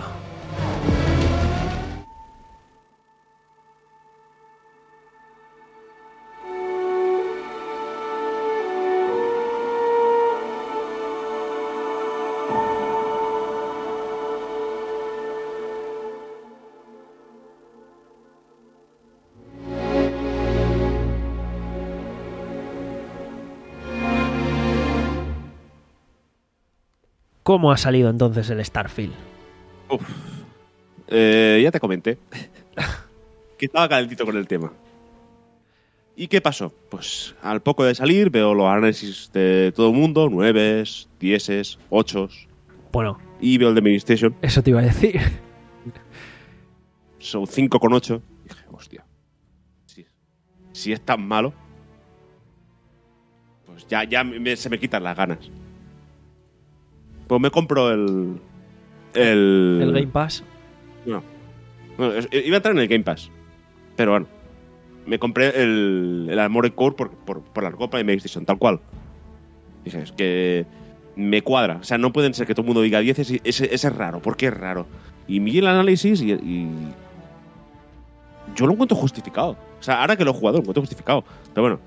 ¿Cómo ha salido entonces el Starfield? Uf. Eh, ya te comenté que estaba calentito con el tema. ¿Y qué pasó? Pues al poco de salir veo los análisis de todo el mundo, nueves, dieces, ochos, Bueno, y veo el de mi Station, eso te iba a decir. son cinco con ocho. Dije, hostia, si, si es tan malo, pues ya, ya me- se me quitan las ganas. Pues me compro el... El, El Game Pass. No. Bueno, es- iba a entrar en el Game Pass. Pero bueno. me compré el, el Armored Core por, por, por la Copa de PlayStation, tal cual. Dije, es que me cuadra. O sea, no pueden ser que todo el mundo diga diez, ese, ese es raro. ¿Por qué es raro? Y vi el análisis y, y yo lo encuentro justificado. O sea, ahora que lo he jugado, lo encuentro justificado. Pero bueno.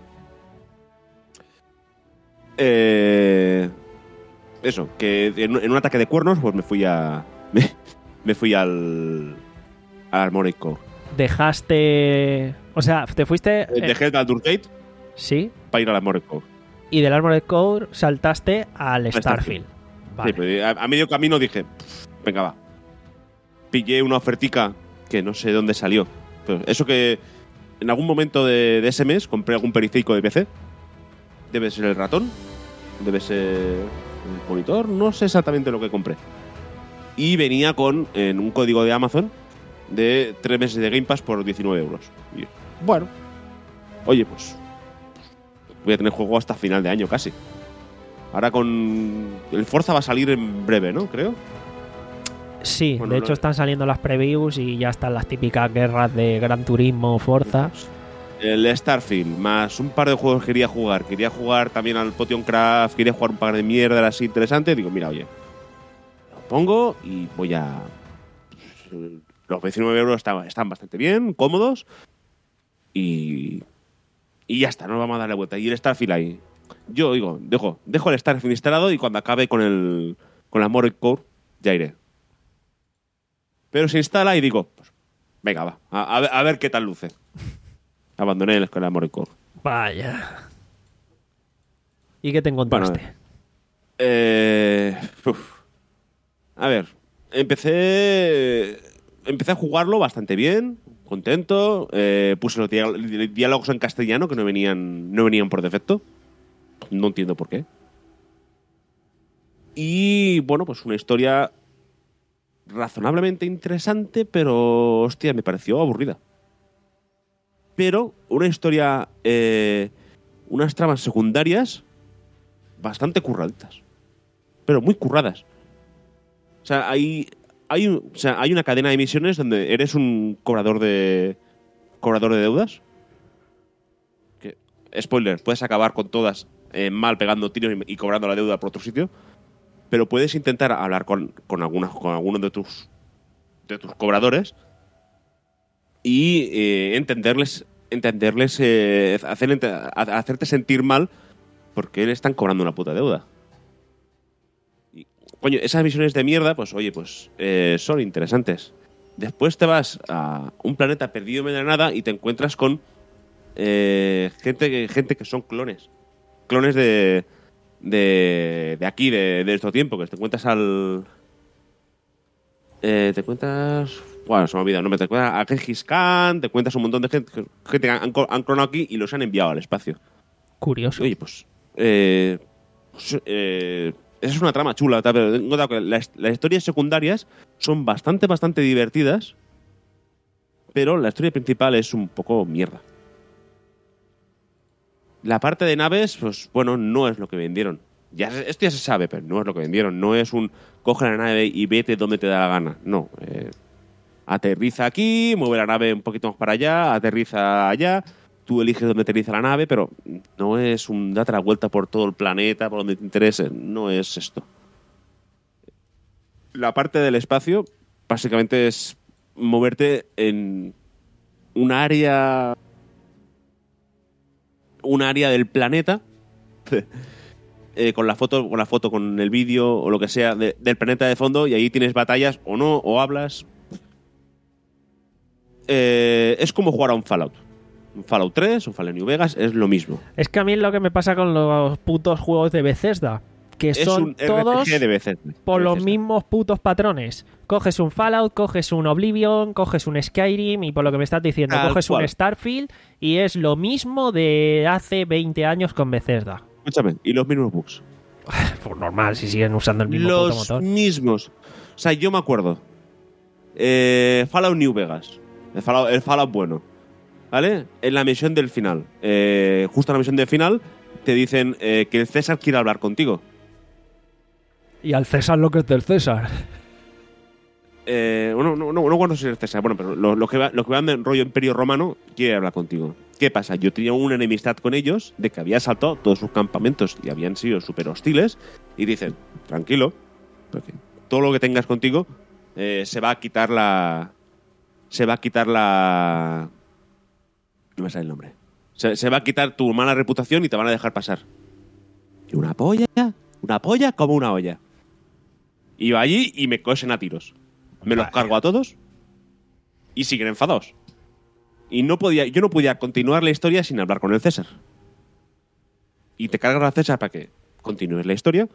Eh, eso, que en, en un ataque de cuernos, pues me fui a. Me, me fui al. al Armored Core. Dejaste. O sea, te fuiste. Eh, Dejé el Baldur's Gate Sí. para ir al Armored Core. Y del Armored Core saltaste al Starfield. Starfield. Vale. Sí, pues, a, a medio camino dije, venga, va. Pillé una ofertica que no sé dónde salió. Pero eso que en algún momento de, de ese mes compré algún periférico de P C. Debe ser el ratón, debe ser el monitor, no sé exactamente lo que compré. Y venía con en un código de Amazon de tres meses de Game Pass por diecinueve euros. Y yo, bueno, oye, pues voy a tener juego hasta final de año casi. Ahora con el Forza va a salir en breve, ¿no? Creo. Sí, Bueno, de no- hecho están saliendo las previews y ya están las típicas guerras de Gran Turismo, Forza. El Starfield, más un par de juegos que quería jugar. Quería jugar también al Potion Craft, quería jugar un par de mierdas así interesantes. Digo, mira, oye, lo pongo y voy a... Los diecinueve euros están, están bastante bien, cómodos. Y... Y ya está, no vamos a darle vuelta. Y el Starfield ahí. Yo digo, dejo, dejo el Starfield instalado y cuando acabe con el con la Armored Core, ya iré. Pero se instala y digo, pues, venga, va, a, a ver, a ver qué tal luce. Abandoné el Armored Core. Vaya. ¿Y qué te encontraste? Bueno, Eh, uf. A ver, empecé empecé a jugarlo bastante bien, contento. Eh, puse los diá- diálogos en castellano que no venían no venían por defecto. No entiendo por qué. Y bueno, pues una historia razonablemente interesante, pero hostia, me pareció aburrida. Pero una historia, eh, unas tramas secundarias bastante curraditas, pero muy curradas. O sea, hay, hay, un- o sea, hay una cadena de misiones donde eres un cobrador de cobrador de deudas. Que, spoiler, puedes acabar con todas eh, mal pegando tiros y, y cobrando la deuda por otro sitio, pero puedes intentar hablar con, con, alguna, con alguno de tus de tus cobradores y eh, entenderles, entenderles, eh, hacer, ente- ha- hacerte sentir mal porque le están cobrando una puta deuda. Y, coño, esas misiones de mierda, pues oye, pues eh, son interesantes. Después te vas a un planeta perdido en medio de la nada y te encuentras con eh, gente, que- gente que son clones. Clones de, de, de aquí, de, de nuestro tiempo, que te encuentras al... Eh, te cuentas... Bueno, se me ha olvidado, no me te cuentas a Gengis Khan, te cuentas un montón de gente, gente que han, han clonado aquí y los han enviado al espacio. Curioso. Oye, pues... Eh, pues, eh, esa es una trama chula, tal, pero tengo notado que las, las historias secundarias son bastante, bastante divertidas, pero la historia principal es un poco mierda. La parte de naves, pues bueno, no es lo que vendieron. Ya, se- esto ya se sabe, pero no es lo que vendieron. No es un coge la nave y vete donde te da la gana. No. Eh, aterriza aquí, mueve la nave un poquito más para allá, aterriza allá. Tú eliges dónde aterriza la nave, pero no es un date la vuelta por todo el planeta, por donde te interese. No es esto. La parte del espacio, básicamente, es moverte en un área. Un área del planeta. eh, con la foto, con la foto, con el vídeo o lo que sea de- del planeta de fondo, y ahí tienes batallas o no, o hablas. Eh, es como jugar a un Fallout. Un Fallout tres, un Fallout New Vegas, es lo mismo. Es que a mí es lo que me pasa con los putos juegos de Bethesda. Que Es son un todos R P G de Bethesda. por los Bethesda. mismos putos patrones. Coges un Fallout, coges un Oblivion, coges un Skyrim y por lo que me estás diciendo, Tal coges cual. un Starfield y es lo mismo de hace veinte años con Bethesda. Escúchame, y los mismos bugs. Pues normal, si siguen usando el mismo puto Los motor. mismos. O sea, yo me acuerdo. Eh, Fallout New Vegas. El Fallout, el Fallout bueno. ¿Vale? En la misión del final. Eh, justo en la misión del final te dicen eh, que el César quiere hablar contigo. Y al César lo que es del César. Eh, bueno, no, no, no cuando soy el César. Bueno, pero los lo que, va- los que van de rollo Imperio Romano quiere hablar contigo. ¿Qué pasa? Yo tenía una enemistad con ellos de que había saltado todos sus campamentos y habían sido súper hostiles. Y dicen, tranquilo, porque todo lo que tengas contigo eh, se va a quitar la... Se va a quitar la... No me sale el nombre. Se, se va a quitar tu mala reputación y te van a dejar pasar. Y una polla, una polla como una olla. Iba allí y me cosen a tiros. Me los cargo a todos y siguen enfadados. Y no podía, yo no podía continuar la historia sin hablar con el César. Y te cargas al César para que continúes la historia.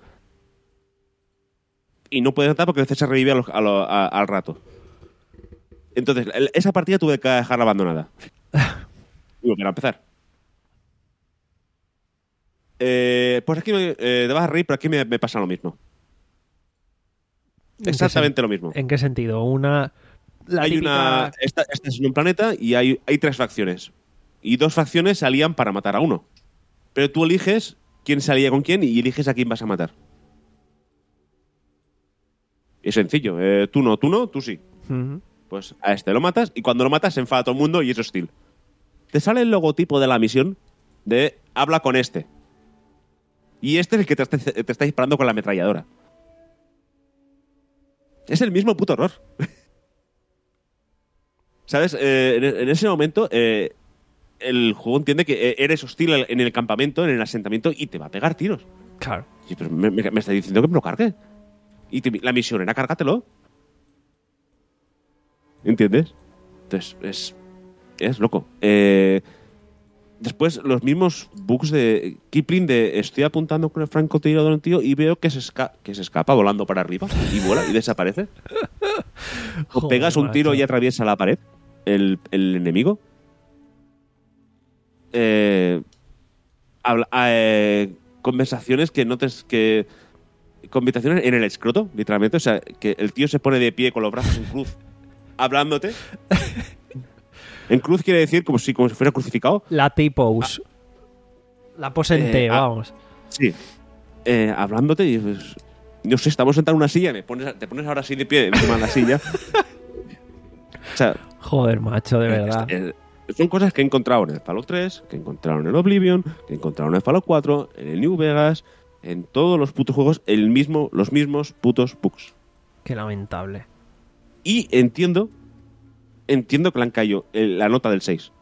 Y no puedes entrar porque el César revive a lo, a lo, a, al rato. Entonces, el, esa partida tuve que dejarla abandonada. Digo, para empezar. Eh, pues aquí me, eh, te vas a reír, pero aquí me, me pasa lo mismo. Exactamente lo mismo. ¿En qué sentido? Una... La hay típica... una... Esta, esta es en un planeta y hay, hay tres facciones. Y dos facciones se alían para matar a uno. Pero tú eliges quién se alía con quién y eliges a quién vas a matar. Es sencillo. Eh, tú no, tú no, tú sí. Uh-huh. Pues a este lo matas y cuando lo matas se enfada todo el mundo y es hostil. Te sale el logotipo de la misión de habla con este. Y este es el que te está, te está disparando con la ametralladora. Es el mismo puto error. ¿Sabes? Eh, en, en ese momento eh, el juego entiende que eres hostil en el campamento, en el asentamiento y te va a pegar tiros. Claro. Sí, pero me, me, me está diciendo que me lo cargue. Y te, la misión era cárgatelo. ¿Entiendes? Entonces, es, es loco. Eh, después, los mismos bugs de Kipling de estoy apuntando con el francotirador a un tío y veo que se, esca que se escapa volando para arriba y vuela y desaparece. O pegas un tiro y atraviesa la pared el, el enemigo. Eh, habla, eh, conversaciones que no te... Que, conversaciones en el escroto, literalmente. O sea, que el tío se pone de pie con los brazos en cruz hablándote. En cruz quiere decir como si, como si fuera crucificado. La T-pose. Ah. La pose en T, eh, vamos. Ah, sí. Eh, hablándote y pues, no sé, estamos sentados en una silla, me pones, te pones ahora así de pie encima de la silla. O sea, joder, macho, de verdad. Eh, eh, son cosas que he encontrado en el Fallout tres, que he encontrado en el Oblivion, que he encontrado en el Fallout cuatro, en el New Vegas, en todos los putos juegos, el mismo, los mismos putos bugs. Qué lamentable. Y entiendo, entiendo que le han caído la nota del seis.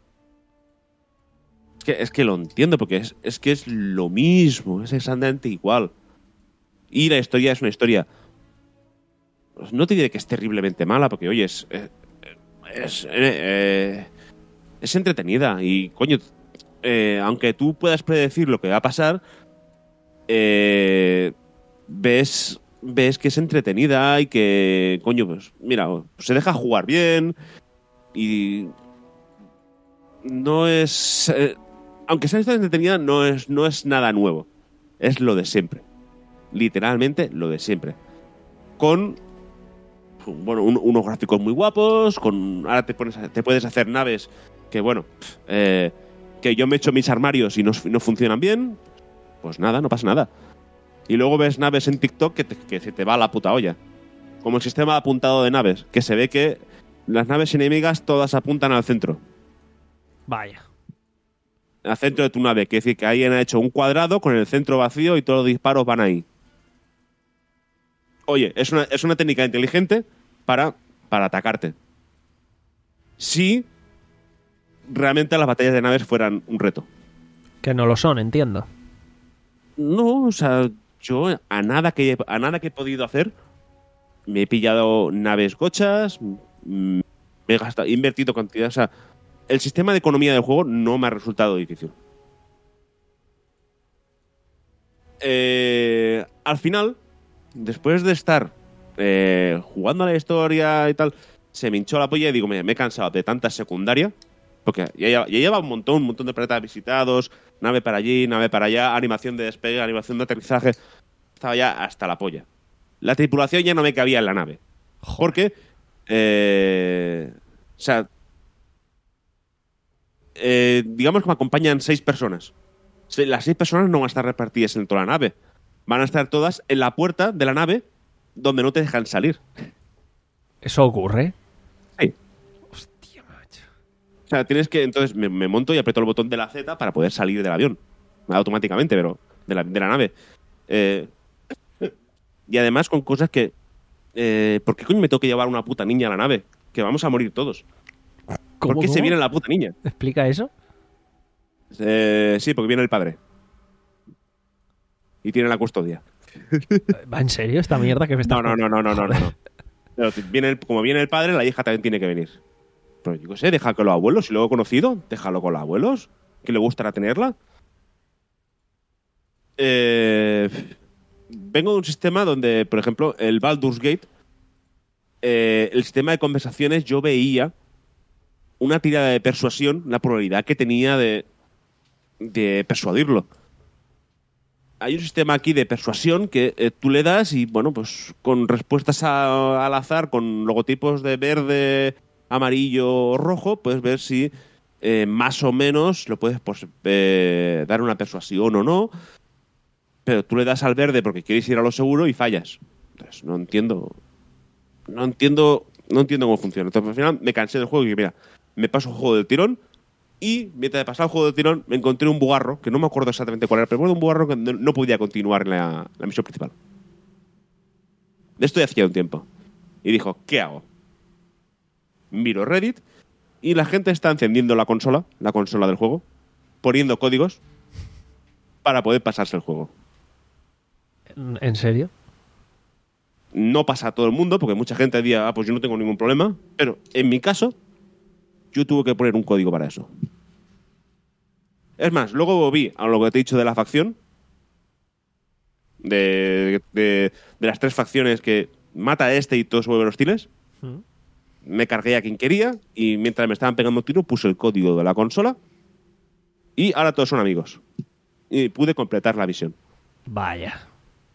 Es que, es que lo entiendo, porque es, es que es lo mismo, es exactamente igual. Y la historia es una historia... Pues no te diré que es terriblemente mala, porque, oye, es... Es, es, eh, es entretenida. Y, coño, eh, aunque tú puedas predecir lo que va a pasar, eh, ves... ves que es entretenida y que, coño, pues mira, pues se deja jugar bien y no es... Eh, aunque sea entretenida, no es, no es nada nuevo. Es lo de siempre. Literalmente lo de siempre. Con, bueno, un, unos gráficos muy guapos, con ahora te, pones a, te puedes hacer naves que, bueno, eh, que yo me he hecho mis armarios y no, no funcionan bien, pues nada, no pasa nada. Y luego ves naves en TikTok que, te, que se te va a la puta olla. Como el sistema apuntado de naves, que se ve que las naves enemigas todas apuntan al centro. Vaya. Al centro de tu nave, que es decir, que ahí han hecho un cuadrado con el centro vacío y todos los disparos van ahí. Oye, es una, es una técnica inteligente para, para atacarte. Si realmente las batallas de naves fueran un reto. Que no lo son, entiendo. No, o sea... Yo a nada que a nada que he podido hacer me he pillado naves gochas, me he gastado, he invertido cantidad, o sea, el sistema de economía del juego no me ha resultado difícil. Eh, al final, después de estar eh, jugando a la historia y tal, se me hinchó la polla y digo, me, me he cansado de tanta secundaria, porque ya lleva, ya lleva un montón, un montón de planetas visitados, nave para allí, nave para allá, animación de despegue, animación de aterrizaje. Estaba ya hasta la polla. La tripulación ya no me cabía en la nave. Joder. Porque, eh, o sea, eh, digamos que me acompañan seis personas. Las seis personas no van a estar repartidas en toda la nave. Van a estar todas en la puerta de la nave donde no te dejan salir. ¿Eso ocurre? Sí. Hostia, macho. O sea, tienes que... Entonces me, me monto y aprieto el botón de la Z para poder salir del avión. Automáticamente, pero... De la, de la nave. Eh, y además con cosas que... Eh, ¿Por qué coño me tengo que llevar una puta niña a la nave? Que vamos a morir todos. ¿Por qué se viene la puta niña? ¿Explica eso? Eh, sí, porque viene el padre. Y tiene la custodia. ¿Va en serio esta mierda que me está... No, no, no, no, no, no, no. Pero viene el- como viene el padre, la hija también tiene que venir. Pero yo qué sé, deja con los abuelos, si lo he conocido, déjalo con los abuelos, que le gustará tenerla. Eh, vengo de un sistema donde, por ejemplo, el Baldur's Gate, eh, el sistema de conversaciones, yo veía una tirada de persuasión, la probabilidad que tenía de, de persuadirlo. Hay un sistema aquí de persuasión que eh, tú le das y, bueno, pues con respuestas a- al azar, con logotipos de verde, amarillo o rojo, puedes ver si eh, más o menos lo puedes pues, eh, dar una persuasión o no. Pero tú le das al verde porque quieres ir a lo seguro y fallas. Entonces, no entiendo. No entiendo. No entiendo cómo funciona. Entonces, al final me cansé del juego y dije, mira, me paso el juego del tirón. Y mientras de pasar el juego del tirón, me encontré un bugarro, que no me acuerdo exactamente cuál era, pero recuerdo un bugarro que no, no podía continuar en la, la misión principal. De esto ya hacía un tiempo. Y dijo, ¿qué hago? Miro Reddit y la gente está encendiendo la consola, la consola del juego, poniendo códigos para poder pasarse el juego. ¿En serio? No pasa a todo el mundo, porque mucha gente diría, ah, pues yo no tengo ningún problema, pero en mi caso, yo tuve que poner un código para eso. Es más, luego vi a lo que te he dicho de la facción, de, de, de las tres facciones que mata a este y todos se vuelven hostiles. ¿Mm? Me cargué a quien quería y mientras me estaban pegando tiro puse el código de la consola y ahora todos son amigos. Y pude completar la misión. Vaya.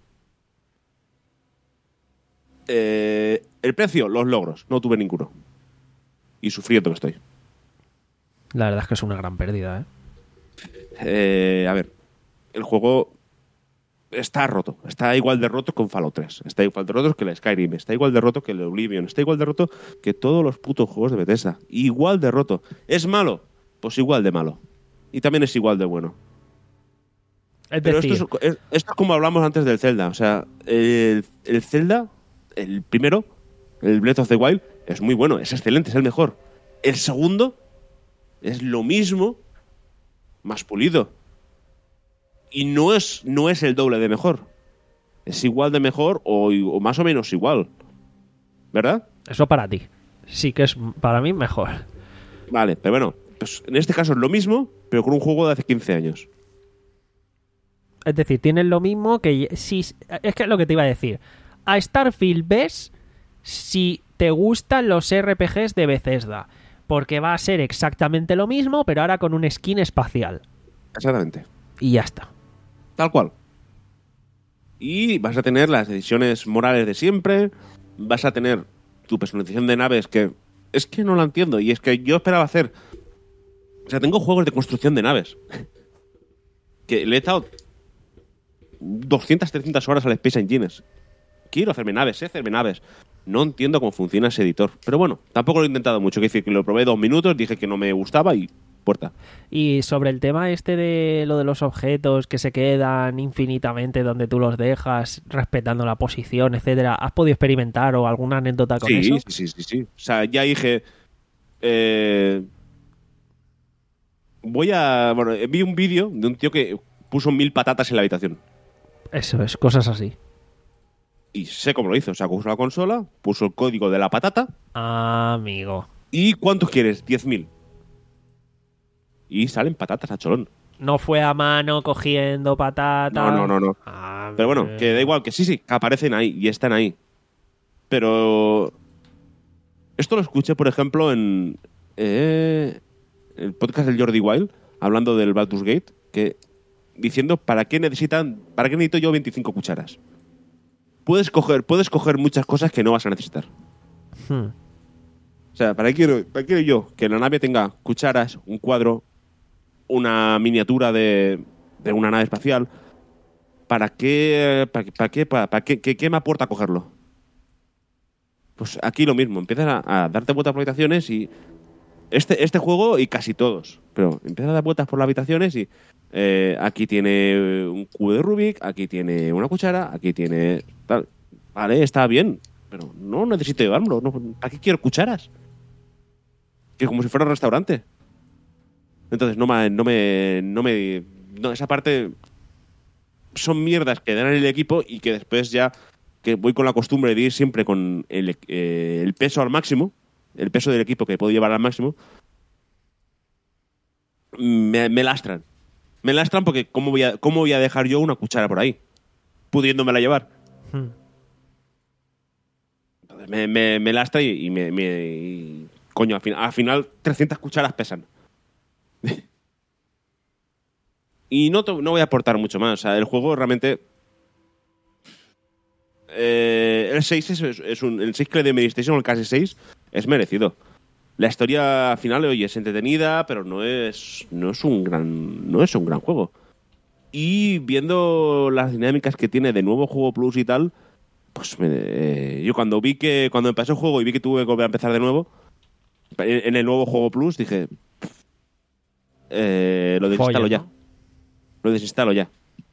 Eh, el precio, los logros. No tuve ninguno. Y sufriendo que estoy. La verdad es que es una gran pérdida, ¿eh? Eh, a ver, el juego está roto. Está igual de roto que un Fallout tres. Está igual de roto que el Skyrim. Está igual de roto que el Oblivion. Está igual de roto que todos los putos juegos de Bethesda. Igual de roto. ¿Es malo? Pues igual de malo. Y también es igual de bueno. Es Pero decir, esto es, esto es como hablamos antes del Zelda. O sea, el, el Zelda, el primero, el Breath of the Wild, es muy bueno. Es excelente, es el mejor. El segundo es lo mismo, más pulido. Y no es, no es el doble de mejor. Es igual de mejor o, o más o menos igual. ¿Verdad? eso para ti. Sí que es para mí mejor. Vale, pero bueno, pues en este caso es lo mismo, pero con un juego de hace quince años. Es decir, tienes lo mismo que... Si, es que es lo que te iba a decir. A Starfield ves si te gustan los R P Gs de Bethesda. Porque va a ser exactamente lo mismo, pero ahora con un skin espacial. Exactamente. Y ya está. Tal cual. Y vas a tener las decisiones morales de siempre. Vas a tener tu personalización de naves que... Es que no la entiendo. Y es que yo esperaba hacer... O sea, tengo juegos de construcción de naves. Que le he echado doscientas, trescientas horas al Space Engines. Quiero hacerme naves, sé hacerme naves. No entiendo cómo funciona ese editor. Pero bueno, tampoco lo he intentado mucho. Quiero decir que lo probé dos minutos, dije que no me gustaba y puerta. Y sobre el tema este de lo de los objetos que se quedan infinitamente donde tú los dejas, respetando la posición, etcétera, ¿has podido experimentar o alguna anécdota con Sí, eso? sí, sí, sí, sí. O sea, ya dije... Eh, voy a... Bueno, vi un vídeo de un tío que puso mil patatas en la habitación. Eso es, cosas así. Y sé cómo lo hizo. O sea, puso la consola, puso el código de la patata. Amigo. ¿Y cuántos quieres? diez mil. Y salen patatas a cholón. No fue a mano cogiendo patata. No, no, no, no. Ah, Pero bueno, que da igual, que sí, sí, que aparecen ahí y están ahí. Pero... Esto lo escuché, por ejemplo, en... Eh, el podcast del Jordi Wild, hablando del Baldur's Gate, que... diciendo para qué necesitan, para qué necesito yo veinticinco cucharas. Puedes coger, puedes coger muchas cosas que no vas a necesitar. Hmm. O sea, ¿para qué quiero, para qué quiero yo que la nave tenga cucharas, un cuadro, una miniatura de, de una nave espacial? ¿Para qué, para, para qué, para, para qué, qué, qué me aporta cogerlo? Pues aquí lo mismo, empiezas a, a darte vueltas por habitaciones y Este, este juego y casi todos. Pero empieza a dar vueltas por las habitaciones y eh, aquí tiene un cubo de Rubik, aquí tiene una cuchara, aquí tiene tal. Vale, está bien, pero no necesito llevármelo. No, ¿para qué quiero cucharas? Que como si fuera un restaurante. Entonces no me, no me, no me, no, esa parte son mierdas que dan en el equipo y que después ya que voy con la costumbre de ir siempre con el, eh, el peso al máximo, el peso del equipo que puedo llevar al máximo, me, me lastran. Me lastran porque ¿cómo voy, a, ¿cómo voy a dejar yo una cuchara por ahí? Pudiéndomela llevar. Hmm. Entonces me, me, me lastra y, y me... me y, coño, al, fin, al final trescientas cucharas pesan. Y no, to, no voy a aportar mucho más. O sea, el juego realmente... Eh, el seis es, es un... El seis que le de Medistation, el casi seis, es merecido. La historia final, oye, es entretenida, pero no es, no es un gran, no es un gran juego. Y viendo las dinámicas que tiene de nuevo juego plus y tal, pues me, eh, yo cuando vi que cuando empecé el juego y vi que tuve que volver a empezar de nuevo en, en el nuevo juego plus dije, eh, lo desinstalo Folla, ya, ¿no? lo desinstalo ya.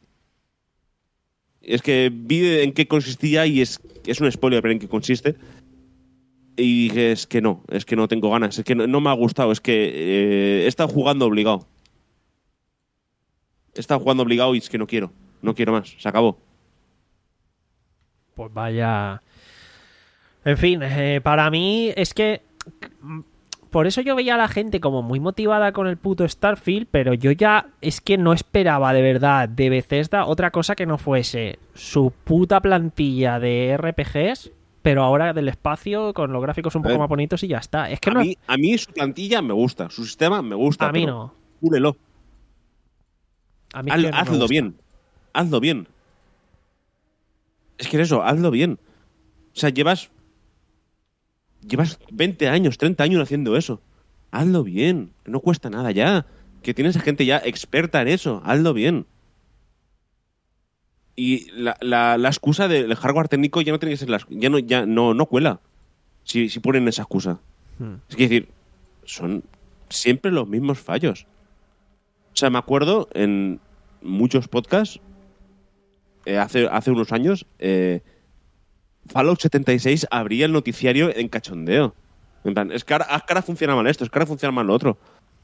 Es que vi en qué consistía y es, es un spoiler, pero en qué consiste. Y dije, es que no, es que no tengo ganas, es que no, no me ha gustado, es que eh, he estado jugando obligado. He estado jugando obligado y es que no quiero, no quiero más, se acabó. Pues vaya... En fin, eh, para mí es que... Por eso yo veía a la gente como muy motivada con el puto Starfield, pero yo ya es que no esperaba de verdad de Bethesda otra cosa que no fuese su puta plantilla de R P Gs, pero ahora del espacio con los gráficos un poco ver, más bonitos y ya está. Es que a, no mí, a mí su plantilla me gusta, su sistema me gusta. A mí pero no. Púlelo. A mí es Haz, que no me hazlo gusta. bien. Hazlo bien. Es que es eso, hazlo bien. O sea, llevas. Llevas veinte años, treinta años haciendo eso. Hazlo bien. Que no cuesta nada ya. Que tienes a gente ya experta en eso. Hazlo bien. Y la, la, la excusa del hardware técnico ya no tiene que ser la, ya no ya no no cuela. Si, si ponen esa excusa. Hmm. Es que decir, son siempre los mismos fallos. O sea, me acuerdo en muchos podcasts, eh, hace, hace unos años, eh, Fallout setenta y seis abría el noticiario en cachondeo. En plan, es que ahora, es que ahora funciona mal esto, es que ahora funciona mal lo otro.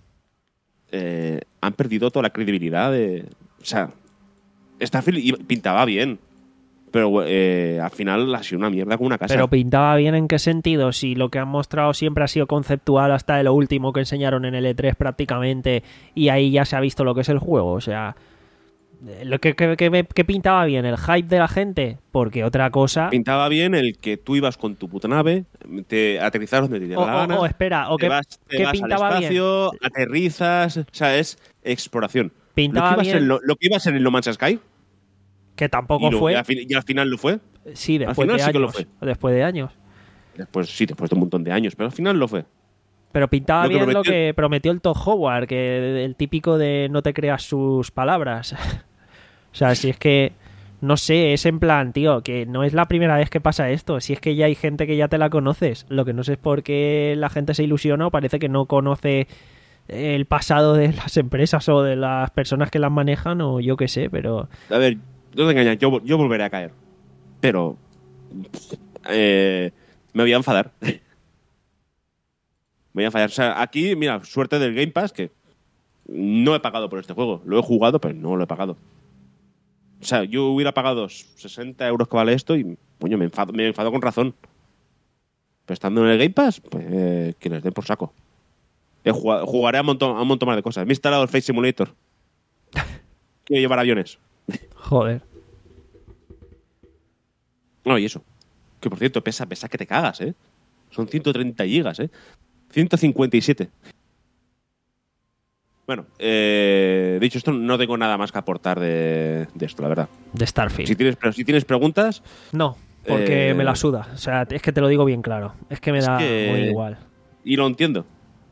Eh, han perdido toda la credibilidad de... O sea, Starfield pintaba bien, pero eh, al final ha sido una mierda como una casa. Pero pintaba bien ¿en qué sentido? Si lo que han mostrado siempre ha sido conceptual hasta de lo último que enseñaron en el E tres prácticamente y ahí ya se ha visto lo que es el juego. O sea, lo que, que, que, que pintaba bien, el hype de la gente, porque otra cosa... Pintaba bien el que tú ibas con tu puta nave, te aterrizabas donde te diera O, la o, gana. o espera, o te que, vas, te que vas pintaba al espacio, bien. aterrizas, o sea, es exploración. Pintaba lo, que iba bien. A ser, lo, lo que iba a ser en No Man's Sky, Que tampoco y, lo, fue. y, al fin, y al final lo fue. Sí, después final de sí que lo años. fue. Después de años. Después sí, después de un montón de años, pero al final lo fue. Pero pintaba Lo que bien lo prometió- que prometió el Todd Howard, que el típico de no te creas sus palabras. O sea, si es que, no sé, es en plan, tío, que no es la primera vez que pasa esto. Si es que ya hay gente que ya te la conoces. Lo que no sé es por qué la gente se ilusiona o parece que no conoce el pasado de las empresas o de las personas que las manejan o yo qué sé, pero... A ver, no te engañas, yo, yo volveré a caer. Pero eh, me voy a enfadar. me voy a enfadar. O sea, aquí, mira, suerte del Game Pass que no he pagado por este juego. Lo he jugado, pero no lo he pagado. O sea, yo hubiera pagado sesenta euros que vale esto y, coño, me enfado, me enfado con razón. Pero estando en el Game Pass, pues eh, que les den por saco. He jugado, jugaré a un montón, a un montón más de cosas. Me he instalado el Flight Simulator. Quiero llevar aviones. Joder. No, y eso. Que por cierto, pesa, pesa que te cagas, ¿eh? Son ciento treinta gigas, ¿eh? ciento cincuenta y siete. Bueno, eh, dicho esto, no tengo nada más que aportar de, de esto, la verdad. De Starfield. Si tienes, pero si tienes preguntas, No, porque Eh, me la suda. O sea, es que te lo digo bien claro. Es que me Es da que- muy igual. y lo entiendo.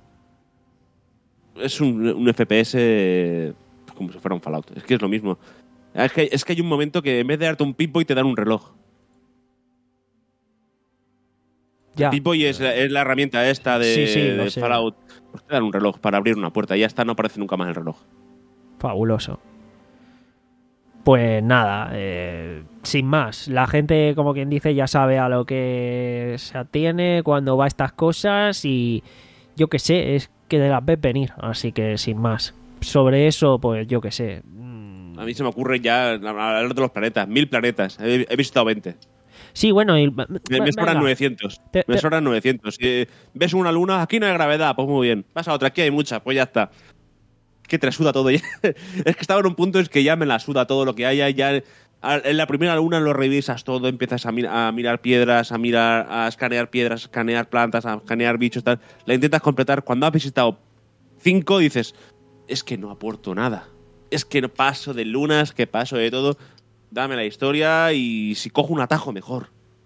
Es un, un F P S como si fuera un Fallout. Es que es lo mismo. Es que, es que hay un momento que en vez de darte un Pip-Boy te dan un reloj. Ya. Pip-Boy es, la- es la herramienta esta de, Sí, sí, lo de sé. Fallout. Pues te dan un reloj para abrir una puerta y ya está, no aparece nunca más el reloj. Fabuloso. Pues nada, eh, sin más. La gente, como quien dice, ya sabe a lo que se atiene cuando va a estas cosas y yo qué sé, es que de las ves venir. Así que sin más. Sobre eso, pues yo qué sé. Mm, A mí se me ocurre ya hablar de los planetas. Mil planetas. He, he visitado veinte. Sí, bueno, y, Me, venga. me sobran novecientos. Te- me te- sobran novecientos. Si ves una luna, aquí no hay gravedad, pues muy bien. Vas a otra, aquí hay mucha, pues ya está. Que te la suda todo ya. Es que estaba en un punto en que ya me la suda todo lo que haya. Ya en la primera luna lo revisas todo, empiezas a, mi- a mirar piedras, a mirar, a escanear piedras, a escanear plantas, a escanear bichos, tal. La intentas completar. Cuando has visitado cinco, dices, es que no aporto nada. Es que no paso de lunas, que paso de todo. Dame la historia y si cojo un atajo, mejor.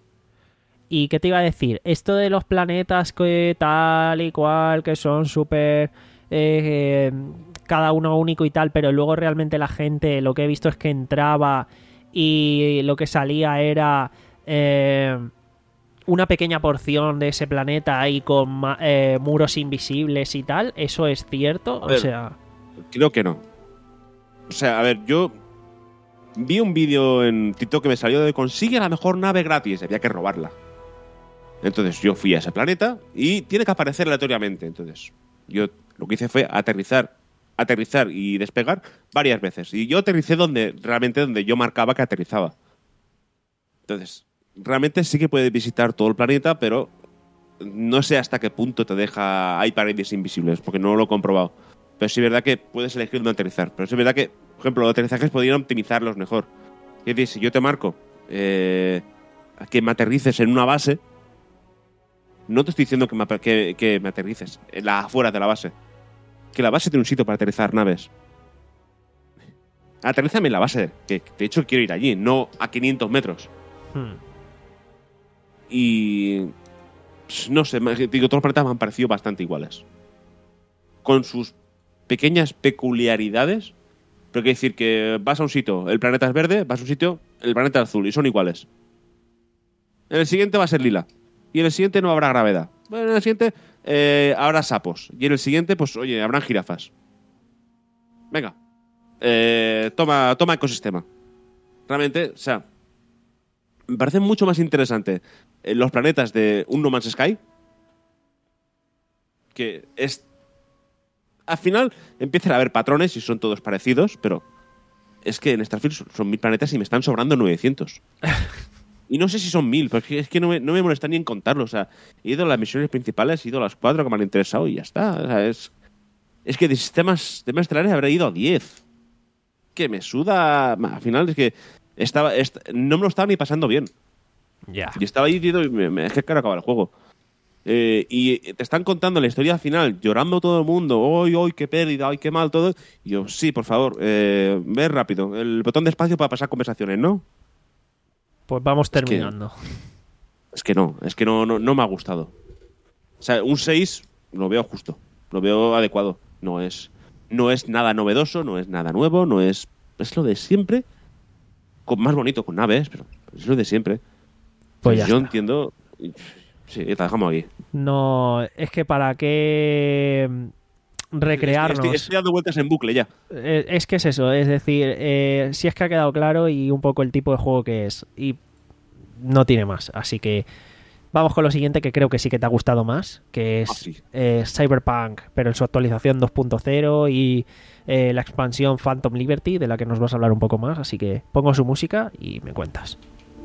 ¿Y qué te iba a decir? Esto de los planetas que tal y cual, que son súper... eh, cada uno único y tal, pero luego realmente la gente, lo que he visto es que entraba y lo que salía era eh, una pequeña porción de ese planeta ahí con ma- eh, muros invisibles y tal. ¿Eso es cierto? A O ver. sea... Creo que no. O sea, a ver, yo vi un vídeo en TikTok que me salió de consigue la mejor nave gratis, había que robarla. Entonces yo fui a ese planeta y tiene que aparecer aleatoriamente. Entonces yo lo que hice fue aterrizar, aterrizar y despegar varias veces. Y yo aterricé donde realmente donde yo marcaba que aterrizaba. Entonces, realmente sí que puedes visitar todo el planeta, pero no sé hasta qué punto te deja... Hay paredes invisibles, porque no lo he comprobado. Pero sí es verdad que puedes elegir dónde aterrizar. Pero sí es verdad que, por ejemplo, los aterrizajes podrían optimizarlos mejor. Es decir, si yo te marco eh, que me aterrices en una base, no te estoy diciendo que me, que, que me aterrices en la, afuera de la base. Que la base tiene un sitio para aterrizar naves. Aterrízame en la base, que de hecho quiero ir allí, no a quinientos metros. hmm. Y... pues, no sé, me- digo, todos los planetas me han parecido bastante iguales. Con sus pequeñas peculiaridades. Pero quiere decir que vas a un sitio, el planeta es verde, vas a un sitio, el planeta es azul, y son iguales. En el siguiente va a ser lila. Y en el siguiente no habrá gravedad. Bueno, en el siguiente eh, habrá sapos. Y en el siguiente, pues, oye, habrán jirafas. Venga. Eh, toma, toma ecosistema. Realmente, o sea, me parece mucho más interesante eh, los planetas de un No Man's Sky. Que es... Al final empiezan a haber patrones y son todos parecidos, pero es que en Starfield son, son mil planetas y me están sobrando novecientos. Y no sé si son mil, porque es que no me, no me molesta ni en contarlo. O sea, he ido a las misiones principales, he ido a las cuatro que me han interesado y ya está. O sea, es, es que de sistemas, sistemas estelares habré ido a diez. Que me suda... Al final es que estaba, est- no me lo estaba ni pasando bien. Ya. Y estaba ahí diciendo, me, me, es que quiero acabar el juego. Eh, y te están contando la historia final, llorando todo el mundo, ¡ay, ay, qué pérdida, ay, qué mal todo! Y yo, sí, por favor, eh, ve rápido, el botón de espacio para pasar conversaciones, ¿no? Pues vamos que- terminando. Es que no, es que no, no, no me ha gustado. O sea, un seis lo veo justo, lo veo adecuado. No es, no es nada novedoso, no es nada nuevo, no es... Es lo de siempre, con más bonito, con naves, pero es lo de siempre. Pues ya yo está. entiendo... Sí, te dejamos aquí. No, es que para qué mm, recrearnos. Estoy, estoy dando vueltas en bucle ya. Eh, Es que es eso, es decir, eh, si es que ha quedado claro y un poco el tipo de juego que es. Y no tiene más. Así que vamos con lo siguiente que creo que sí que te ha gustado más, que es Ah, sí. eh, Cyberpunk, pero en su actualización dos punto cero y eh, la expansión Phantom Liberty, de la que nos vas a hablar un poco más. Así que pongo su música y me cuentas.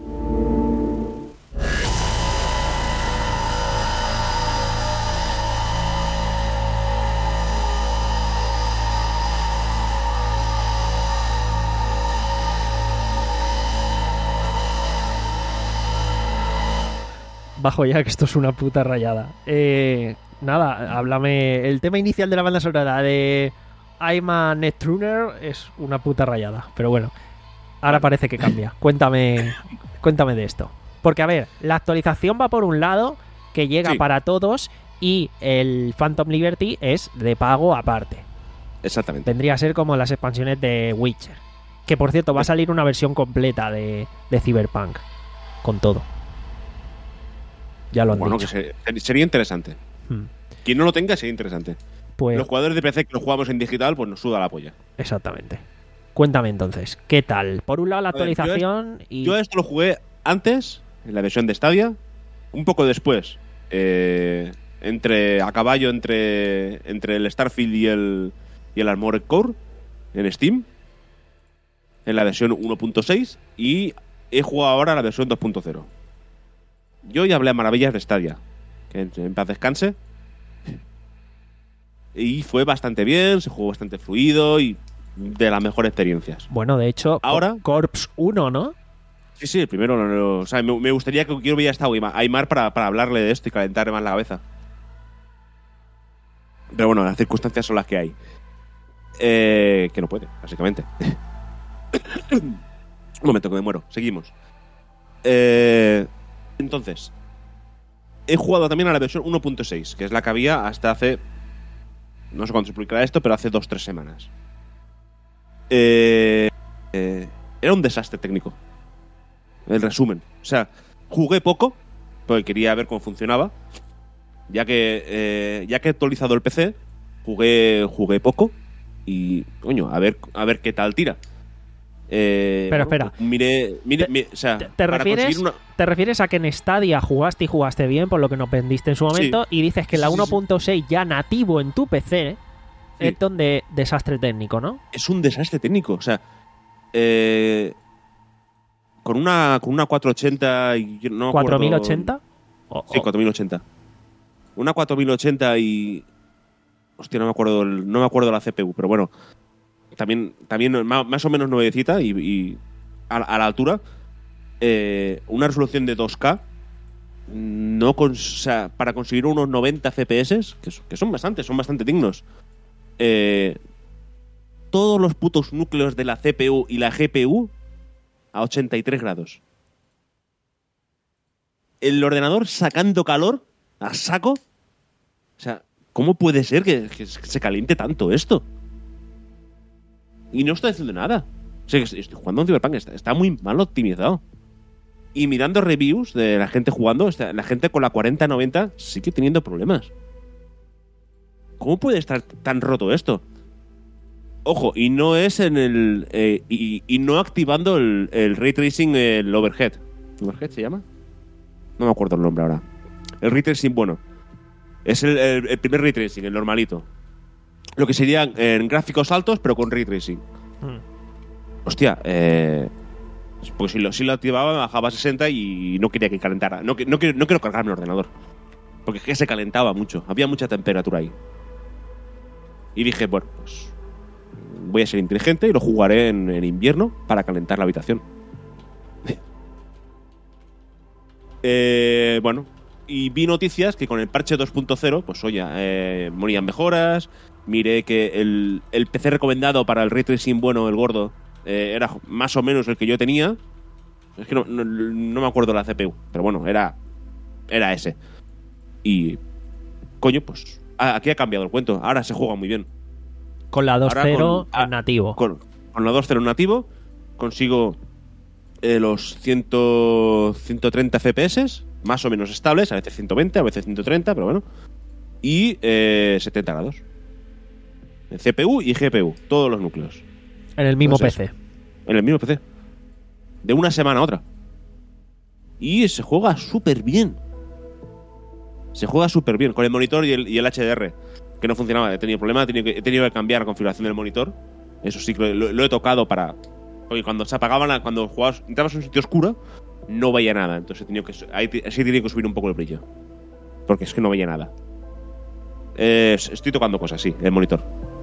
Bajo ya, que esto es una puta rayada. Eh, nada, háblame. El tema inicial de la banda sonora de I'm a Netrunner es una puta rayada. Pero bueno, ahora parece que cambia. Cuéntame, cuéntame de esto. Porque, a ver, la actualización va por un lado, que llega Sí. para todos, y el Phantom Liberty es de pago aparte. Exactamente. Vendría a ser como las expansiones de Witcher. Que, por cierto, va a salir una versión completa de, de Cyberpunk. Con todo. Ya lo han bueno, dicho. que se, sería interesante. Hmm. Quien no lo tenga sería interesante. Pues, Los jugadores de P C que lo jugamos en digital, pues nos suda la polla. exactamente. Cuéntame entonces, ¿qué tal? Por un lado la A ver, yo actualización y... Yo esto lo jugué antes, en la versión de Stadia, un poco después, eh, entre a caballo entre, entre el Starfield y el, y el Armored Core, en Steam, en la versión uno punto seis, y he jugado ahora la versión dos punto cero. Yo ya hablé a maravillas de Stadia, que en, en paz descanse, y fue bastante bien, se jugó bastante fluido y de las mejores experiencias. Bueno, de hecho, Ahora- Corps uno, ¿no? Sí, sí, el primero. No, no, o sea, me, me gustaría que yo hubiera estado a Aymar para, para hablarle de esto y calentarle más la cabeza. Pero bueno, las circunstancias son las que hay. Eh, que no puede, básicamente. Un momento, que me muero. Seguimos. Eh, entonces, he jugado también a la versión uno punto seis, que es la que había hasta hace... No sé cuándo se publicará esto, pero hace dos o tres semanas. Eh, eh, era un desastre técnico. El resumen. O sea, jugué poco, porque quería ver cómo funcionaba. Ya que eh, ya que he actualizado el P C, jugué jugué poco. Y, coño, a ver, a ver qué tal tira. Eh, Pero bueno, espera. Miré, miré, Te- mi- o sea, ¿Te, te para refieres, conseguir una... ¿Te refieres a que en Stadia jugaste y jugaste bien, por lo que nos vendiste en su momento, y dices que la Sí, sí, sí. uno punto seis ya nativo en tu P C Sí. es donde desastre técnico, ¿no? Es un desastre técnico. O sea, eh, con una con una cuatrocientos ochenta y yo no me acuerdo- ¿cuatro mil ochenta? O- Sí, o- cuatro mil ochenta. Una cuatro mil ochenta y... Hostia, no me acuerdo el- no me acuerdo la C P U, pero bueno. También, también más, más o menos nuevecita y, y a, a la altura. Eh, una resolución de dos K. No cons- o sea, para conseguir unos noventa F P S, que, son- que son bastante, son bastante dignos. Eh, todos los putos núcleos de la C P U y la G P U a ochenta y tres grados. El ordenador sacando calor a saco. O sea, ¿cómo puede ser que, que se caliente tanto esto? Y no estoy haciendo nada. O sea, estoy jugando a un Cyberpunk, está, está muy mal optimizado. Y mirando reviews de la gente jugando, está- la gente con la cuarenta noventa sigue teniendo problemas. ¿Cómo puede estar tan roto esto? Ojo, y no es en el... eh, y, y no activando el, el Ray Tracing, el Overhead. ¿Overhead se llama? No me acuerdo el nombre ahora. El Ray Tracing, bueno. Es el, el- el primer Ray Tracing, el normalito. Lo que serían en gráficos altos, pero con Ray Tracing. Hmm. Hostia, eh... Porque si lo, si lo activaba, me bajaba a sesenta y no quería que calentara. No, que- no, quiero, no quiero cargarme el ordenador. Porque es que se calentaba mucho. Había mucha temperatura ahí. Y dije, bueno, pues voy a ser inteligente y lo jugaré en, en invierno para calentar la habitación. eh, bueno, y vi noticias que con el parche dos punto cero, pues oye, eh, morían mejoras. Miré que el, el P C recomendado para el Ray Tracing bueno, el gordo, eh, era más o menos el que yo tenía. Es que no, no, no me acuerdo la C P U, pero bueno, era, era ese. Y, coño, pues a- aquí ha cambiado el cuento. Ahora se juega muy bien. Con la dos Ahora cero con- ah, en nativo. Con, con la dos cero nativo consigo eh, los cien, ciento treinta F P S, más o menos estables, a veces ciento veinte, a veces ciento treinta, pero bueno. Y eh, setenta grados. C P U y G P U, todos los núcleos. En el mismo Pues P eso. C. En el mismo P C. De una semana a otra. Y se juega súper bien. Se juega súper bien. Con el monitor y el, y el H D R, que no funcionaba. He tenido problemas, he tenido, que, he tenido que cambiar la configuración del monitor. Eso sí que lo, lo he tocado para... Porque cuando se apagaban, la- cuando jugabas, entrabas en un sitio oscuro, no veía nada. Entonces he tenido que, ahí te- sí he tenido que subir un poco el brillo. Porque es que no veía nada. Eh, estoy tocando cosas, sí, el monitor.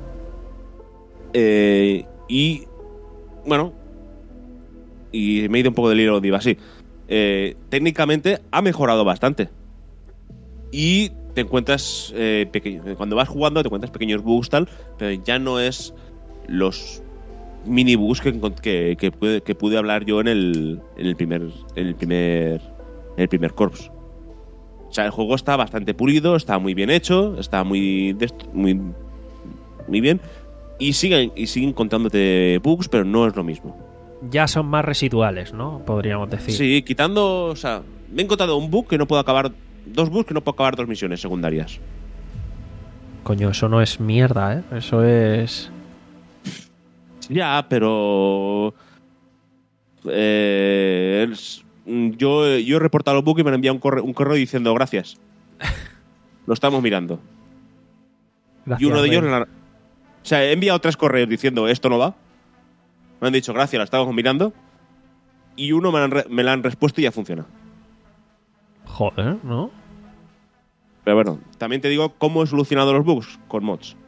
Eh, y... Bueno... Y me he ido un poco del hilo, diva, sí. Eh, técnicamente ha mejorado bastante. Y te encuentras eh, pequeño, cuando vas jugando te encuentras pequeños bugs tal, pero ya no es los mini bugs que, encont- que, que, pude, que pude hablar yo en el, en el primer en el primer en el primer Corps. O sea, el juego está bastante pulido, está muy bien hecho, está muy dest- muy muy bien y siguen y siguen contándote bugs, pero no es lo mismo. Ya son más residuales, ¿no? Podríamos decir. Sí, quitando, o sea, me he encontrado un bug que no puedo acabar dos bugs que no puedo acabar dos misiones secundarias. Coño, eso no es mierda, ¿eh? Eso es... Ya, pero... Eh, es- yo, yo he reportado el bug y me han enviado un correo, un correo diciendo gracias. Lo estamos mirando. Gracias, Y uno de ellos... Rey. la- o sea, he enviado tres correos diciendo esto no va. Me han dicho gracias, la estamos mirando. Y uno me lo han, re- me lo han respuesto y ya funciona. Joder, ¿no? Pero bueno, también te digo cómo he solucionado los bugs con mods.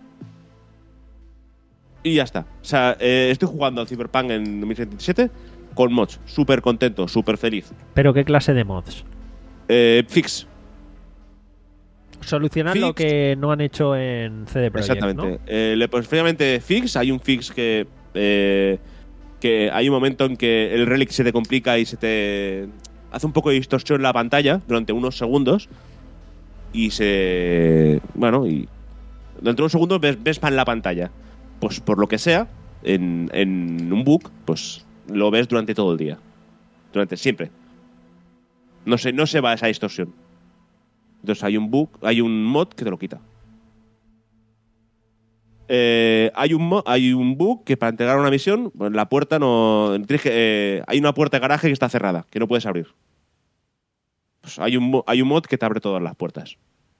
Y ya está. O sea, eh, estoy jugando al Cyberpunk en dos mil setenta y siete con mods. Súper contento, súper feliz. ¿Pero qué clase de mods? Eh, fix. Solucionar Fix. lo que no han hecho en C D Projekt, Exactamente. ¿no? Eh, le- pues previamente fix. Hay un fix que... eh, que hay un momento en que el relic se te complica y se te hace un poco de distorsión en la pantalla durante unos segundos. Y se... Bueno, y... Durante unos segundos ves, ves pan en la pantalla. Pues por lo que sea, en, en un bug, pues lo ves durante todo el día. Durante siempre. No se, no se va esa distorsión. Entonces hay un bug, hay un mod que te lo quita. Eh, hay, un mo- hay un bug que para entregar una misión, pues la puerta no. tienes que- eh, hay una puerta de garaje que está cerrada, que no puedes abrir. Pues hay, un, mo- hay un mod que te abre todas las puertas.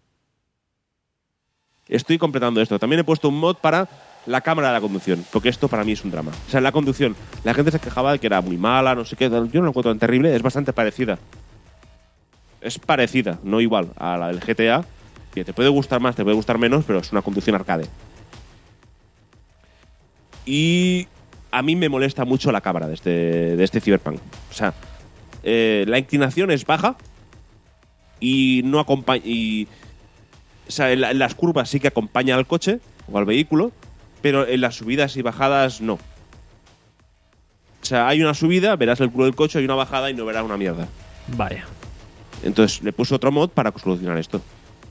Estoy completando esto. También he puesto un mod para la cámara de la conducción, porque esto para mí es un drama. O sea, la conducción, la gente se quejaba de que era muy mala, no sé qué. Yo no lo encuentro tan terrible, es bastante parecida. Es parecida, no igual a la del G T A, que te puede gustar más, te puede gustar menos, pero es una conducción arcade. Y a mí me molesta mucho la cámara de este, de este Cyberpunk. O sea, eh, la inclinación es baja y no acompaña. Y, o sea, en, la- en las curvas sí que acompaña al coche o al vehículo, pero en las subidas y bajadas no. O sea, hay una subida, verás el culo del coche, hay una bajada y no verás una mierda. Vaya. Entonces le puse otro mod para solucionar esto.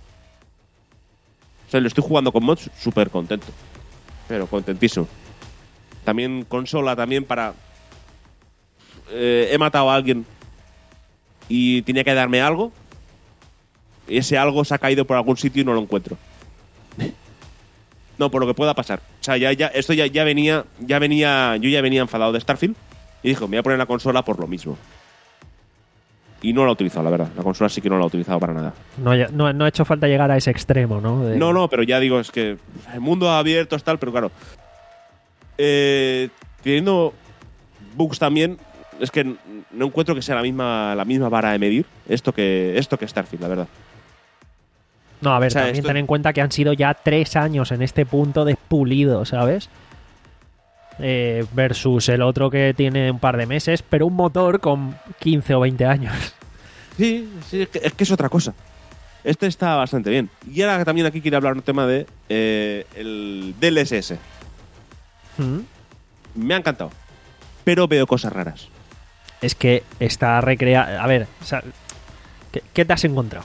O sea, lo estoy jugando con mods súper contento. Pero contentísimo. También consola, también para... eh, he matado a alguien y tenía que darme algo. Y ese algo se ha caído por algún sitio y no lo encuentro. No, por lo que pueda pasar. O sea, ya, ya, esto ya, ya venía, ya venía, yo ya venía enfadado de Starfield y dijo, me voy a poner la consola por lo mismo. Y no la he utilizado, la verdad. La consola sí que no la he utilizado para nada. No, haya- no, no ha hecho falta llegar a ese extremo, ¿no? De- No, no, pero ya digo, es que el mundo abierto es tal, pero claro. Eh, teniendo bugs también, es que n- no encuentro que sea la misma, la misma vara de medir esto que, esto que Starfield, la verdad. No, a ver, O sea, también esto- ten en cuenta que han sido ya tres años en este punto de pulido, ¿sabes? Eh, versus el otro que tiene un par de meses, pero un motor con quince o veinte años. Sí, sí, es que es, que es otra cosa. Este está bastante bien. Y ahora también aquí quiero hablar un tema de eh, el D L S S. ¿Mm? Me ha encantado. Pero veo cosas raras. Es que está recreado. A ver, o sea, ¿qué, qué te has encontrado?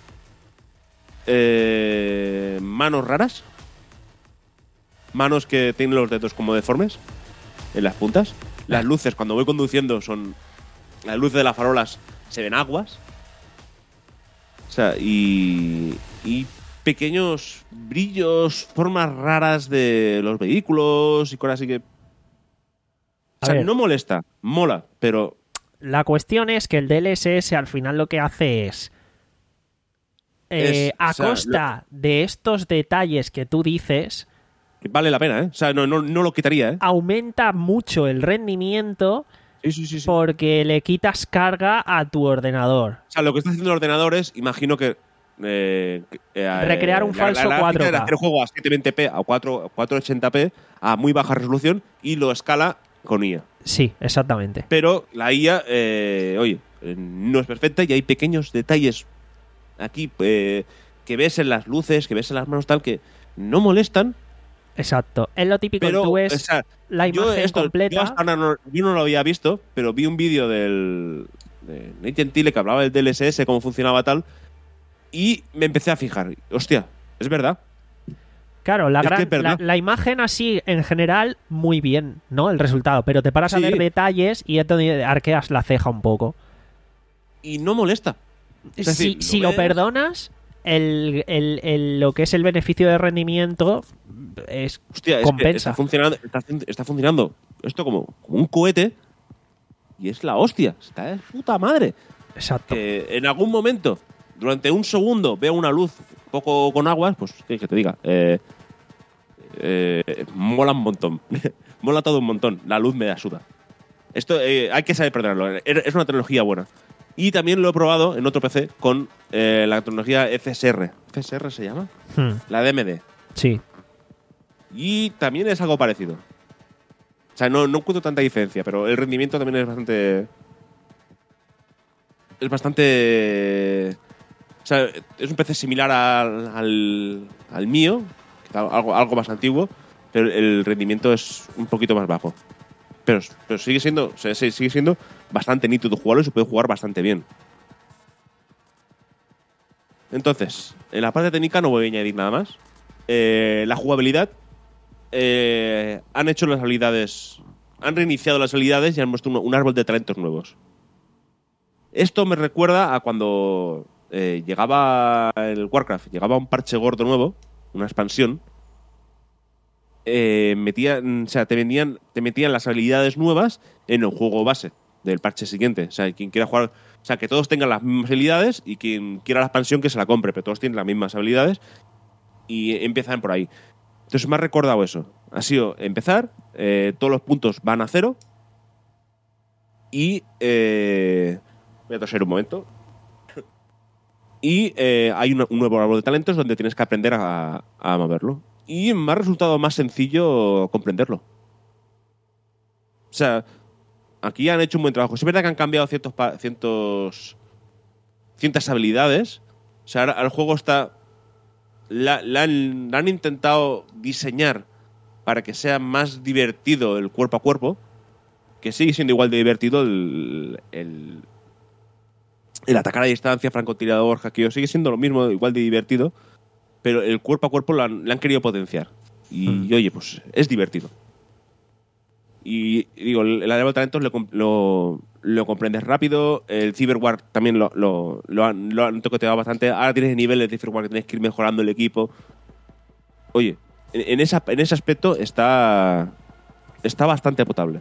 Eh, manos raras. Manos que tienen los dedos como deformes en las puntas. Las luces, cuando voy conduciendo, son. Las luces de las farolas se ven aguas. O sea, y. Y pequeños brillos, formas raras de los vehículos y cosas así que. O A sea, ver. no molesta, mola, pero. La cuestión es que el D L S S al final lo que hace es. eh, Es, a o sea, costa de estos detalles que tú dices, Vale la pena, ¿eh? O sea, no, no, no lo quitaría, ¿eh? aumenta mucho el rendimiento Sí, sí, sí. sí. porque le quitas carga a tu ordenador. O sea, lo que está haciendo el ordenador es, imagino que. eh, que, eh, Recrear un la- falso la, la cuatro K. gráfica de hacer el juego a setecientos veinte p, a cuatro- cuatrocientos ochenta p, a muy baja resolución y lo escala con I A. Sí, exactamente. Pero la I A, eh, oye, eh, no es perfecta y hay pequeños detalles aquí eh, que ves en las luces, que ves en las manos, tal, que no molestan, Exacto. Es lo típico, pero. tú ves o sea, la yo imagen esto- completa. Yo, hasta ahora no, yo no lo había visto, pero vi un vídeo del de Nate Gentile que hablaba del D L S S, cómo funcionaba tal, y me empecé a fijar. Hostia, es verdad. Claro, la, Es gran- que es verdad. la, la imagen así, en general, muy bien, ¿no? El resultado. Pero te paras a Sí. ver detalles y es donde arqueas la ceja un poco. Y no molesta. Es si decir, si lo lo ves- perdonas, el, el- el- lo que es el beneficio de rendimiento es Hostia, es que compensa. está funcionando, está, está funcionando esto como, como un cohete y es la hostia. Está de puta madre. Exacto. Que en algún momento, durante un segundo, veo una luz un poco con aguas, pues, ¿qué que te diga? Eh, eh, mola un montón. Mola todo un montón. La luz me asuda. Esto eh, hay que saber perdonarlo. Es una tecnología buena. Y también lo he probado en otro P C con eh, la tecnología F S R. ¿F S R se llama? Hmm, La D M D. sí. Y también es algo parecido. O sea, no, no encuentro tanta diferencia, pero el rendimiento también es bastante. Es bastante. O sea, es un P C similar al, al, al mío, algo, algo más antiguo, pero el rendimiento es un poquito más bajo. Pero, pero sigue siendo o sea, sigue siendo bastante nítido jugarlo y se puede jugar bastante bien. Entonces, en la parte técnica no voy a añadir nada más. Eh, la jugabilidad. Eh, han hecho las habilidades. Han reiniciado las habilidades y han puesto un, un árbol de talentos nuevos. Esto me recuerda a cuando eh, llegaba el Warcraft, llegaba un parche gordo nuevo, una expansión. Eh, metían, o sea, te vendían, te metían las habilidades nuevas en el juego base del parche siguiente. O sea, quien quiera jugar, o sea, que todos tengan las mismas habilidades y quien quiera la expansión que se la compre, pero todos tienen las mismas habilidades y empiezan por ahí. Entonces me ha recordado eso. Ha sido empezar, eh, todos los puntos van a cero y eh, voy a toser un momento. Y eh, hay una, un nuevo árbol de talentos donde tienes que aprender a, a moverlo. Y me ha resultado más sencillo comprenderlo. O sea, aquí han hecho un buen trabajo. Es verdad que han cambiado ciertos, pa- cientos, ciertas habilidades. O sea, ahora el juego está... La, la han, la han intentado diseñar para que sea más divertido el cuerpo a cuerpo. Que sigue siendo igual de divertido el... el El atacar a distancia, francotirador, hackeo, sigue siendo lo mismo, igual de divertido, pero el cuerpo a cuerpo lo han, le han querido potenciar. Y, Hmm. y, oye, pues es divertido. Y, y digo, el árbol de talentos lo, lo, lo comprendes rápido, el Cyberwar también lo, lo, lo, han, lo han toqueteado bastante. Ahora tienes niveles de Cyberwar que tienes que ir mejorando el equipo. Oye, en, en, esa, en ese aspecto está, está bastante potable.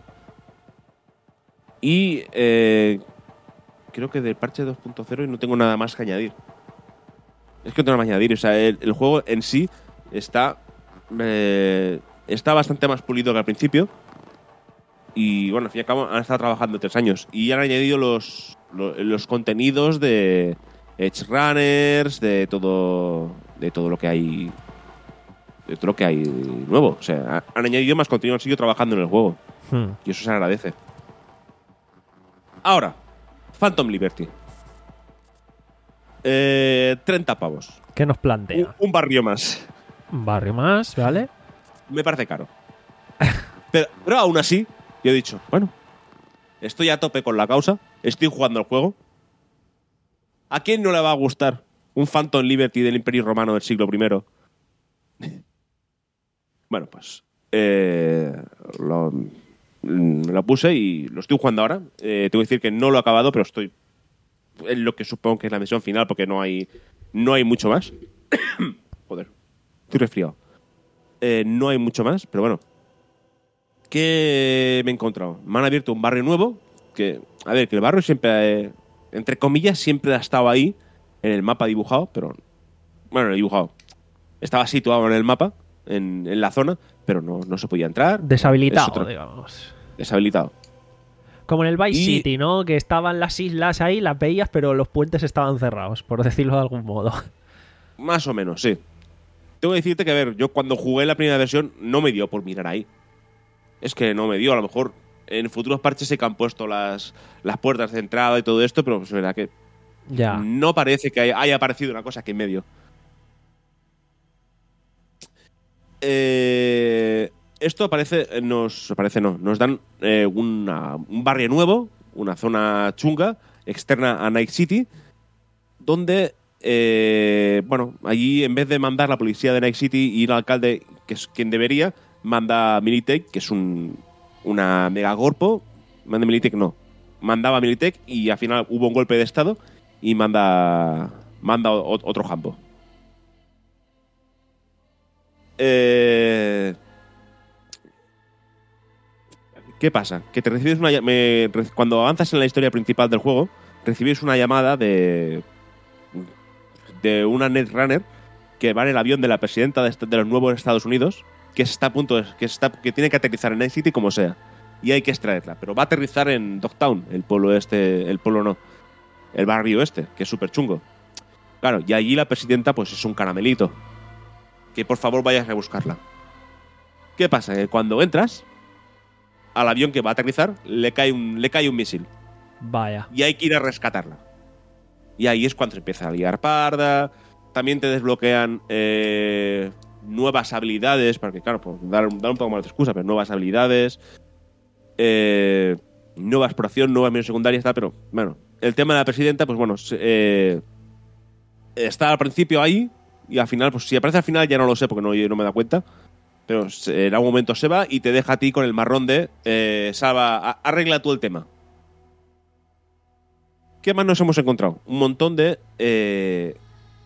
Y... Eh, creo que del parche dos punto cero y no tengo nada más que añadir. Es que no tengo nada más que añadir. O sea, el, el juego en sí está eh, está bastante más pulido que al principio. Y bueno, al fin y al cabo han estado trabajando tres años. Y han añadido los, los, los contenidos de Edge Runners, de todo, de todo lo que hay de todo lo que hay nuevo. O sea, han añadido más contenido, han seguido trabajando en el juego. Hmm. Y eso se agradece. Ahora, Phantom Liberty. Eh, treinta pavos. ¿Qué nos Un, plantea? un barrio más. Un barrio más, ¿vale? Me parece caro. Pero, pero aún así, yo he dicho, bueno, estoy a tope con la causa, estoy jugando el juego. ¿A quién no le va a gustar un Phantom Liberty del Imperio Romano del siglo primero? Bueno, pues eh, lo, lo puse y lo estoy jugando ahora. Eh, tengo que decir que no lo he acabado, pero estoy en lo que supongo que es la misión final porque no hay, no hay mucho más. Joder, estoy resfriado. Eh, no hay mucho más, pero bueno. ¿Qué me he encontrado? Me han abierto un barrio nuevo. Que, a ver, que el barrio siempre, eh, entre comillas, siempre ha estado ahí, en el mapa dibujado, pero. Bueno, dibujado. Estaba situado en el mapa, en, en la zona, pero no, no se podía entrar. Es Deshabilitado, otro- digamos. Deshabilitado. Como en el Vice Y- City, ¿no? Que estaban las islas ahí, las veías, pero los puentes estaban cerrados, por decirlo de algún modo. Más o menos, sí. Tengo que decirte que, a ver, yo cuando jugué la primera versión no me dio por mirar ahí. Es que no me dio, a lo mejor en futuros parches sí que han puesto las, las puertas de entrada y todo esto, pero es verdad que Ya. no parece que haya, haya aparecido una cosa aquí en medio. Eh, esto aparece, nos aparece no, nos dan eh, una- un barrio nuevo, una zona chunga, externa a Night City, donde, eh, bueno, allí en vez de mandar la policía de Night City y el alcalde, que es quien debería, manda a Militech, que es un, una megagorpo, manda a Militech no, mandaba a Militech y al final hubo un golpe de estado y manda manda o- otro jambo. Eh, ¿Qué pasa? Que te recibes una ll- me- re- cuando avanzas en la historia principal del juego, recibes una llamada de de una Netrunner que va en el avión de la presidenta de, est- de los nuevos Estados Unidos, que está a punto de- que está que tiene que aterrizar en Night City como sea, y hay que extraerla, pero va a aterrizar en Dogtown, el pueblo este, el pueblo no, el barrio este, que es súper chungo. Claro, y allí la presidenta pues es un caramelito, que por favor vayas a buscarla. ¿Qué pasa? Que cuando entras al avión que va a aterrizar le cae un le cae un misil Vaya. y hay que ir a rescatarla. Y ahí es cuando se empieza a liar parda. También te desbloquean eh, nuevas habilidades, porque claro, pues, dar, dar un poco más de excusa, pero nuevas habilidades, eh, nueva exploración, nuevas misiones secundarias, tal, pero bueno, el tema de la presidenta, pues bueno, se- eh, está al principio ahí y al final, pues si aparece al final ya no lo sé porque no, no me da cuenta, pero se- en algún momento se va y te deja a ti con el marrón de eh, Salva, a- arregla tú el tema. ¿Qué más nos hemos encontrado? Un montón de eh,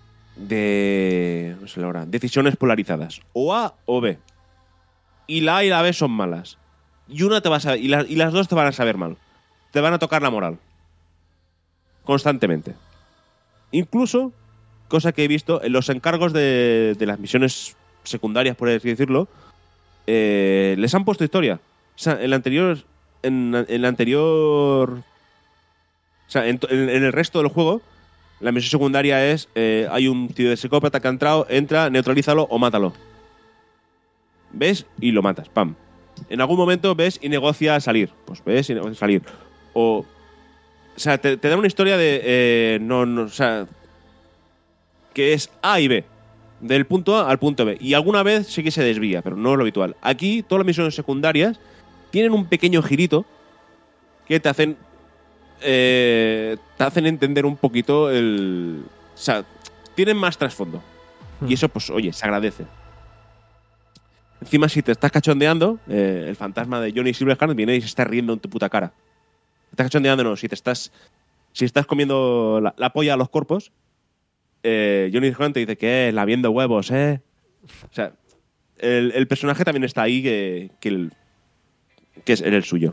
de no sé la hora, decisiones polarizadas, o A o B. Y la A y la B son malas. Y una te va a saber, y, la- y las dos te van a saber mal. Te van a tocar la moral. Constantemente. Incluso, cosa que he visto, en los encargos de, de las misiones secundarias, por así decirlo, eh, les han puesto historia. O sea, en la anterior. En, en la anterior. O sea, en, to- en- en el resto del juego, la misión secundaria es: eh, hay un tío de psicópata que ha entrado, entra, neutralízalo o mátalo. ¿Ves? Y lo matas, pam. En algún momento ves y negocia salir. Pues ves y negocia salir. O. O sea, te, te da una historia de. eh, no, no, o sea. Que es A y B. Del punto A al punto B. Y alguna vez sí que se desvía, pero no es lo habitual. Aquí, todas las misiones secundarias tienen un pequeño girito que te hacen. eh, te hacen entender un poquito el. O sea, tienen más trasfondo. Y eso, pues, oye, se agradece. Encima, si te estás cachondeando, eh, el fantasma de Johnny Silverhand viene y se está riendo en tu puta cara. Te estás cachondeando, no. Si te estás. Si estás comiendo la, la polla a los cuerpos, eh, Johnny Silverhand te dice que es la viendo huevos, ¿eh? O sea, el, el personaje también está ahí que, que, el, que es el suyo.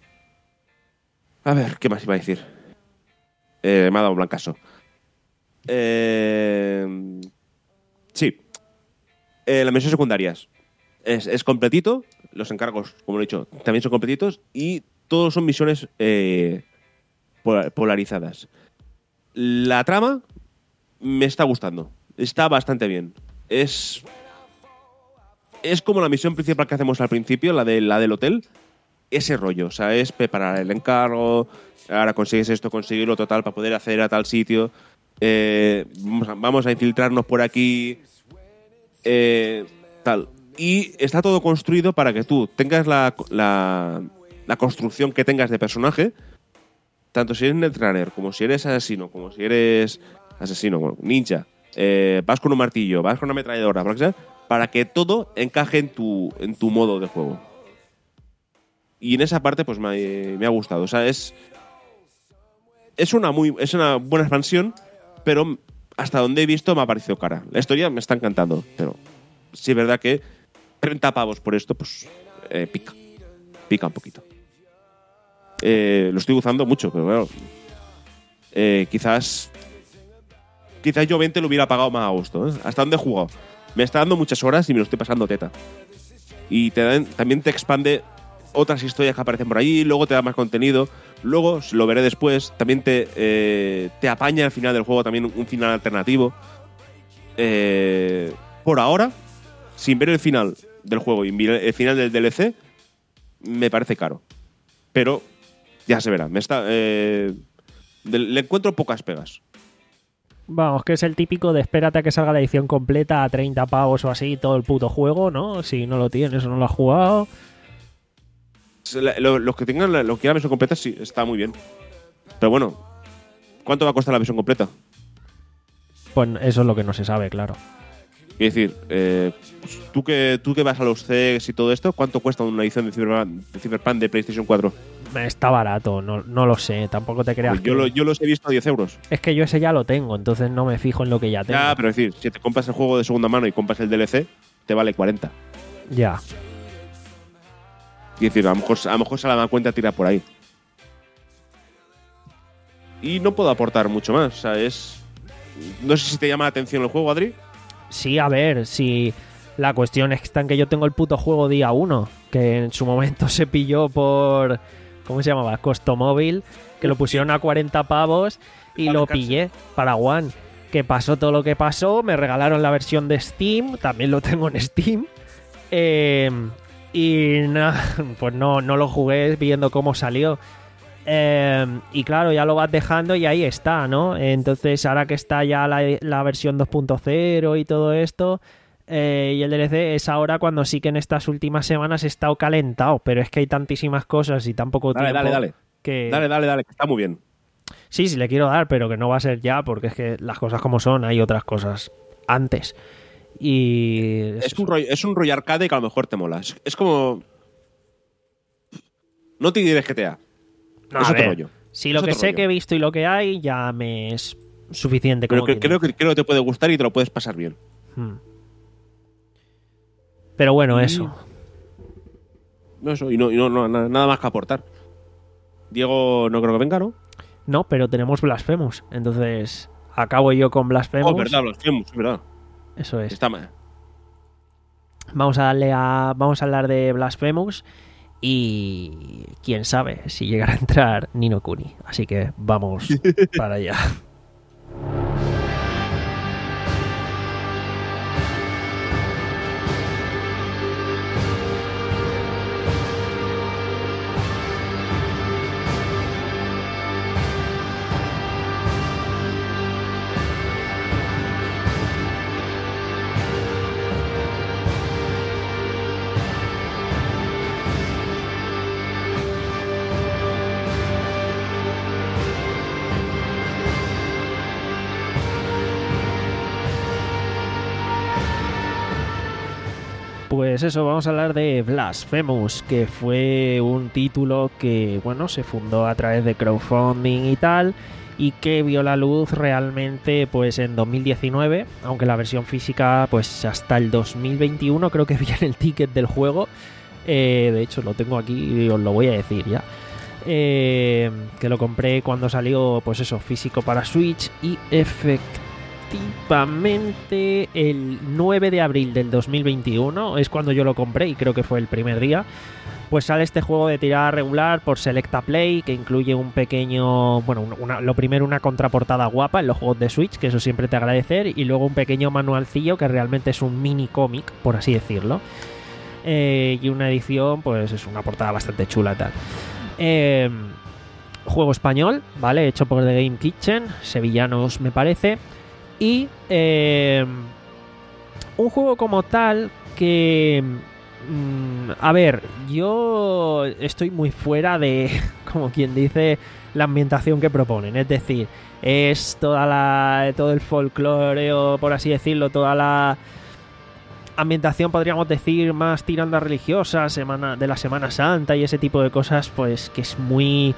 A ver, ¿qué más iba a decir? Eh, me ha dado un blancazo. Eh, sí. Eh, las misiones secundarias. Es, es completito. Los encargos, como he dicho, también son completitos. Y todos son misiones eh, polar- polarizadas. La trama me está gustando. Está bastante bien. Es. Es como la misión principal que hacemos al principio, la, de, la del hotel. Ese rollo. O sea, es preparar el encargo. Ahora consigues esto, conseguirlo total para poder hacer a tal sitio. Eh, vamos, a, vamos a infiltrarnos por aquí. Eh, tal. Y está todo construido para que tú tengas la, la, la construcción que tengas de personaje, tanto si eres Netrunner, como si eres asesino, como si eres asesino, bueno, ninja, eh, vas con un martillo, vas con una ametralladora, para que, sea, para que todo encaje en tu, en tu modo de juego. Y en esa parte pues me, me ha gustado. O sea, es es una muy es una buena expansión, pero hasta donde he visto me ha parecido cara. La historia me está encantando, pero sí es verdad que treinta pavos por esto, pues eh, pica. Pica un poquito. Eh, lo estoy usando mucho, pero bueno. Eh, quizás. Quizás yo veinte lo hubiera pagado más a gusto. ¿eh? ¿Hasta dónde he jugado? Me está dando muchas horas y me lo estoy pasando teta. Y te dan, también te expande otras historias que aparecen por ahí, luego te da más contenido. Luego, lo veré después, también te, eh, te apaña al final del juego también un final alternativo. Eh, por ahora, sin ver el final del juego y el final del D L C, me parece caro. Pero ya se verá. Me está, eh, le encuentro pocas pegas. Vamos, que es el típico de espérate a que salga la edición completa a treinta pavos o así todo el puto juego, ¿no? Si no lo tienes o no lo has jugado. Los que tengan la, los que quieran la versión completa, sí, está muy bien. Pero bueno, ¿cuánto va a costar la versión completa? Pues eso es lo que no se sabe, claro. Es decir, eh, pues, ¿tú, que, tú que vas a los C E S y todo esto, ¿cuánto cuesta una edición de Cyberpunk de, Cyberpunk de PlayStation cuatro? está barato, no, no lo sé, tampoco te creas. Pues yo, que... lo, yo los he visto a diez euros. Es que yo ese ya lo tengo, entonces no me fijo en lo que ya tengo. Ya, pero es decir, si te compras el juego de segunda mano y compras el D L C, te vale cuarenta. Ya. Y decir, a lo mejor, a lo mejor se la da cuenta tirar por ahí. Y no puedo aportar mucho más. O sea, es. No sé si te llama la atención el juego, Adri. Sí, a ver, si la cuestión es que está en que yo tengo el puto juego día uno, que en su momento se pilló por, ¿cómo se llamaba? Costomóvil, que lo pusieron a cuarenta pavos y lo pillé para One. Que pasó todo lo que pasó, me regalaron la versión de Steam, también lo tengo en Steam. Eh, y nada, pues no, no lo jugué viendo cómo salió. Eh, y claro, ya lo vas dejando y ahí está, ¿no? Entonces, ahora que está ya la, la versión dos punto cero y todo esto, eh, y el D L C, es ahora cuando sí que en estas últimas semanas he estado calentado, pero es que hay tantísimas cosas y tan poco Dale, tiempo dale, dale. que... Dale, dale, dale, que está muy bien. Sí, sí le quiero dar, pero que no va a ser ya, porque es que las cosas como son, hay otras cosas antes. Y... Es un rollo, es un rollo arcade que a lo mejor te mola. Es, es como... No te diré G T A. No, es a otro ver, rollo. Si Es lo que otro sé rollo. que he visto y lo que hay ya me es suficiente. Pero Como que, quien creo, dice. que, creo que te puede gustar y te lo puedes pasar bien. Hmm. Pero bueno, Y- eso. No, eso, y no, y no, no, na- nada más que aportar. Diego no creo que venga, ¿no? No, pero tenemos Blasphemous. Entonces, acabo yo con Blasphemous. Oh, verdad, los tenemos, es verdad. Eso es. Está mal. Vamos a darle a. Vamos a hablar de Blasphemous. Y quién sabe si llegará a entrar Ni no Kuni. Así que vamos para allá. Pues eso, vamos a hablar de Blasphemous, que fue un título que, bueno, se fundó a través de crowdfunding y tal, y que vio la luz realmente pues en dos mil diecinueve, aunque la versión física pues hasta el dos mil veintiuno creo que viene el ticket del juego. Eh, de hecho lo tengo aquí y os lo voy a decir ya. Eh, que lo compré cuando salió pues eso, físico para Switch, y efectivamente Efectivamente, el nueve de abril del dos mil veintiuno es cuando yo lo compré y creo que fue el primer día. Pues sale este juego de tirada regular por Selecta Play, que incluye un pequeño, bueno, una, lo primero una contraportada guapa en los juegos de Switch, que eso siempre te agradecer, y luego un pequeño manualcillo que realmente es un mini cómic, por así decirlo. Eh, y una edición, pues es una portada bastante chula tal. Eh, juego español, ¿vale? Hecho por The Game Kitchen, sevillanos me parece. Y eh, un juego como tal que, mmm, a ver, yo estoy muy fuera de, como quien dice, la ambientación que proponen. Es decir, es toda la, todo el folclore, o por así decirlo, toda la ambientación, podríamos decir, más tirando a religiosa, semana, de la Semana Santa y ese tipo de cosas, pues que es muy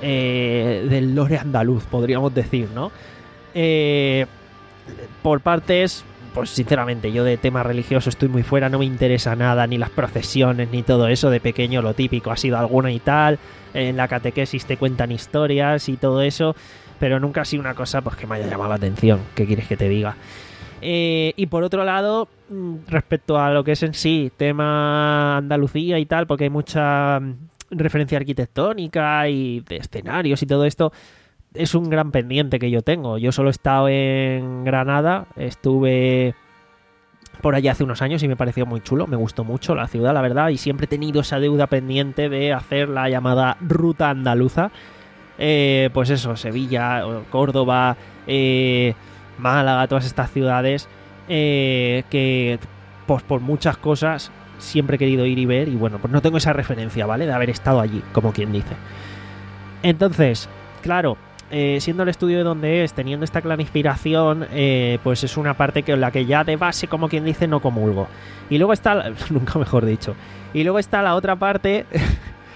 eh, del lore andaluz, podríamos decir, ¿no? Eh... Por partes, pues sinceramente yo de tema religioso estoy muy fuera, no me interesa nada, ni las procesiones ni todo eso. De pequeño lo típico ha sido alguna y tal, en la catequesis te cuentan historias y todo eso, pero nunca ha sido una cosa pues que me haya llamado la atención. ¿Qué quieres que te diga? Eh, y por otro lado, respecto a lo que es en sí tema Andalucía y tal, porque hay mucha referencia arquitectónica y de escenarios y todo esto, es un gran pendiente que yo tengo. Yo solo he estado en Granada, estuve por allá hace unos años y me pareció muy chulo, me gustó mucho la ciudad, la verdad, y siempre he tenido esa deuda pendiente de hacer la llamada ruta andaluza. Eh, pues eso, Sevilla, Córdoba, eh, Málaga, todas estas ciudades eh, que pues por muchas cosas siempre he querido ir y ver, y bueno, pues no tengo esa referencia, ¿vale? De haber estado allí, como quien dice. Entonces, claro, Eh, siendo el estudio de donde es, teniendo esta clara inspiración, eh, pues es una parte que la que ya de base, como quien dice, no comulgo. Y luego está, la, nunca mejor dicho, y luego está la otra parte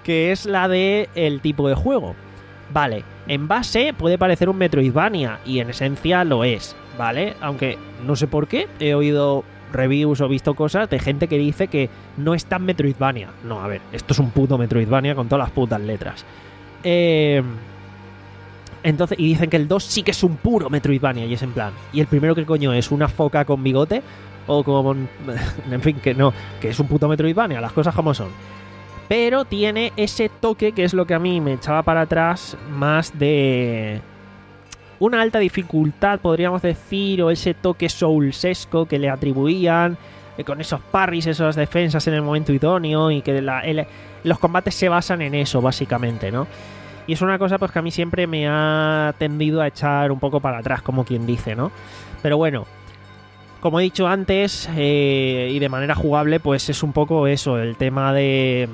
que es la de el tipo de juego. Vale, en base puede parecer un Metroidvania, y en esencia lo es, ¿vale? Aunque no sé por qué, he oído reviews o visto cosas de gente que dice que no es tan Metroidvania. No, a ver, esto es un puto Metroidvania con todas las putas letras. Eh... Entonces, y dicen que el dos sí que es un puro Metroidvania, y es en plan, ¿y el primero qué coño es? ¿Una foca con bigote? O como... En fin, que no, que es un puto Metroidvania, las cosas como son. Pero tiene ese toque que es lo que a mí me echaba para atrás, más de una alta dificultad, podríamos decir, o ese toque soulsesco que le atribuían, eh, con esos parries, esas defensas en el momento idóneo, y que la, el, los combates se basan en eso, básicamente, ¿no? Y es una cosa pues que a mí siempre me ha tendido a echar un poco para atrás, como quien dice, ¿no? Pero bueno, como he dicho antes, eh, y de manera jugable, pues es un poco eso, el tema de...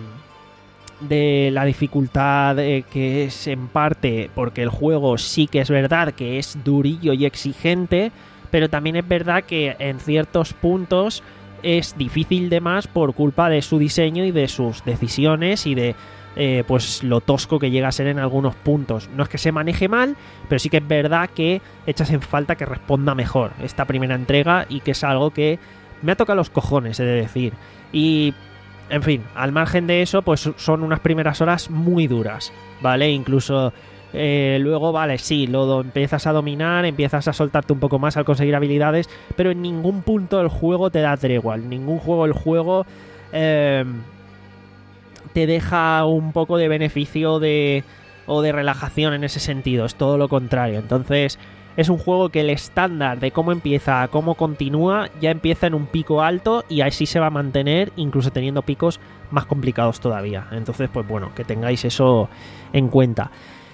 de la dificultad, eh, que es en parte porque el juego sí que es verdad que es durillo y exigente, pero también es verdad que en ciertos puntos es difícil de más por culpa de su diseño y de sus decisiones y de eh, pues lo tosco que llega a ser en algunos puntos. No es que se maneje mal, pero sí que es verdad que echas en falta que responda mejor esta primera entrega, y que es algo que me ha tocado los cojones, he de decir. Y en fin, al margen de eso, pues son unas primeras horas muy duras, ¿vale? Incluso eh, luego, vale, sí, lo empiezas a dominar, empiezas a soltarte un poco más al conseguir habilidades, pero en ningún punto el juego te da tregua, en ningún juego el juego eh, te deja un poco de beneficio de o de relajación en ese sentido, es todo lo contrario. Entonces es un juego que el estándar de cómo empieza a cómo continúa ya empieza en un pico alto, y así se va a mantener, incluso teniendo picos más complicados todavía. Entonces, pues bueno, que tengáis eso en cuenta.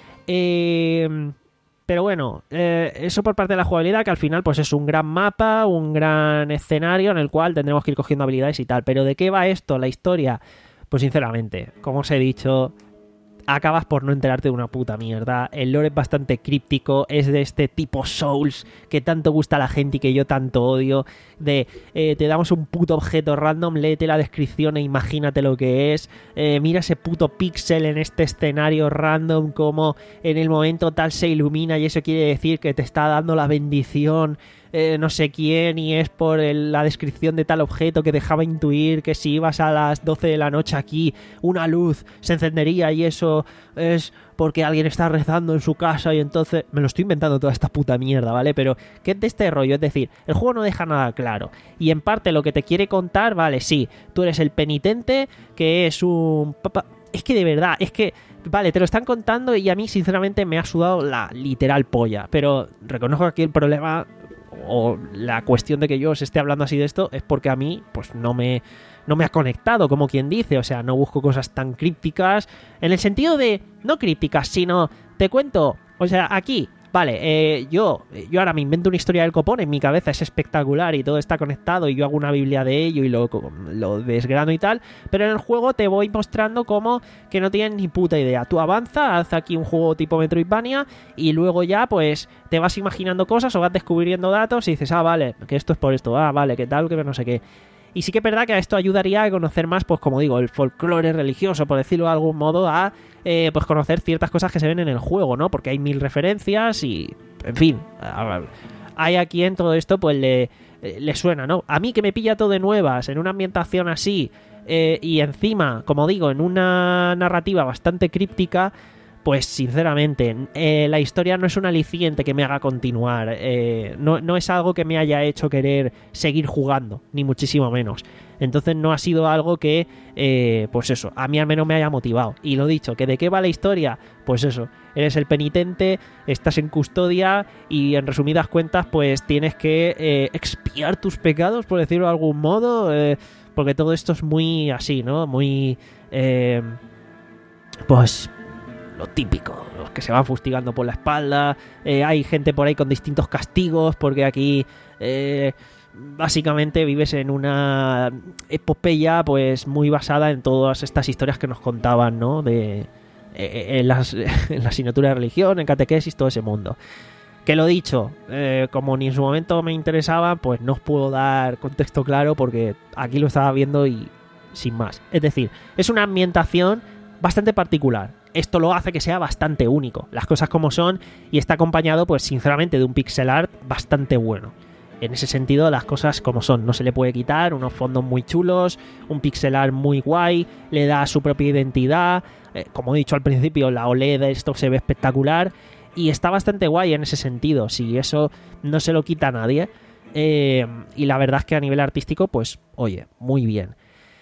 Eh, pero bueno, eh, eso por parte de la jugabilidad, que al final pues es un gran mapa, un gran escenario en el cual tendremos que ir cogiendo habilidades y tal. Pero ¿de qué va esto? La historia, pues sinceramente, como os he dicho, acabas por no enterarte de una puta mierda. El lore es bastante críptico, es de este tipo Souls que tanto gusta a la gente y que yo tanto odio, de eh, te damos un puto objeto random, léete la descripción e imagínate lo que es, eh, mira ese puto píxel en este escenario random, como en el momento tal se ilumina y eso quiere decir que te está dando la bendición Eh, no sé quién, y es por el, la descripción de tal objeto que dejaba intuir que si ibas a las doce de la noche aquí, una luz se encendería, y eso es porque alguien está rezando en su casa, y entonces... Me lo estoy inventando toda esta puta mierda, ¿vale? Pero ¿qué es de este rollo? Es decir, el juego no deja nada claro, y en parte lo que te quiere contar, vale, sí, tú eres el penitente, que es un... Es que de verdad, es que... Vale, te lo están contando y a mí sinceramente me ha sudado la literal polla, pero reconozco que aquí el problema... o la cuestión de que yo os esté hablando así de esto es porque a mí pues no me no me ha conectado, como quien dice. O sea, no busco cosas tan crípticas, en el sentido de no crípticas, sino te cuento, o sea, aquí vale, eh, yo yo ahora me invento una historia del copón, en mi cabeza es espectacular y todo está conectado y yo hago una biblia de ello y lo, lo desgrano y tal, pero en el juego te voy mostrando como que no tienen ni puta idea. Tú avanza, haz aquí un juego tipo Metroidvania y luego ya pues te vas imaginando cosas o vas descubriendo datos y dices, ah, vale, que esto es por esto, ah, vale, que tal, que no sé qué. Y sí que es verdad que esto ayudaría a conocer más, pues como digo, el folclore religioso, por decirlo de algún modo, a eh, pues conocer ciertas cosas que se ven en el juego, ¿no? Porque hay mil referencias y, en fin, hay a quien todo esto pues le, le suena, ¿no? A mí que me pilla todo de nuevas, en una ambientación así, eh, y encima, como digo, en una narrativa bastante críptica, pues sinceramente, eh, la historia no es un aliciente que me haga continuar, eh, no, no es algo que me haya hecho querer seguir jugando, ni muchísimo menos. Entonces no ha sido algo que, eh, pues eso, a mí al menos me haya motivado. Y lo dicho, ¿que de qué va la historia? Pues eso, eres el penitente, estás en custodia y en resumidas cuentas pues tienes que eh, expiar tus pecados, por decirlo de algún modo, eh, porque todo esto es muy así, ¿no? Muy... Eh, pues... lo típico, los que se van fustigando por la espalda, eh, hay gente por ahí con distintos castigos, porque aquí eh, básicamente vives en una epopeya pues muy basada en todas estas historias que nos contaban, ¿no? De, eh, en, las, en la asignatura de religión, en catequesis, todo ese mundo. Que lo dicho, eh, como ni en su momento me interesaba, pues no os puedo dar contexto claro porque aquí lo estaba viendo y sin más. Es decir, es una ambientación bastante particular. Esto lo hace que sea bastante único, las cosas como son, y está acompañado, pues sinceramente, de un pixel art bastante bueno. En ese sentido, las cosas como son, no se le puede quitar, unos fondos muy chulos, un pixel art muy guay, le da su propia identidad, eh, como he dicho al principio, la O L E D de esto se ve espectacular, y está bastante guay en ese sentido, si eso no se lo quita a nadie, eh, y la verdad es que a nivel artístico, pues, oye, muy bien.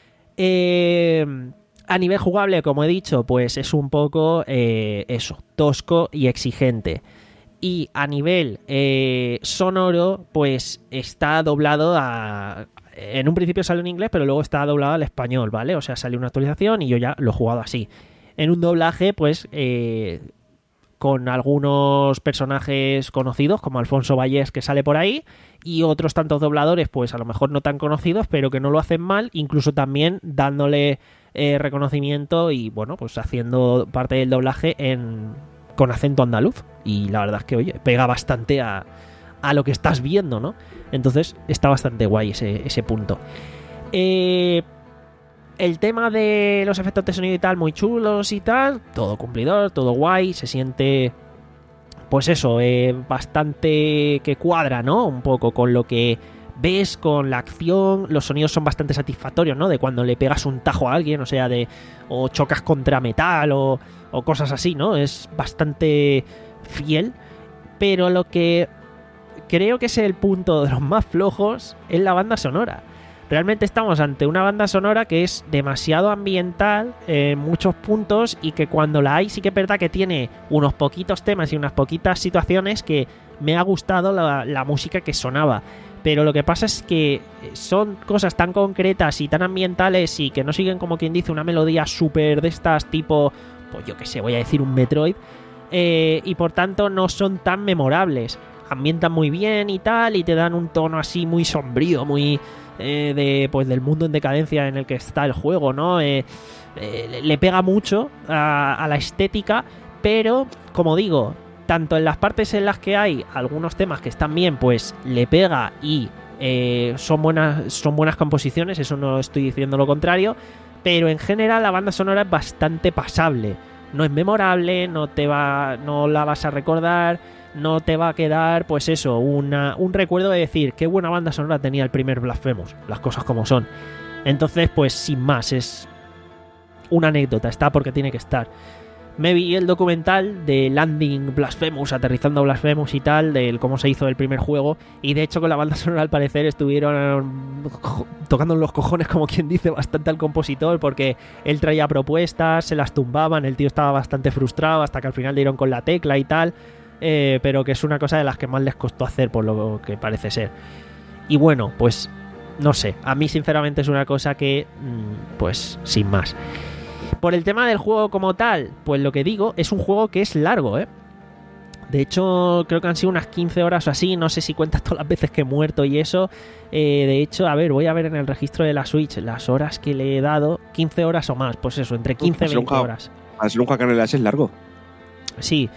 Eh... A nivel jugable, como he dicho, pues es un poco eh, eso, tosco y exigente. Y a nivel eh, sonoro, pues está doblado a... En un principio sale en inglés, pero luego está doblado al español, ¿vale? O sea, sale una actualización y yo ya lo he jugado así. En un doblaje, pues... Eh, con algunos personajes conocidos, como Alfonso Vallés, que sale por ahí, y otros tantos dobladores, pues a lo mejor no tan conocidos, pero que no lo hacen mal, incluso también dándole eh, reconocimiento y, bueno, pues haciendo parte del doblaje en con acento andaluz. Y la verdad es que, oye, pega bastante a, a lo que estás viendo, ¿no? Entonces está bastante guay ese, ese punto. Eh... El tema de los efectos de sonido y tal, muy chulos y tal, todo cumplidor, todo guay, se siente, pues eso, eh, bastante que cuadra, ¿no? Un poco con lo que ves, con la acción, los sonidos son bastante satisfactorios, ¿no? De cuando le pegas un tajo a alguien, o sea, de o chocas contra metal o, o cosas así, ¿no? Es bastante fiel, pero lo que creo que es el punto de los más flojos es la banda sonora. Realmente estamos ante una banda sonora que es demasiado ambiental en muchos puntos y que cuando la hay sí que es verdad que tiene unos poquitos temas y unas poquitas situaciones que me ha gustado la, la música que sonaba. Pero lo que pasa es que son cosas tan concretas y tan ambientales y que no siguen, como quien dice, una melodía súper de estas tipo, pues yo que sé, voy a decir un Metroid, eh, y por tanto no son tan memorables. Ambientan muy bien y tal y te dan un tono así muy sombrío, muy... Eh, de pues del mundo en decadencia en el que está el juego, ¿no? Eh, eh, le pega mucho a, a la estética, pero como digo, tanto en las partes en las que hay algunos temas que están bien, pues le pega y eh, son buenas son buenas composiciones, eso no estoy diciendo lo contrario, pero en general la banda sonora es bastante pasable, no es memorable, no te va, no la vas a recordar. No te va a quedar, pues eso, una, un recuerdo de decir qué buena banda sonora tenía el primer Blasphemous, las cosas como son. Entonces, pues sin más, es una anécdota, está porque tiene que estar. Me vi el documental de Landing Blasphemous, aterrizando Blasphemous y tal, del cómo se hizo el primer juego, y de hecho con la banda sonora al parecer estuvieron tocando los cojones, como quien dice, bastante al compositor, porque él traía propuestas, se las tumbaban, el tío estaba bastante frustrado hasta que al final dieron con la tecla y tal. Eh, pero que es una cosa de las que más les costó hacer, por lo que parece ser. Y bueno, pues no sé, a mí sinceramente es una cosa que pues sin más. Por el tema del juego como tal, pues lo que digo, es un juego que es largo, ¿eh? De hecho, creo que han sido unas quince horas o así, no sé si cuentas todas las veces que he muerto y eso. Eh, de hecho, a ver, voy a ver en el registro de la Switch las horas que le he dado, quince horas o más, pues eso, entre quince y veinte horas. Al ser un hack and slash es largo. Sí.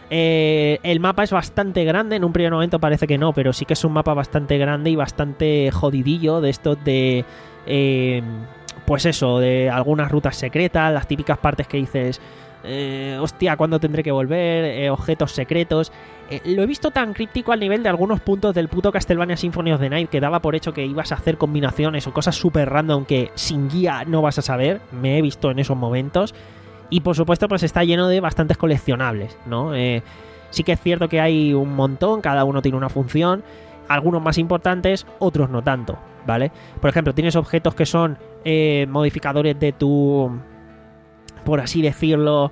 Eh, el mapa es bastante grande, en un primer momento parece que no, pero sí que es un mapa bastante grande y bastante jodidillo, de estos de... Eh, pues eso, de algunas rutas secretas, las típicas partes que dices... Eh, hostia, ¿cuándo tendré que volver? Eh, objetos secretos. Eh, lo he visto tan críptico al nivel de algunos puntos del puto Castlevania Symphony of the Night, que daba por hecho que ibas a hacer combinaciones o cosas súper random que sin guía no vas a saber. Me he visto en esos momentos. Y por supuesto, pues está lleno de bastantes coleccionables, ¿no? Eh, sí que es cierto que hay un montón, cada uno tiene una función, algunos más importantes, otros no tanto, ¿vale? Por ejemplo, tienes objetos que son eh, modificadores de tu... por así decirlo...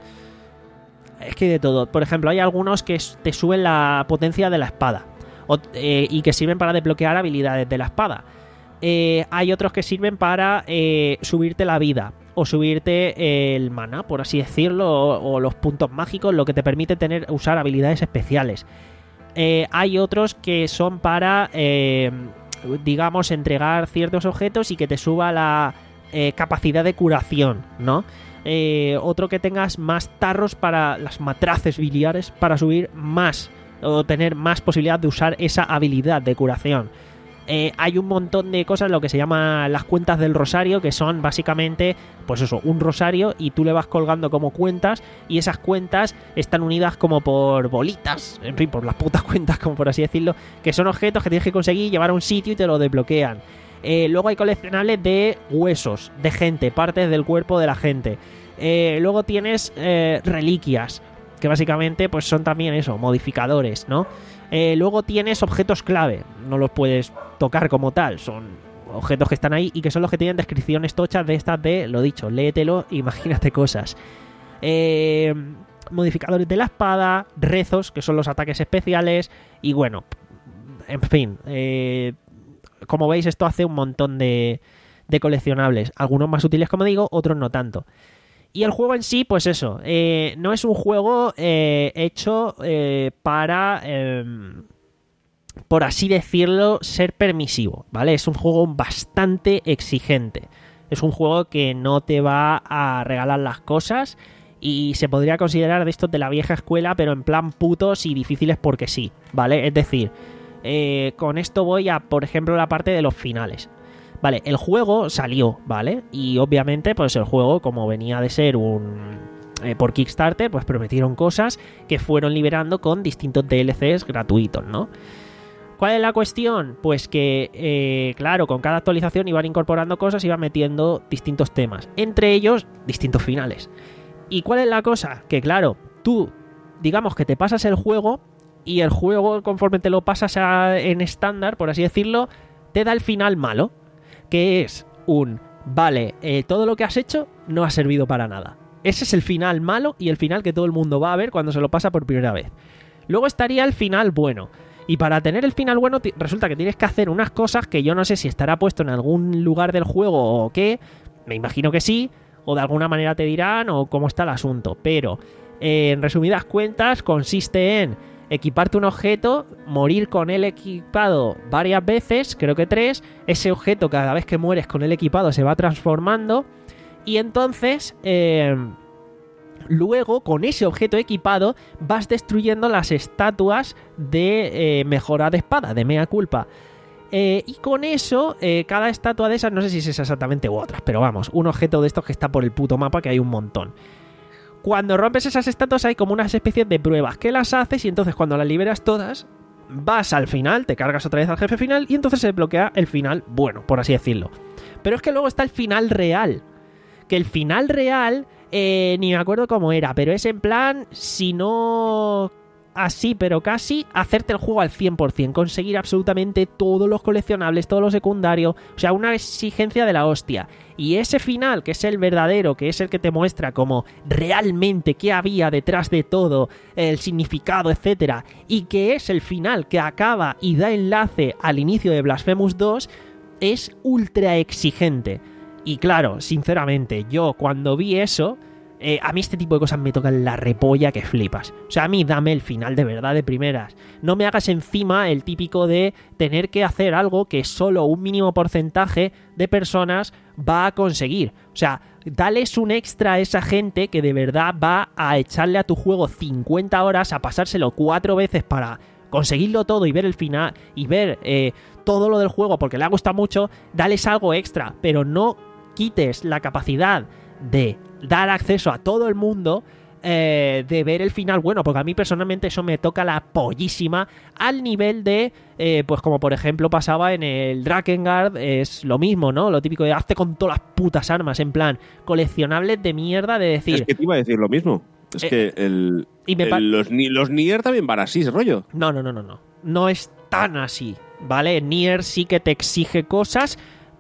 Es que de todo. Por ejemplo, hay algunos que te suben la potencia de la espada o, eh, y que sirven para desbloquear habilidades de la espada. Eh, hay otros que sirven para eh, subirte la vida o subirte el mana, por así decirlo, o, o los puntos mágicos, lo que te permite tener usar habilidades especiales. Eh, hay otros que son para, eh, digamos, entregar ciertos objetos y que te suba la eh, capacidad de curación, ¿no? Eh, otro que tengas más tarros para las matraces biliares para subir más o tener más posibilidad de usar esa habilidad de curación. Eh, hay un montón de cosas, lo que se llama las cuentas del rosario, que son básicamente, pues eso, un rosario, y tú le vas colgando como cuentas, y esas cuentas están unidas como por bolitas, en fin, por las putas cuentas, como por así decirlo, que son objetos que tienes que conseguir, llevar a un sitio y te lo desbloquean. Eh, luego hay coleccionables de huesos, de gente, partes del cuerpo de la gente. Eh, luego tienes eh, reliquias, que básicamente pues son también eso, modificadores, ¿no? Eh, luego tienes objetos clave, no los puedes tocar como tal, son objetos que están ahí y que son los que tienen descripciones tochas de estas de, lo dicho, léetelo, imagínate cosas. Eh, modificadores de la espada, rezos, que son los ataques especiales, y bueno, en fin, eh, como veis esto hace un montón de, de coleccionables, algunos más útiles como digo, otros no tanto. Y el juego en sí, pues eso, eh, no es un juego eh, hecho eh, para, eh, por así decirlo, ser permisivo, ¿vale? Es un juego bastante exigente. Es un juego que no te va a regalar las cosas y se podría considerar de estos de la vieja escuela, pero en plan putos y difíciles porque sí, ¿vale? Es decir, eh, con esto voy a, por ejemplo, la parte de los finales. Vale, el juego salió, ¿vale? Y obviamente, pues el juego, como venía de ser un... Eh, por Kickstarter, pues prometieron cosas que fueron liberando con distintos D L Cs gratuitos, ¿no? ¿Cuál es la cuestión? Pues que, eh, claro, con cada actualización iban incorporando cosas, iban metiendo distintos temas. Entre ellos, distintos finales. ¿Y cuál es la cosa? Que, claro, tú, digamos que te pasas el juego y el juego, conforme te lo pasas a, en estándar, por así decirlo, te da el final malo. Que es un, vale, eh, todo lo que has hecho no ha servido para nada. Ese es el final malo y el final que todo el mundo va a ver cuando se lo pasa por primera vez. Luego estaría el final bueno. Y para tener el final bueno t- resulta que tienes que hacer unas cosas que yo no sé si estará puesto en algún lugar del juego o qué. Me imagino que sí. O de alguna manera te dirán o cómo está el asunto. Pero, eh, en resumidas cuentas, consiste en equiparte un objeto, morir con él equipado varias veces, creo que tres, ese objeto cada vez que mueres con él equipado se va transformando y entonces eh, luego con ese objeto equipado vas destruyendo las estatuas de eh, mejora de espada, de mea culpa. Eh, y con eso, eh, cada estatua de esas, no sé si es esa exactamente u otras, pero vamos, un objeto de estos que está por el puto mapa, que hay un montón. Cuando rompes esas estatuas hay como unas especies de pruebas que las haces y entonces cuando las liberas todas, vas al final, te cargas otra vez al jefe final y entonces se desbloquea el final bueno, por así decirlo. Pero es que luego está el final real. Que el final real, eh, ni me acuerdo cómo era, pero es en plan, si no así, pero casi, hacerte el juego al cien por ciento, conseguir absolutamente todos los coleccionables, todos los secundarios, o sea, una exigencia de la hostia. Y ese final, que es el verdadero, que es el que te muestra como realmente qué había detrás de todo, el significado, etcétera, y que es el final que acaba y da enlace al inicio de Blasphemous dos, es ultra exigente. Y claro, sinceramente, yo cuando vi eso, eh, a mí este tipo de cosas me tocan la repolla que flipas. O sea, a mí dame el final de verdad de primeras. No me hagas encima el típico de tener que hacer algo que solo un mínimo porcentaje de personas va a conseguir. O sea, dales un extra a esa gente que de verdad va a echarle a tu juego cincuenta horas, a pasárselo cuatro veces para conseguirlo todo y ver el final y ver eh, todo lo del juego porque le ha gustado mucho. Dales algo extra, pero no quites la capacidad de dar acceso a todo el mundo, eh, de ver el final bueno, porque a mí personalmente eso me toca la pollísima al nivel de, eh, pues como por ejemplo pasaba en el Drakengard, es lo mismo, ¿no? Lo típico de hazte con todas las putas armas, en plan, coleccionables de mierda de decir... Es que te iba a decir lo mismo. Es eh, que el, y me el, los, los Nier también van así, ese rollo. No, no, no, no, no. No es tan así, ¿vale? Nier sí que te exige cosas,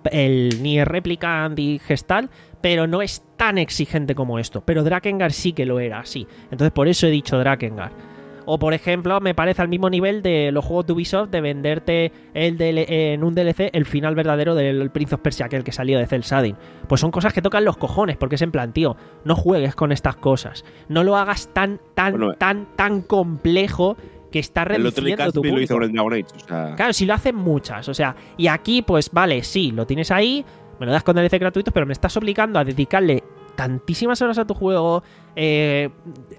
el Nier Replicant y Gestalt, pero no es tan exigente como esto. Pero Drakengard sí que lo era así. Entonces por eso he dicho Drakengard. O por ejemplo, me parece al mismo nivel de los juegos de Ubisoft de venderte el D L, en un D L C el final verdadero del Prince of Persia, aquel que salió de Cel Shading. Pues son cosas que tocan los cojones, porque es en plan, tío, no juegues con estas cosas. No lo hagas tan, tan, bueno, tan, tan complejo que está reduciendo tu público. Lo hizo en Dragon Age, o sea... Claro, si lo hacen muchas, o sea, y aquí, pues vale, sí, lo tienes ahí, me lo das con D L C gratuitos, pero me estás obligando a dedicarle tantísimas horas a tu juego, eh,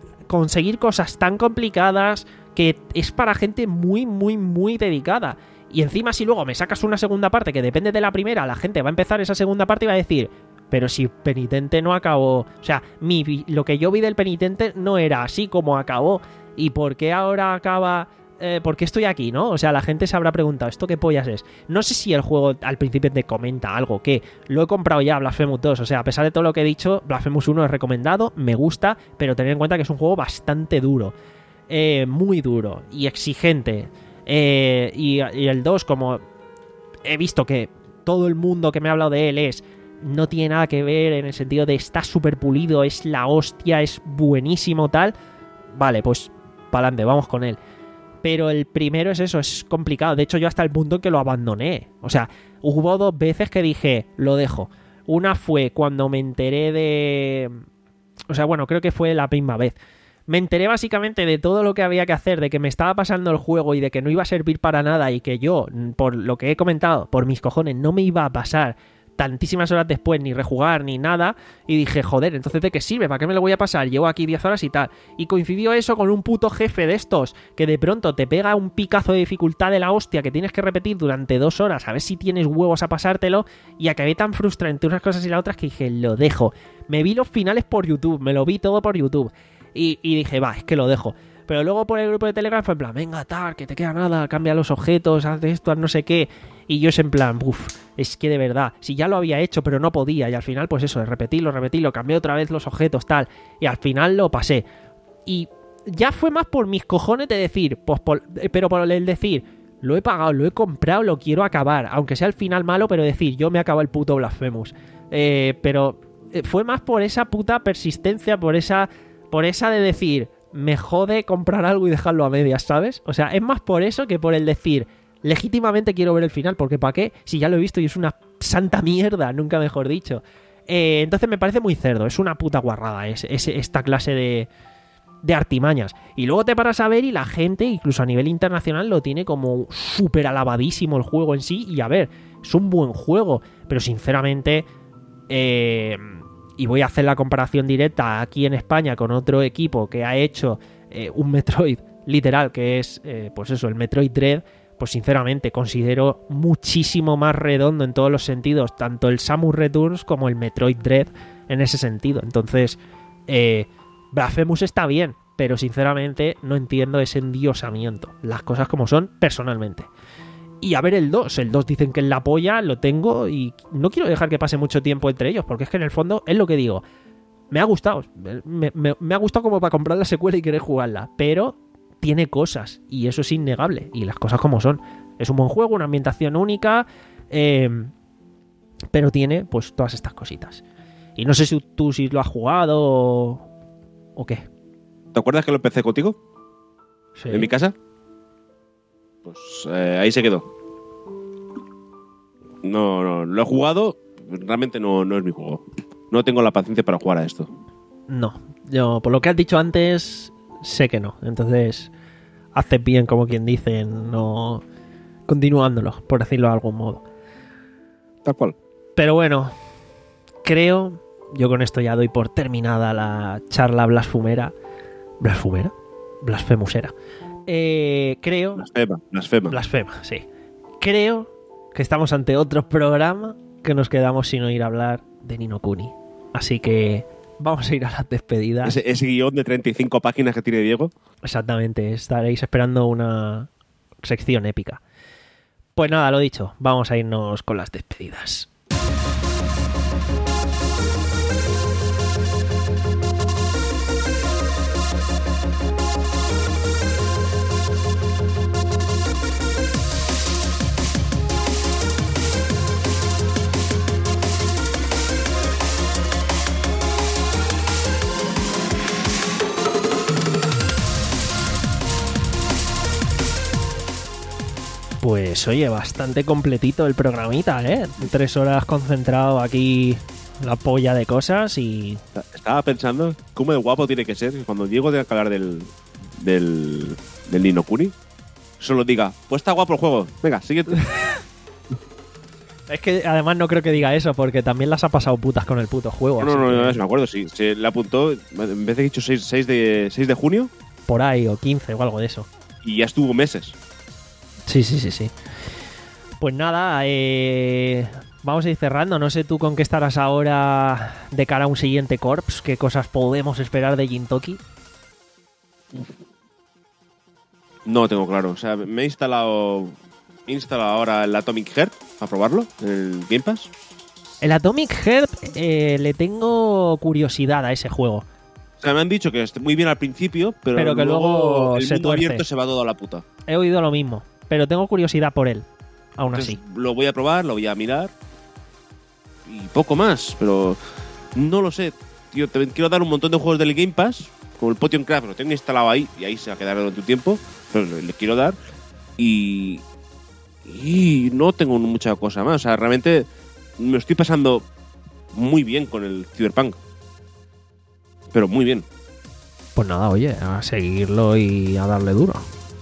conseguir cosas tan complicadas que es para gente muy, muy, muy dedicada. Y encima si luego me sacas una segunda parte que depende de la primera, la gente va a empezar esa segunda parte y va a decir, pero si Penitente no acabó, o sea, mi, lo que yo vi del Penitente no era así como acabó, ¿y por qué ahora acaba? Eh, ¿Por qué estoy aquí, no? O sea, la gente se habrá preguntado, ¿esto qué pollas es? No sé si el juego al principio te comenta algo, que lo he comprado ya, Blasphemous dos, o sea, a pesar de todo lo que he dicho, Blasphemous uno es recomendado, me gusta, pero tened en cuenta que es un juego bastante duro, eh, muy duro y exigente, eh, y, y el dos, como he visto que todo el mundo que me ha hablado de él es, no tiene nada que ver en el sentido de está súper pulido, es la hostia, es buenísimo, tal, vale, pues pa'lante, vamos con él. Pero el primero es eso, es complicado. De hecho, yo hasta el punto en que lo abandoné. O sea, hubo dos veces que dije, lo dejo. Una fue cuando me enteré de... O sea, bueno, creo que fue la misma vez. Me enteré básicamente de todo lo que había que hacer, de que me estaba pasando el juego y de que no iba a servir para nada y que yo, por lo que he comentado, por mis cojones, no me iba a pasar tantísimas horas después, ni rejugar, ni nada, y dije, joder, entonces ¿de qué sirve? ¿Para qué me lo voy a pasar? Llevo aquí diez horas y tal. Y coincidió eso con un puto jefe de estos, que de pronto te pega un picazo de dificultad de la hostia que tienes que repetir durante dos horas, a ver si tienes huevos a pasártelo, y acabé tan frustrado entre unas cosas y las otras que dije, lo dejo. Me vi los finales por YouTube, me lo vi todo por YouTube, y, y dije, va, es que lo dejo. Pero luego por el grupo de Telegram fue en plan, venga, tal, que te queda nada, cambia los objetos, haz esto, haz no sé qué. Y yo es en plan, uff, es que de verdad, si ya lo había hecho pero no podía, y al final pues eso, repetirlo, repetirlo, cambié otra vez los objetos, tal, y al final lo pasé. Y ya fue más por mis cojones de decir, pues por, pero por el decir, lo he pagado, lo he comprado, lo quiero acabar, aunque sea el final malo, pero decir, yo me acabo el puto Blasphemous. Eh, pero fue más por esa puta persistencia, por esa, por esa de decir, me jode comprar algo y dejarlo a medias, ¿sabes? O sea, es más por eso que por el decir, legítimamente quiero ver el final, porque ¿para qué? Si ya lo he visto y es una santa mierda, nunca mejor dicho. Eh, entonces me parece muy cerdo, es una puta guarrada es, es esta clase de, de artimañas. Y luego te paras a ver y la gente, incluso a nivel internacional, lo tiene como súper alabadísimo el juego en sí. Y a ver, es un buen juego, pero sinceramente... Eh, y voy a hacer la comparación directa aquí en España con otro equipo que ha hecho eh, un Metroid literal, que es, eh, pues eso, el Metroid Dread. Pues sinceramente considero muchísimo más redondo en todos los sentidos, tanto el Samus Returns como el Metroid Dread en ese sentido. Entonces, eh, Blasphemous está bien, pero sinceramente no entiendo ese endiosamiento. Las cosas como son, personalmente. Y a ver el dos, el dos dicen que es la polla, lo tengo y no quiero dejar que pase mucho tiempo entre ellos, porque es que en el fondo es lo que digo. Me ha gustado, me, me, me ha gustado como para comprar la secuela y querer jugarla, pero tiene cosas y eso es innegable, y las cosas como son. Es un buen juego, una ambientación única, eh, pero tiene pues todas estas cositas. Y no sé si tú si lo has jugado o, o qué. ¿Te acuerdas que lo empecé contigo? Sí. ¿En mi casa? Pues eh, ahí se quedó. No, no, lo he jugado, realmente no, no es mi juego. No tengo la paciencia para jugar a esto. No, yo por lo que has dicho antes, sé que no. Entonces, haces bien, como quien dice, no continuándolo, por decirlo de algún modo. Tal cual. Pero bueno, creo, yo con esto ya doy por terminada la charla blasfumera. ¿Blasfumera? Blasfemusera. Eh, creo... Blasfema, blasfema. Blasfema, sí. Creo que estamos ante otro programa que nos quedamos sin oír hablar de Ni no Kuni. Así que vamos a ir a las despedidas. Ese, ese guión de treinta y cinco páginas que tiene Diego. Exactamente, estaréis esperando una sección épica. Pues nada, lo dicho, vamos a irnos con las despedidas. Pues oye, bastante completito el programita, ¿eh? Tres horas concentrado aquí, la polla de cosas y... Estaba pensando cómo de guapo tiene que ser que cuando Diego tenga que hablar del, del, del Ni no Kuni, solo diga, pues está guapo el juego, venga, siguiente. Es que además no creo que diga eso, porque también las ha pasado putas con el puto juego. No, no, que... no, no, me acuerdo, sí. Se le apuntó, en vez de dicho seis de junio. Por ahí, o quince o algo de eso. Y ya estuvo meses. Sí, sí, sí, sí. Pues nada, eh, vamos a ir cerrando. No sé tú con qué estarás ahora de cara a un siguiente Corps. ¿Qué cosas podemos esperar de Gintoki? No tengo claro. O sea, me he instalado, he instalado ahora el Atomic Heart a probarlo, el Game Pass. El Atomic Heart eh, le tengo curiosidad a ese juego. O sea, me han dicho que está muy bien al principio, pero, Pero que luego el se mundo tuerce. abierto se va todo a la puta. He oído lo mismo, pero tengo curiosidad por él, aún Entonces, así. lo voy a probar, lo voy a mirar y poco más, pero no lo sé. Tío, te quiero dar un montón de juegos del Game Pass, como el Potion Craft, lo tengo instalado ahí y ahí se va a quedar durante un tiempo, pero le, le quiero dar y, y no tengo mucha cosa más. O sea, realmente me estoy pasando muy bien con el Cyberpunk, pero muy bien. Pues nada, oye, a seguirlo y a darle duro.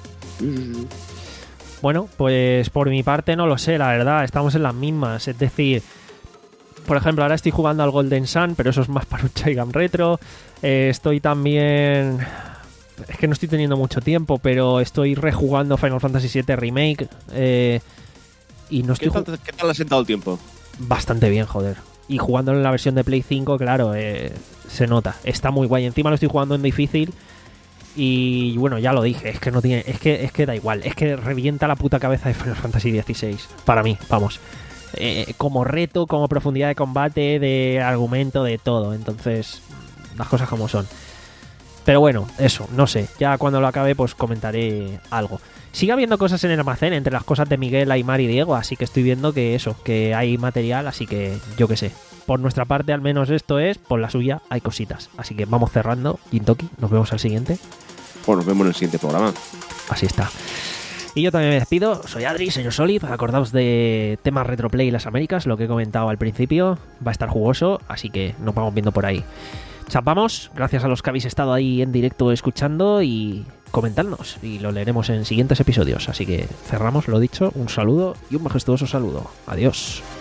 Bueno, pues por mi parte no lo sé, la verdad, estamos en las mismas. Es decir, por ejemplo, ahora estoy jugando al Golden Sun, pero eso es más para un Chaigam Retro. Eh, estoy también... Es que no estoy teniendo mucho tiempo, pero estoy rejugando Final Fantasy siete Remake. Eh, y no estoy... ¿Qué tal, ¿Qué tal ha sentado el tiempo? Bastante bien, joder. Y jugándolo en la versión de Play cinco, claro, eh, se nota. Está muy guay. Encima lo estoy jugando en difícil. Y bueno, ya lo dije, es que no tiene. Es que, es que da igual. Es que revienta la puta cabeza de Final Fantasy dieciséis. Para mí, vamos. Eh, como reto, como profundidad de combate, de argumento, de todo. Entonces, las cosas como son. Pero bueno, eso, no sé. Ya cuando lo acabe, pues comentaré algo. Sigue habiendo cosas en el almacén, entre las cosas de Miguel, Aymar y Diego, así que estoy viendo que eso, que hay material, así que yo qué sé. Por nuestra parte, al menos esto es, por la suya hay cositas. Así que vamos cerrando. Gintoki, nos vemos al siguiente. Pues nos vemos en el siguiente programa. Así está. Y yo también me despido, soy Adri, señor Solid. Acordaos de temas Retroplay y las Américas, lo que he comentado al principio. Va a estar jugoso, así que nos vamos viendo por ahí. Chapamos, gracias a los que habéis estado ahí en directo escuchando y comentadnos, y lo leeremos en siguientes episodios. Así que cerramos, lo dicho, un saludo y un majestuoso saludo. Adiós.